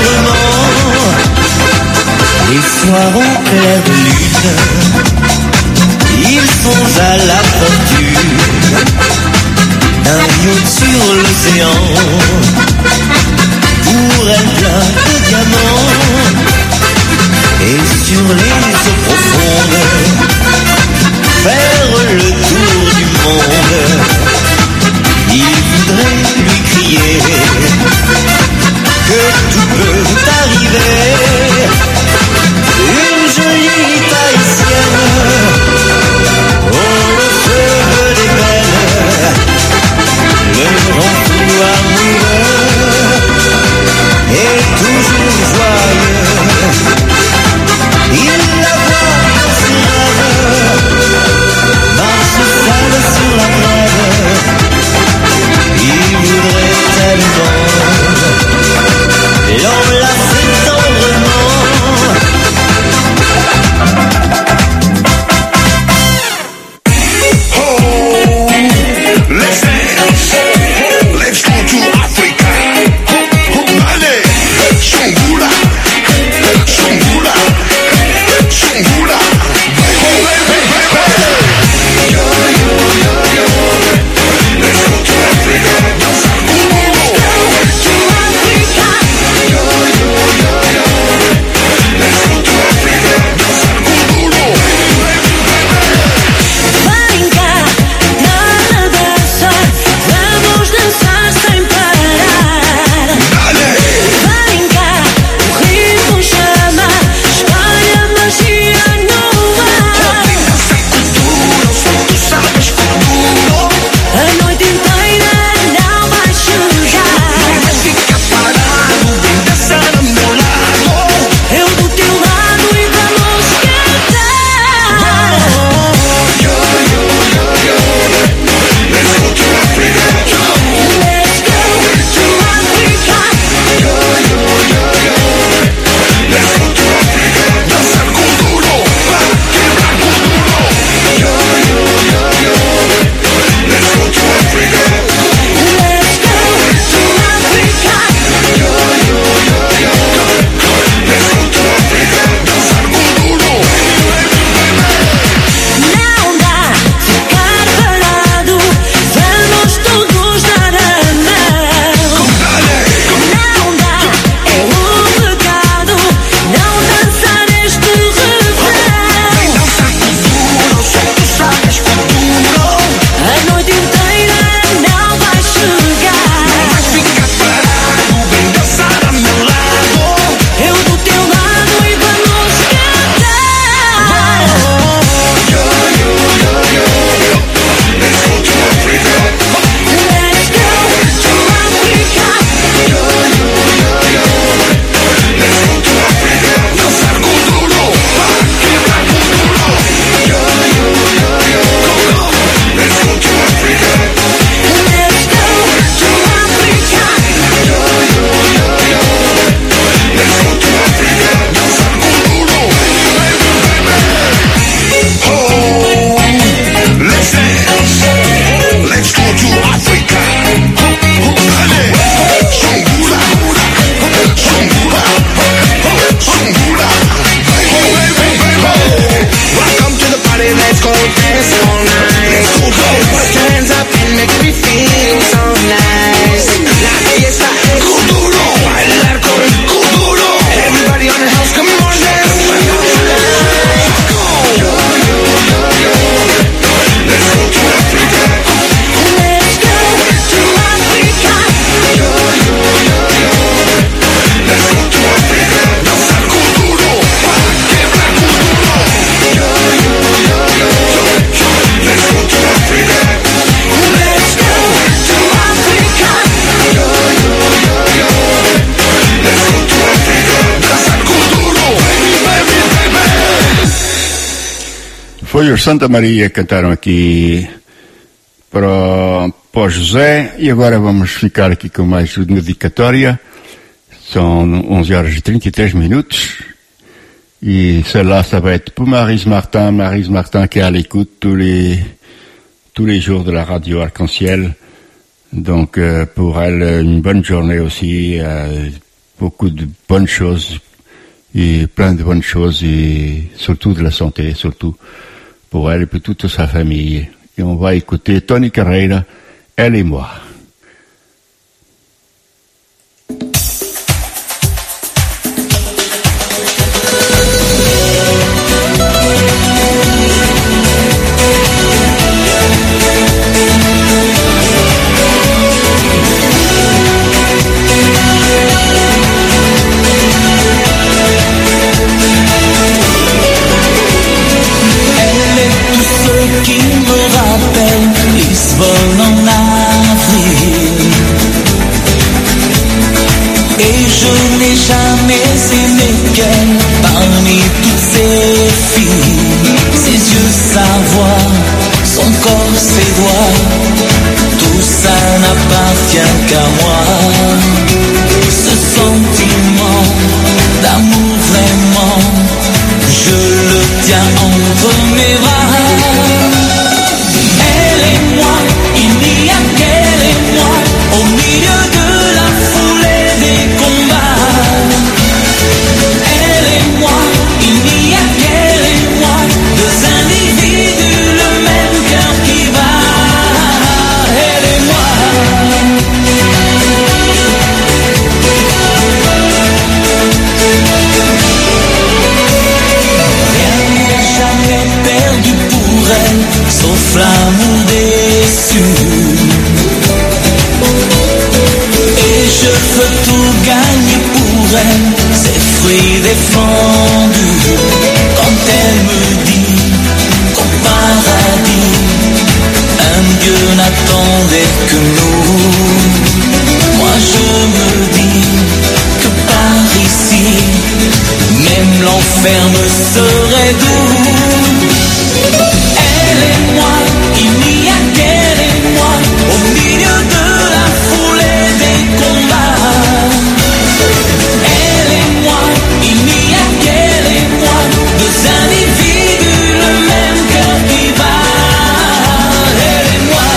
[SPEAKER 9] Foi os Santa Maria que cantaram aqui para o, para o José, e agora vamos ficar aqui com mais uma dedicatória. São onze horas e trinta e três minutos. Et celle-là, ça va être pour Maryse Martin, Maryse Martin qui est à l'écoute tous les tous les jours de la radio Arc-en-Ciel. Donc euh, pour elle, une bonne journée aussi, euh, beaucoup de bonnes choses et plein de bonnes choses et surtout de la santé, surtout pour elle et pour toute sa famille. Et on va écouter Tony Carreira, Elle et moi.
[SPEAKER 14] Lisbonne en avril. Et je n'ai jamais aimé qu'elle parmi toutes ces filles. Ses yeux, sa voix, son corps, ses doigts, tout ça n'appartient qu'à moi. Ce sentiment d'amour vraiment, je le tiens entre mes bras. Il n'y a qu'elle et moi au milieu de la foulée des combats. Elle et moi, il n'y a qu'elle et moi, deux individus, le même cœur qui bat. Elle et moi. Rien n'est jamais perdu pour elle, sauf l'amour déçu. Et je veux tout gagner pour elle, ses fruits défendus. Quand elle me dit qu'au paradis, un Dieu n'attendait que nous. Moi je me dis que par ici, même l'enfer me serait doux. Elle et moi, il n'y a qu'elle et moi au milieu de la foulée des combats. Elle et moi, il n'y a qu'elle et moi, deux individus, le même cœur qui bat. Elle et moi.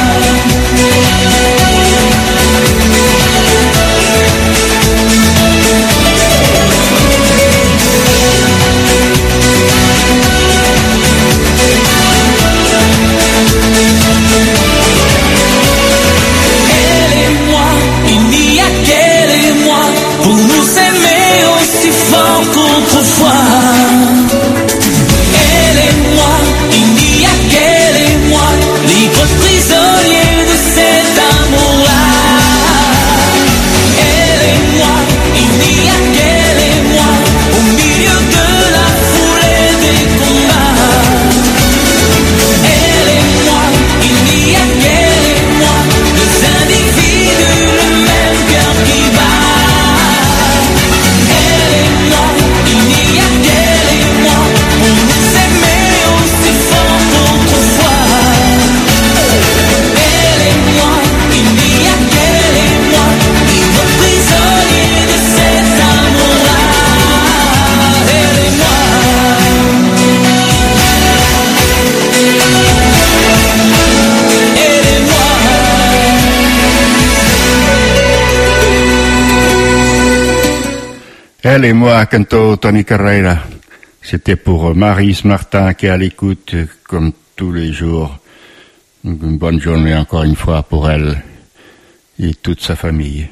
[SPEAKER 9] Elle et moi, canto Tony Carreira. C'était pour Maryse Martin qui est à l'écoute, comme tous les jours. Une bonne journée encore une fois pour elle e toute sa família.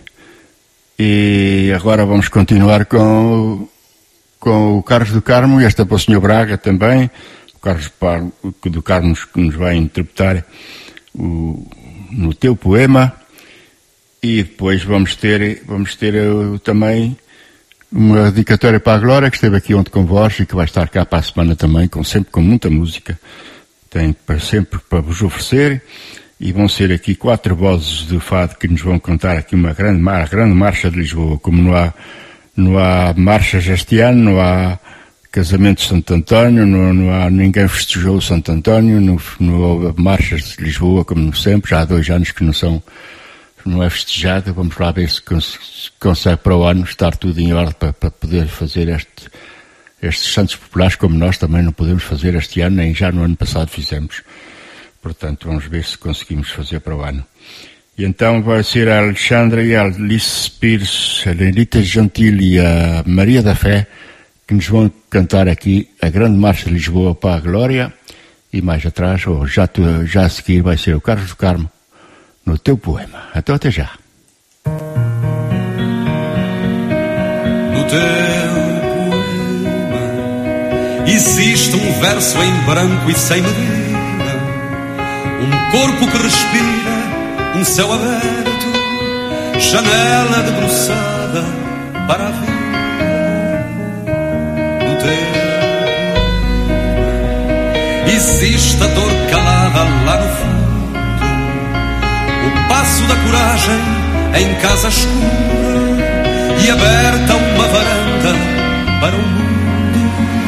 [SPEAKER 9] E agora vamos continuar com, com o Carlos do Carmo, e esta para o senhor Braga também. O Carlos do Carmo que nos vai interpretar o, no teu poema. E depois vamos ter, vamos ter uh, também uma dedicatória para a Glória, que esteve aqui ontem com vós e que vai estar cá para a semana também, com, sempre com muita música. Tem para sempre para vos oferecer. E vão ser aqui quatro vozes de fado que nos vão contar aqui uma grande, mar, grande marcha de Lisboa. Como não há, não há marchas este ano, não há casamento de Santo António, não, não há, ninguém festejou Santo António, não, não houve marchas de Lisboa, como sempre, já há dois anos que não são, não é festejada. Vamos lá ver se cons- consegue para o ano estar tudo em ordem para, para poder fazer este, estes santos populares, como nós também não podemos fazer este ano, nem já no ano passado fizemos. Portanto, vamos ver se conseguimos fazer para o ano. E então vai ser a Alexandra e a Alice Pires, a Lenita Gentil e a Maria da Fé, que nos vão cantar aqui a Grande Marcha de Lisboa para a Glória, e mais atrás, ou já, já a seguir, vai ser o Carlos do Carmo no teu poema. Então até já.
[SPEAKER 10] No teu poema existe um verso em branco e sem medida, um corpo que respira, um céu aberto, janela debruçada para a vida. Existe a dor calada lá no fundo, o passo da coragem em casa escura e aberta uma varanda para o mundo.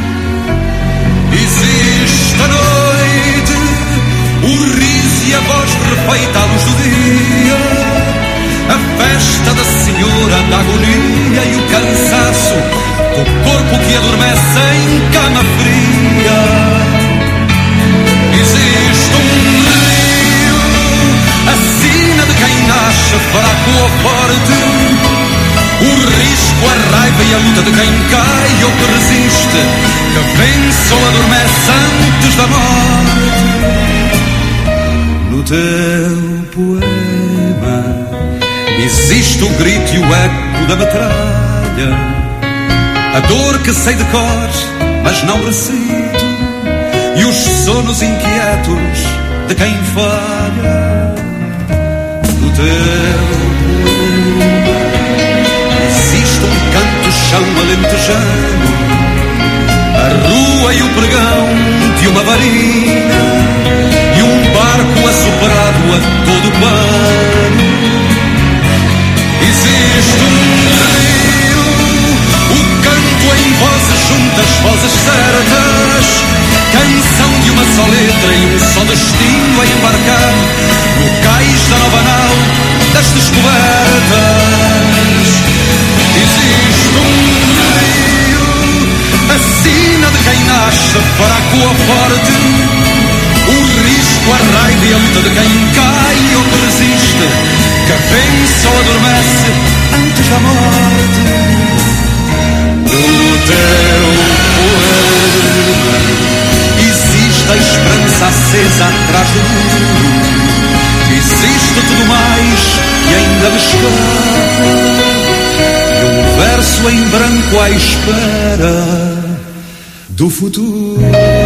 [SPEAKER 10] Existe a noite, o riso e a voz refeita à luz do dia, a festa da senhora da agonia e o cansaço do corpo que adormece em cama fria. Existe um rio, a sina de quem nasce fraco ou forte, o risco, a raiva e a luta de quem cai ou que resiste, que vence ou adormece antes da morte. No teu poema existe o grito e o eco da metralha, a dor que sei de cor, mas não recito, e os sonos inquietos de quem falha. No teu poema existe um canto-chão alentejano, a rua e o pregão de uma varina, e um barco assoprado a todo pano. Existe um rio, o canto em vozes juntas, vozes certas, canção de uma só letra e um só destino a embarcar no cais da nova nau das descobertas. Existe um rio, a sina de quem nasce fraco ou forte, o risco, a raiva e a luta de quem cai ou que resiste, que pensa ou adormece antes da morte. No teu poema existe a esperança acesa atrás do muro, existe tudo mais e ainda me escapa, e um verso em branco à espera do futuro.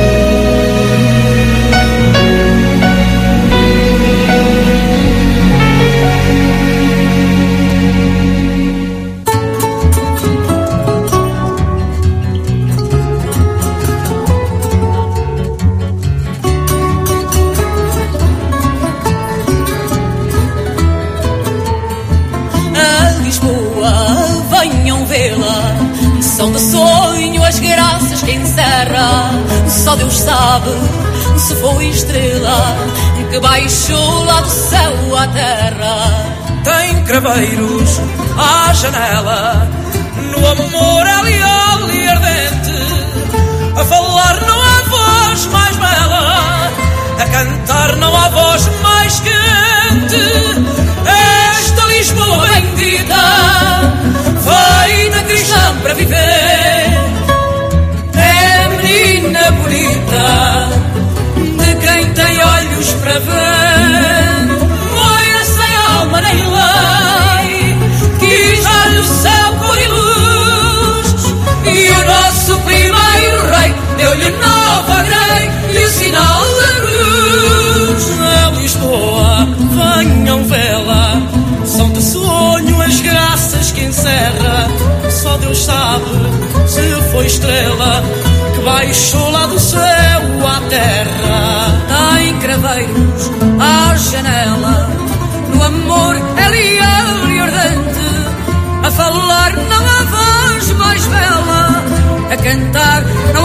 [SPEAKER 18] São de sonho as graças que encerra, só Deus sabe se foi estrela que baixou lá do céu à terra.
[SPEAKER 19] Tem craveiros à janela, no amor aliado e ardente, a falar não há voz mais bela, a cantar não há voz mais quente. Esta Lisboa bendita, feita cristã para viver, é menina bonita de quem tem olhos para ver, loira sem alma nem lei, quis dar-lhe o céu cor e luz, e o nosso primeiro rei deu-lhe nova grei e o sinal da cruz. A Lisboa, venham vê-la, são de sonho as graças que encerra, só Deus sabe se foi estrela que baixou lá do céu à terra.
[SPEAKER 18] Tem craveiros à janela, no amor é leal e ardente, a falar não há voz mais bela, a cantar não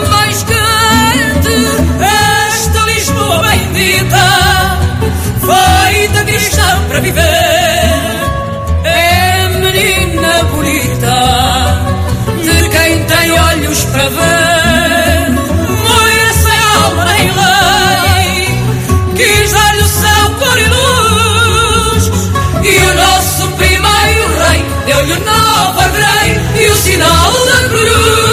[SPEAKER 19] mais quente, esta Lisboa bendita, feita cristã para viver, é menina bonita, de quem tem olhos para ver, moira sem alma nem lei, quis dar-lhe o céu cor e luz, e o nosso primeiro rei deu-lhe nova grei e o sinal da cruz.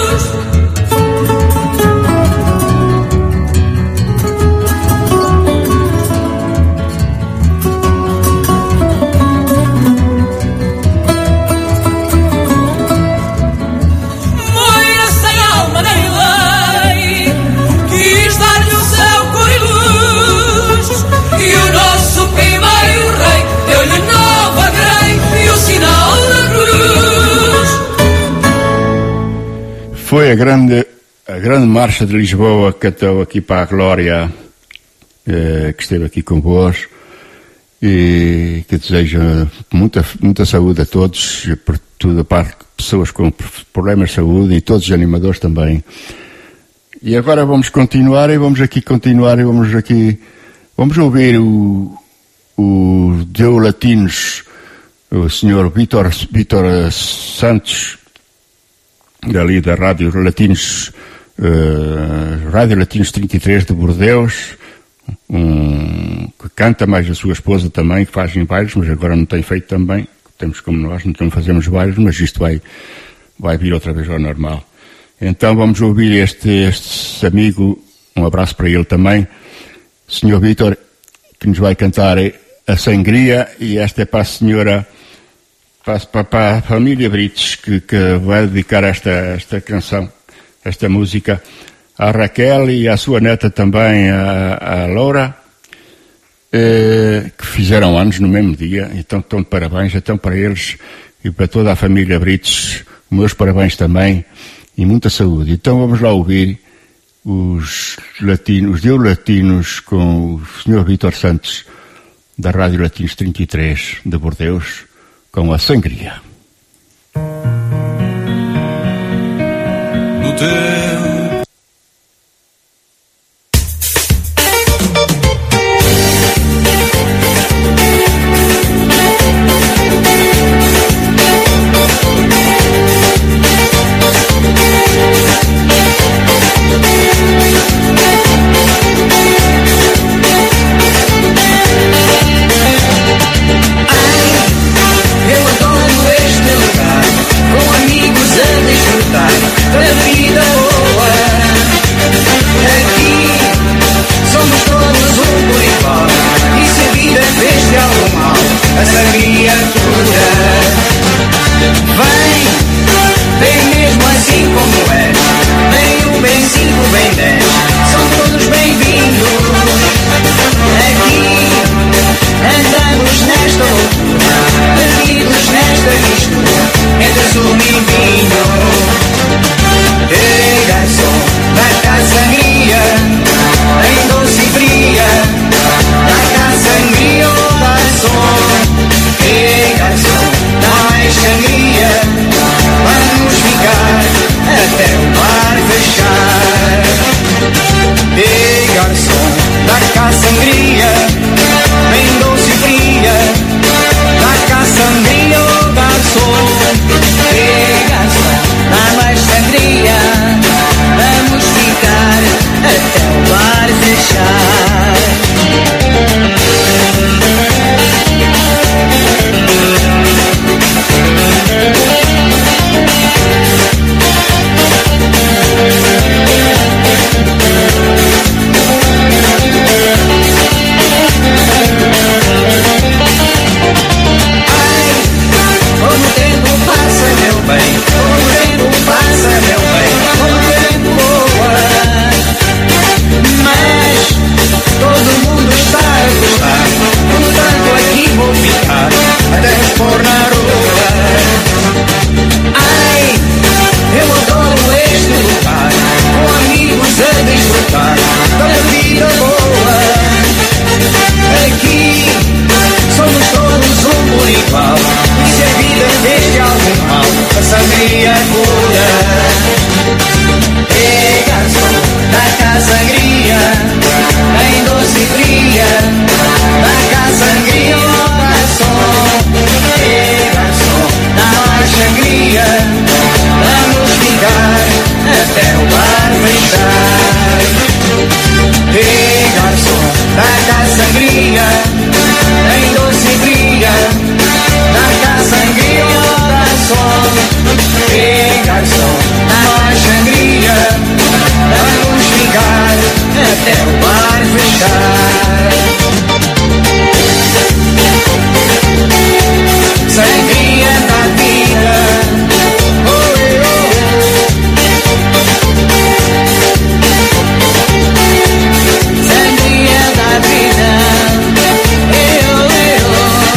[SPEAKER 9] Foi a grande, a grande marcha de Lisboa que cantou aqui para a Glória, eh, que esteve aqui convosco, e que desejo muita, muita saúde a todos, por tudo, para pessoas com problemas de saúde e todos os animadores também. E agora vamos continuar e vamos aqui continuar e vamos aqui, vamos ouvir o, o Deu Latinos, o senhor Vítor, Vítor Santos, dali da Rádio Latinos, uh, Rádio Latinos trinta e três de Bordeus, um, que canta, mais a sua esposa também, que fazem bailes, mas agora não tem feito também, temos como nós, não fazemos bailes, mas isto vai, vai vir outra vez ao normal. Então vamos ouvir este, este amigo, um abraço para ele também, senhor Vítor, que nos vai cantar a Sangria, e esta é para a senhora, para, para a família Brites, que, que vai dedicar esta, esta canção, esta música, à Raquel e à sua neta também, a, a Laura, eh, que fizeram anos no mesmo dia, então estão de parabéns, então para eles e para toda a família Brites, meus parabéns também e muita saúde. Então vamos lá ouvir os latinos, os Deu Latinos com o senhor Vítor Santos, da Rádio Latinos trinta e três de Bordeus, com a Sangria.
[SPEAKER 10] No teu
[SPEAKER 11] a vida. Oh,
[SPEAKER 12] até o bar fechar. Sangria da vida, oh, oh, sangria da vida, eu, eu.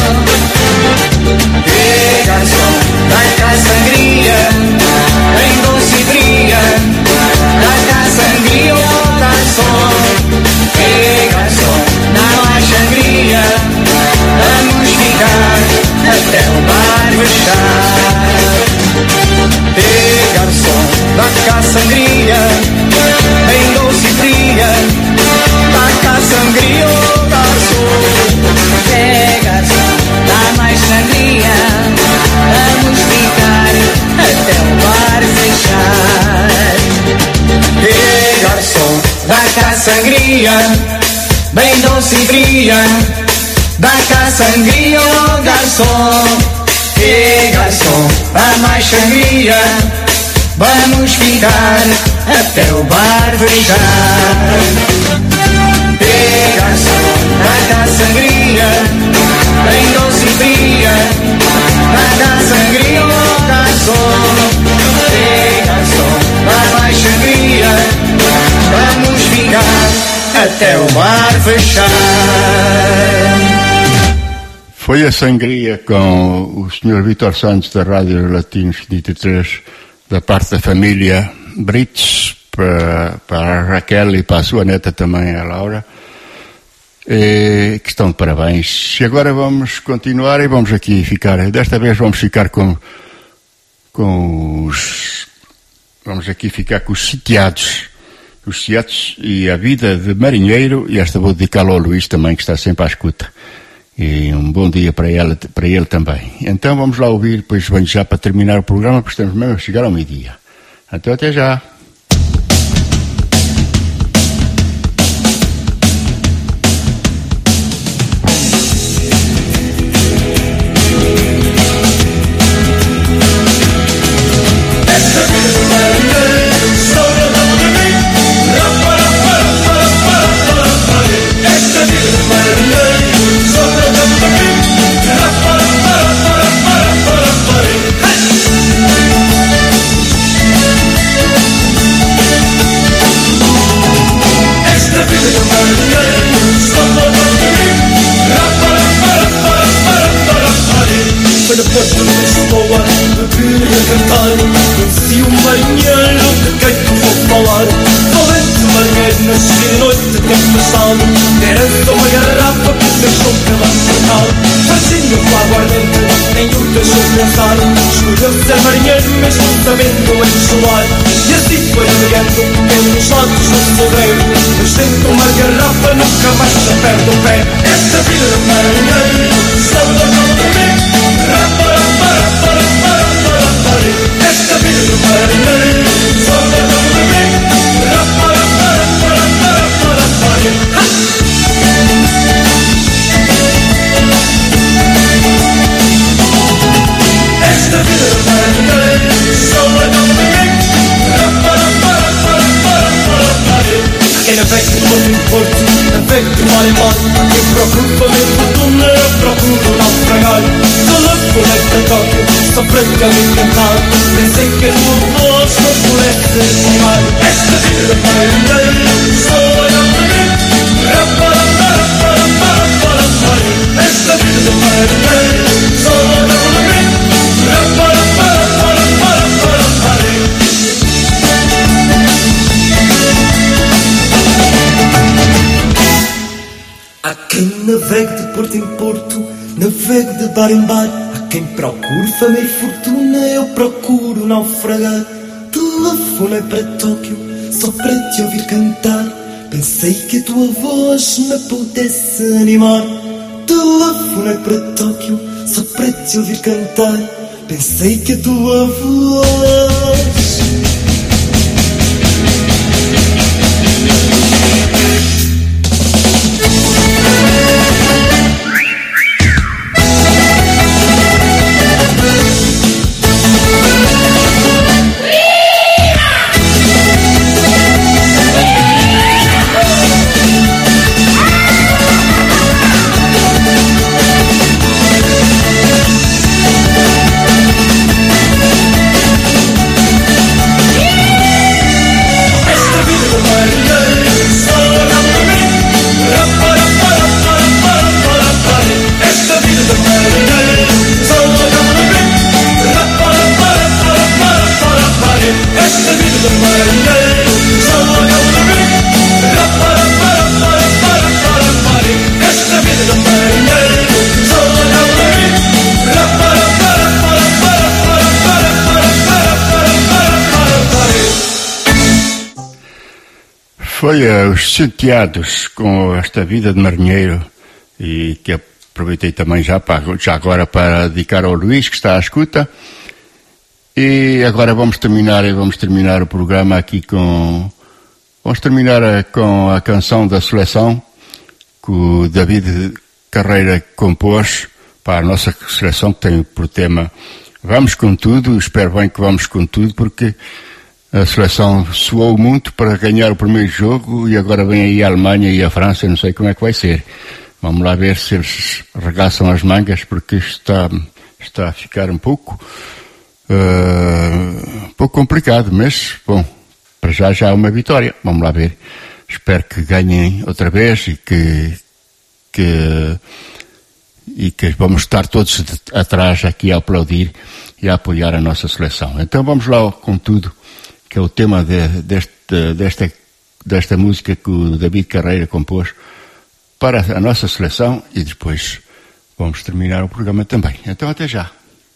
[SPEAKER 12] Ei, garçom, dá cá sangria, bem doce e fria. Dá cá sangria, oh, garçom. Ei, garçom, dá mais sangria, vamos ficar até o bar fechar. Ei, garçom, dá cá sangria, bem doce e fria. Dá cá sangria, oh, garçom. Ei, garçom, dá mais sangria, vamos ficar até o bar fechar. Ei, garçom, dá cá sangria, bem doce e fria. Dá cá sangria, oh, garçom. Ei, garçom, dá mais sangria, vamos ficar até o bar fechar. Ei, garçom, dá cá sangria, bem doce e fria. Dá cá sangria, oh, garçom. Ei, garçom, dá mais sangria, vamos ficar até o bar fechar.
[SPEAKER 9] Foi a sangria com o senhor Vítor Santos da Rádio Latinos setenta e três, da parte da família Brits, para, para a Raquel e para a sua neta também, a Laura, e, que estão de parabéns. E agora vamos continuar e vamos aqui ficar, desta vez vamos ficar com, com os, vamos aqui ficar com os sitiados, os sitiados e a vida de marinheiro, e esta vou dedicá-lo ao Luís também, que está sempre à escuta. E um bom dia para ele, para ele também. Então vamos lá ouvir, depois venho já para terminar o programa, porque estamos mesmo a chegar ao meio-dia. Então até já.
[SPEAKER 20] Navegue de porto em porto, navegue de bar em bar. Há quem procure fama e fortuna, eu procuro naufragar. Telefonei para Tóquio, só para te ouvir cantar. Pensei que a tua voz me pudesse animar. Telefonei para Tóquio, só para te ouvir cantar. Pensei que a tua voz
[SPEAKER 9] Olha, os chateados com esta vida de marinheiro, e que aproveitei também já, para, já agora para dedicar ao Luís, que está à escuta. E agora vamos terminar, vamos terminar o programa aqui com... Vamos terminar com a canção da seleção que o David Carreira compôs para a nossa seleção, que tem por tema Vamos com Tudo. Espero bem que vamos com tudo, porque a seleção suou muito para ganhar o primeiro jogo e agora vem aí a Alemanha e a França, não sei como é que vai ser. Vamos lá ver se eles regaçam as mangas, porque está, está a ficar um pouco, uh, um pouco complicado, mas, bom, para já já há uma vitória. Vamos lá ver. Espero que ganhem outra vez e que, que, e que vamos estar todos atrás aqui a aplaudir e a apoiar a nossa seleção. Então vamos lá com tudo, que é o tema de, deste, desta, desta música que o David Carreira compôs para a nossa seleção, e depois vamos terminar o programa também. Então até já.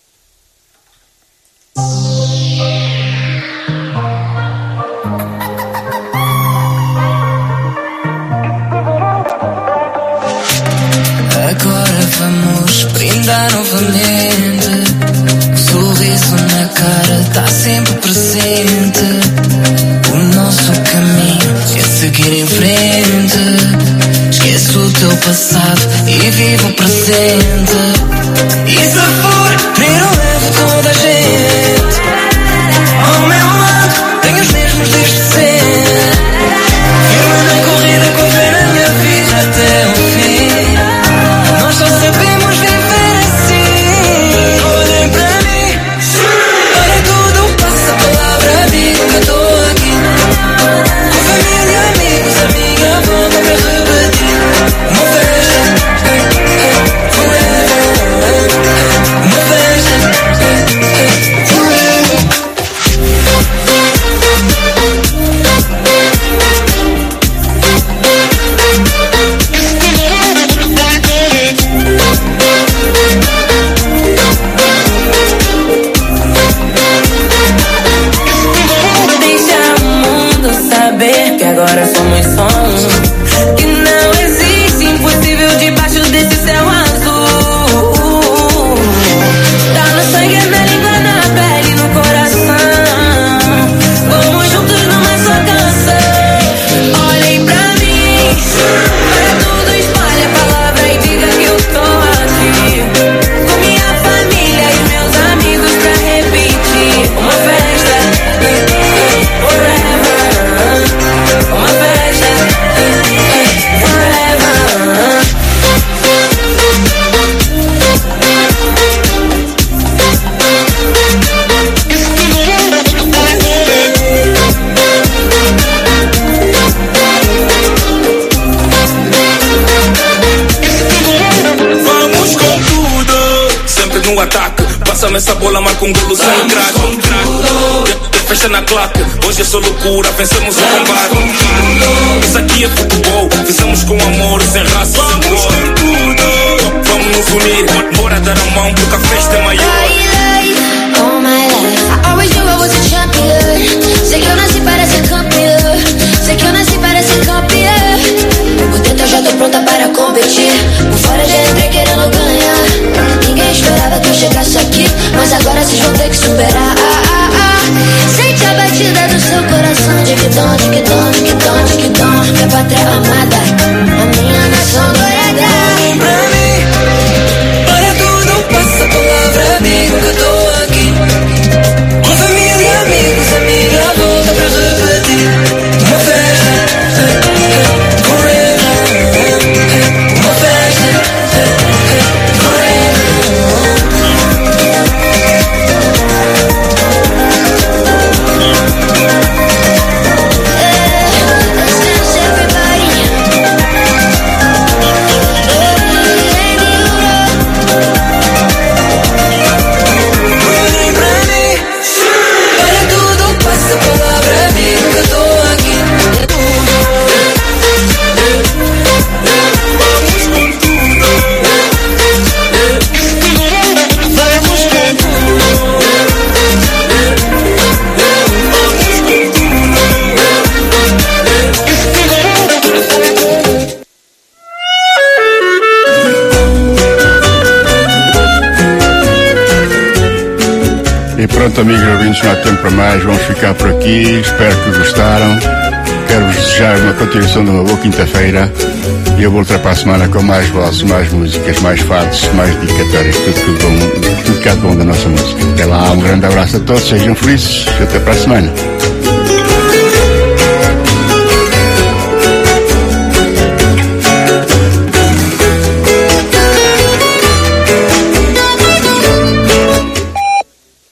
[SPEAKER 12] Agora vamos brindar novamente. Sorriso na cara tá sempre presente. O nosso caminho é seguir em frente. Esqueço o teu passado e vivo o presente. E se for, primeiro levo toda a gente. Ao meu lado tenho os mesmos desde sempre. Firme na corrida com fé na minha vida até o fim. Nós só sabemos viver assim. Olhem para mim. Para tudo passa a palavra, digo que estou aqui. Com família, amigos, a minha volta para repetir. Uma festa, forever. Uma festa, deixa o mundo saber que agora somos sons, que não existe impossível debaixo desse céu azul. Tá no sangue, na língua, na pele, no coração. Vamos juntos numa só canção. Olhem pra mim, para tudo espalhe a palavra e diga que eu tô aqui. Com minha família e meus amigos pra repetir. Uma festa, forever. Uma festa, forever.
[SPEAKER 19] Vamos com tudo, sempre no ataque. Passa-me essa bola, marca um golo sem craque. Tem- tem Festa na claque, hoje é só loucura, vencemos o combate. Isso aqui é futebol, fizemos com amor, sem raça, sem cor. Vamos nos unir, bora dar a mão porque a festa é maior.
[SPEAKER 15] All my life, I always knew I was a champion. Sei que eu nasci para ser campeã. Sei que eu nasci para ser campeã. Por dentro eu já tô pronta para competir. Por fora já entrei querendo ganhar. Ninguém esperava que eu chegasse aqui, mas agora vocês vão ter que superar. Ah, ah, ah. Sente a batida do seu coração. Diquidão, diquidão, diquidão, diquidão. Minha pátria amada, a minha nação dourada.
[SPEAKER 12] Pra mim, para tudo passa a palavra, digo que eu tô aqui. Com família e amigos, a minha volta pra repetir. Uma festa, forever. Uma festa, forever. Let's dance everybody.
[SPEAKER 9] vozes, não há tempo para mais. Vamos ficar por aqui. Espero que gostaram. Quero-vos desejar uma continuação de uma boa quinta-feira. E eu volto para a semana com mais vozes, mais músicas, mais fados, mais dedicatórias. Tudo que bom, tudo que há de bom da nossa música. Até lá, um grande abraço a todos. Sejam felizes. Até para a semana.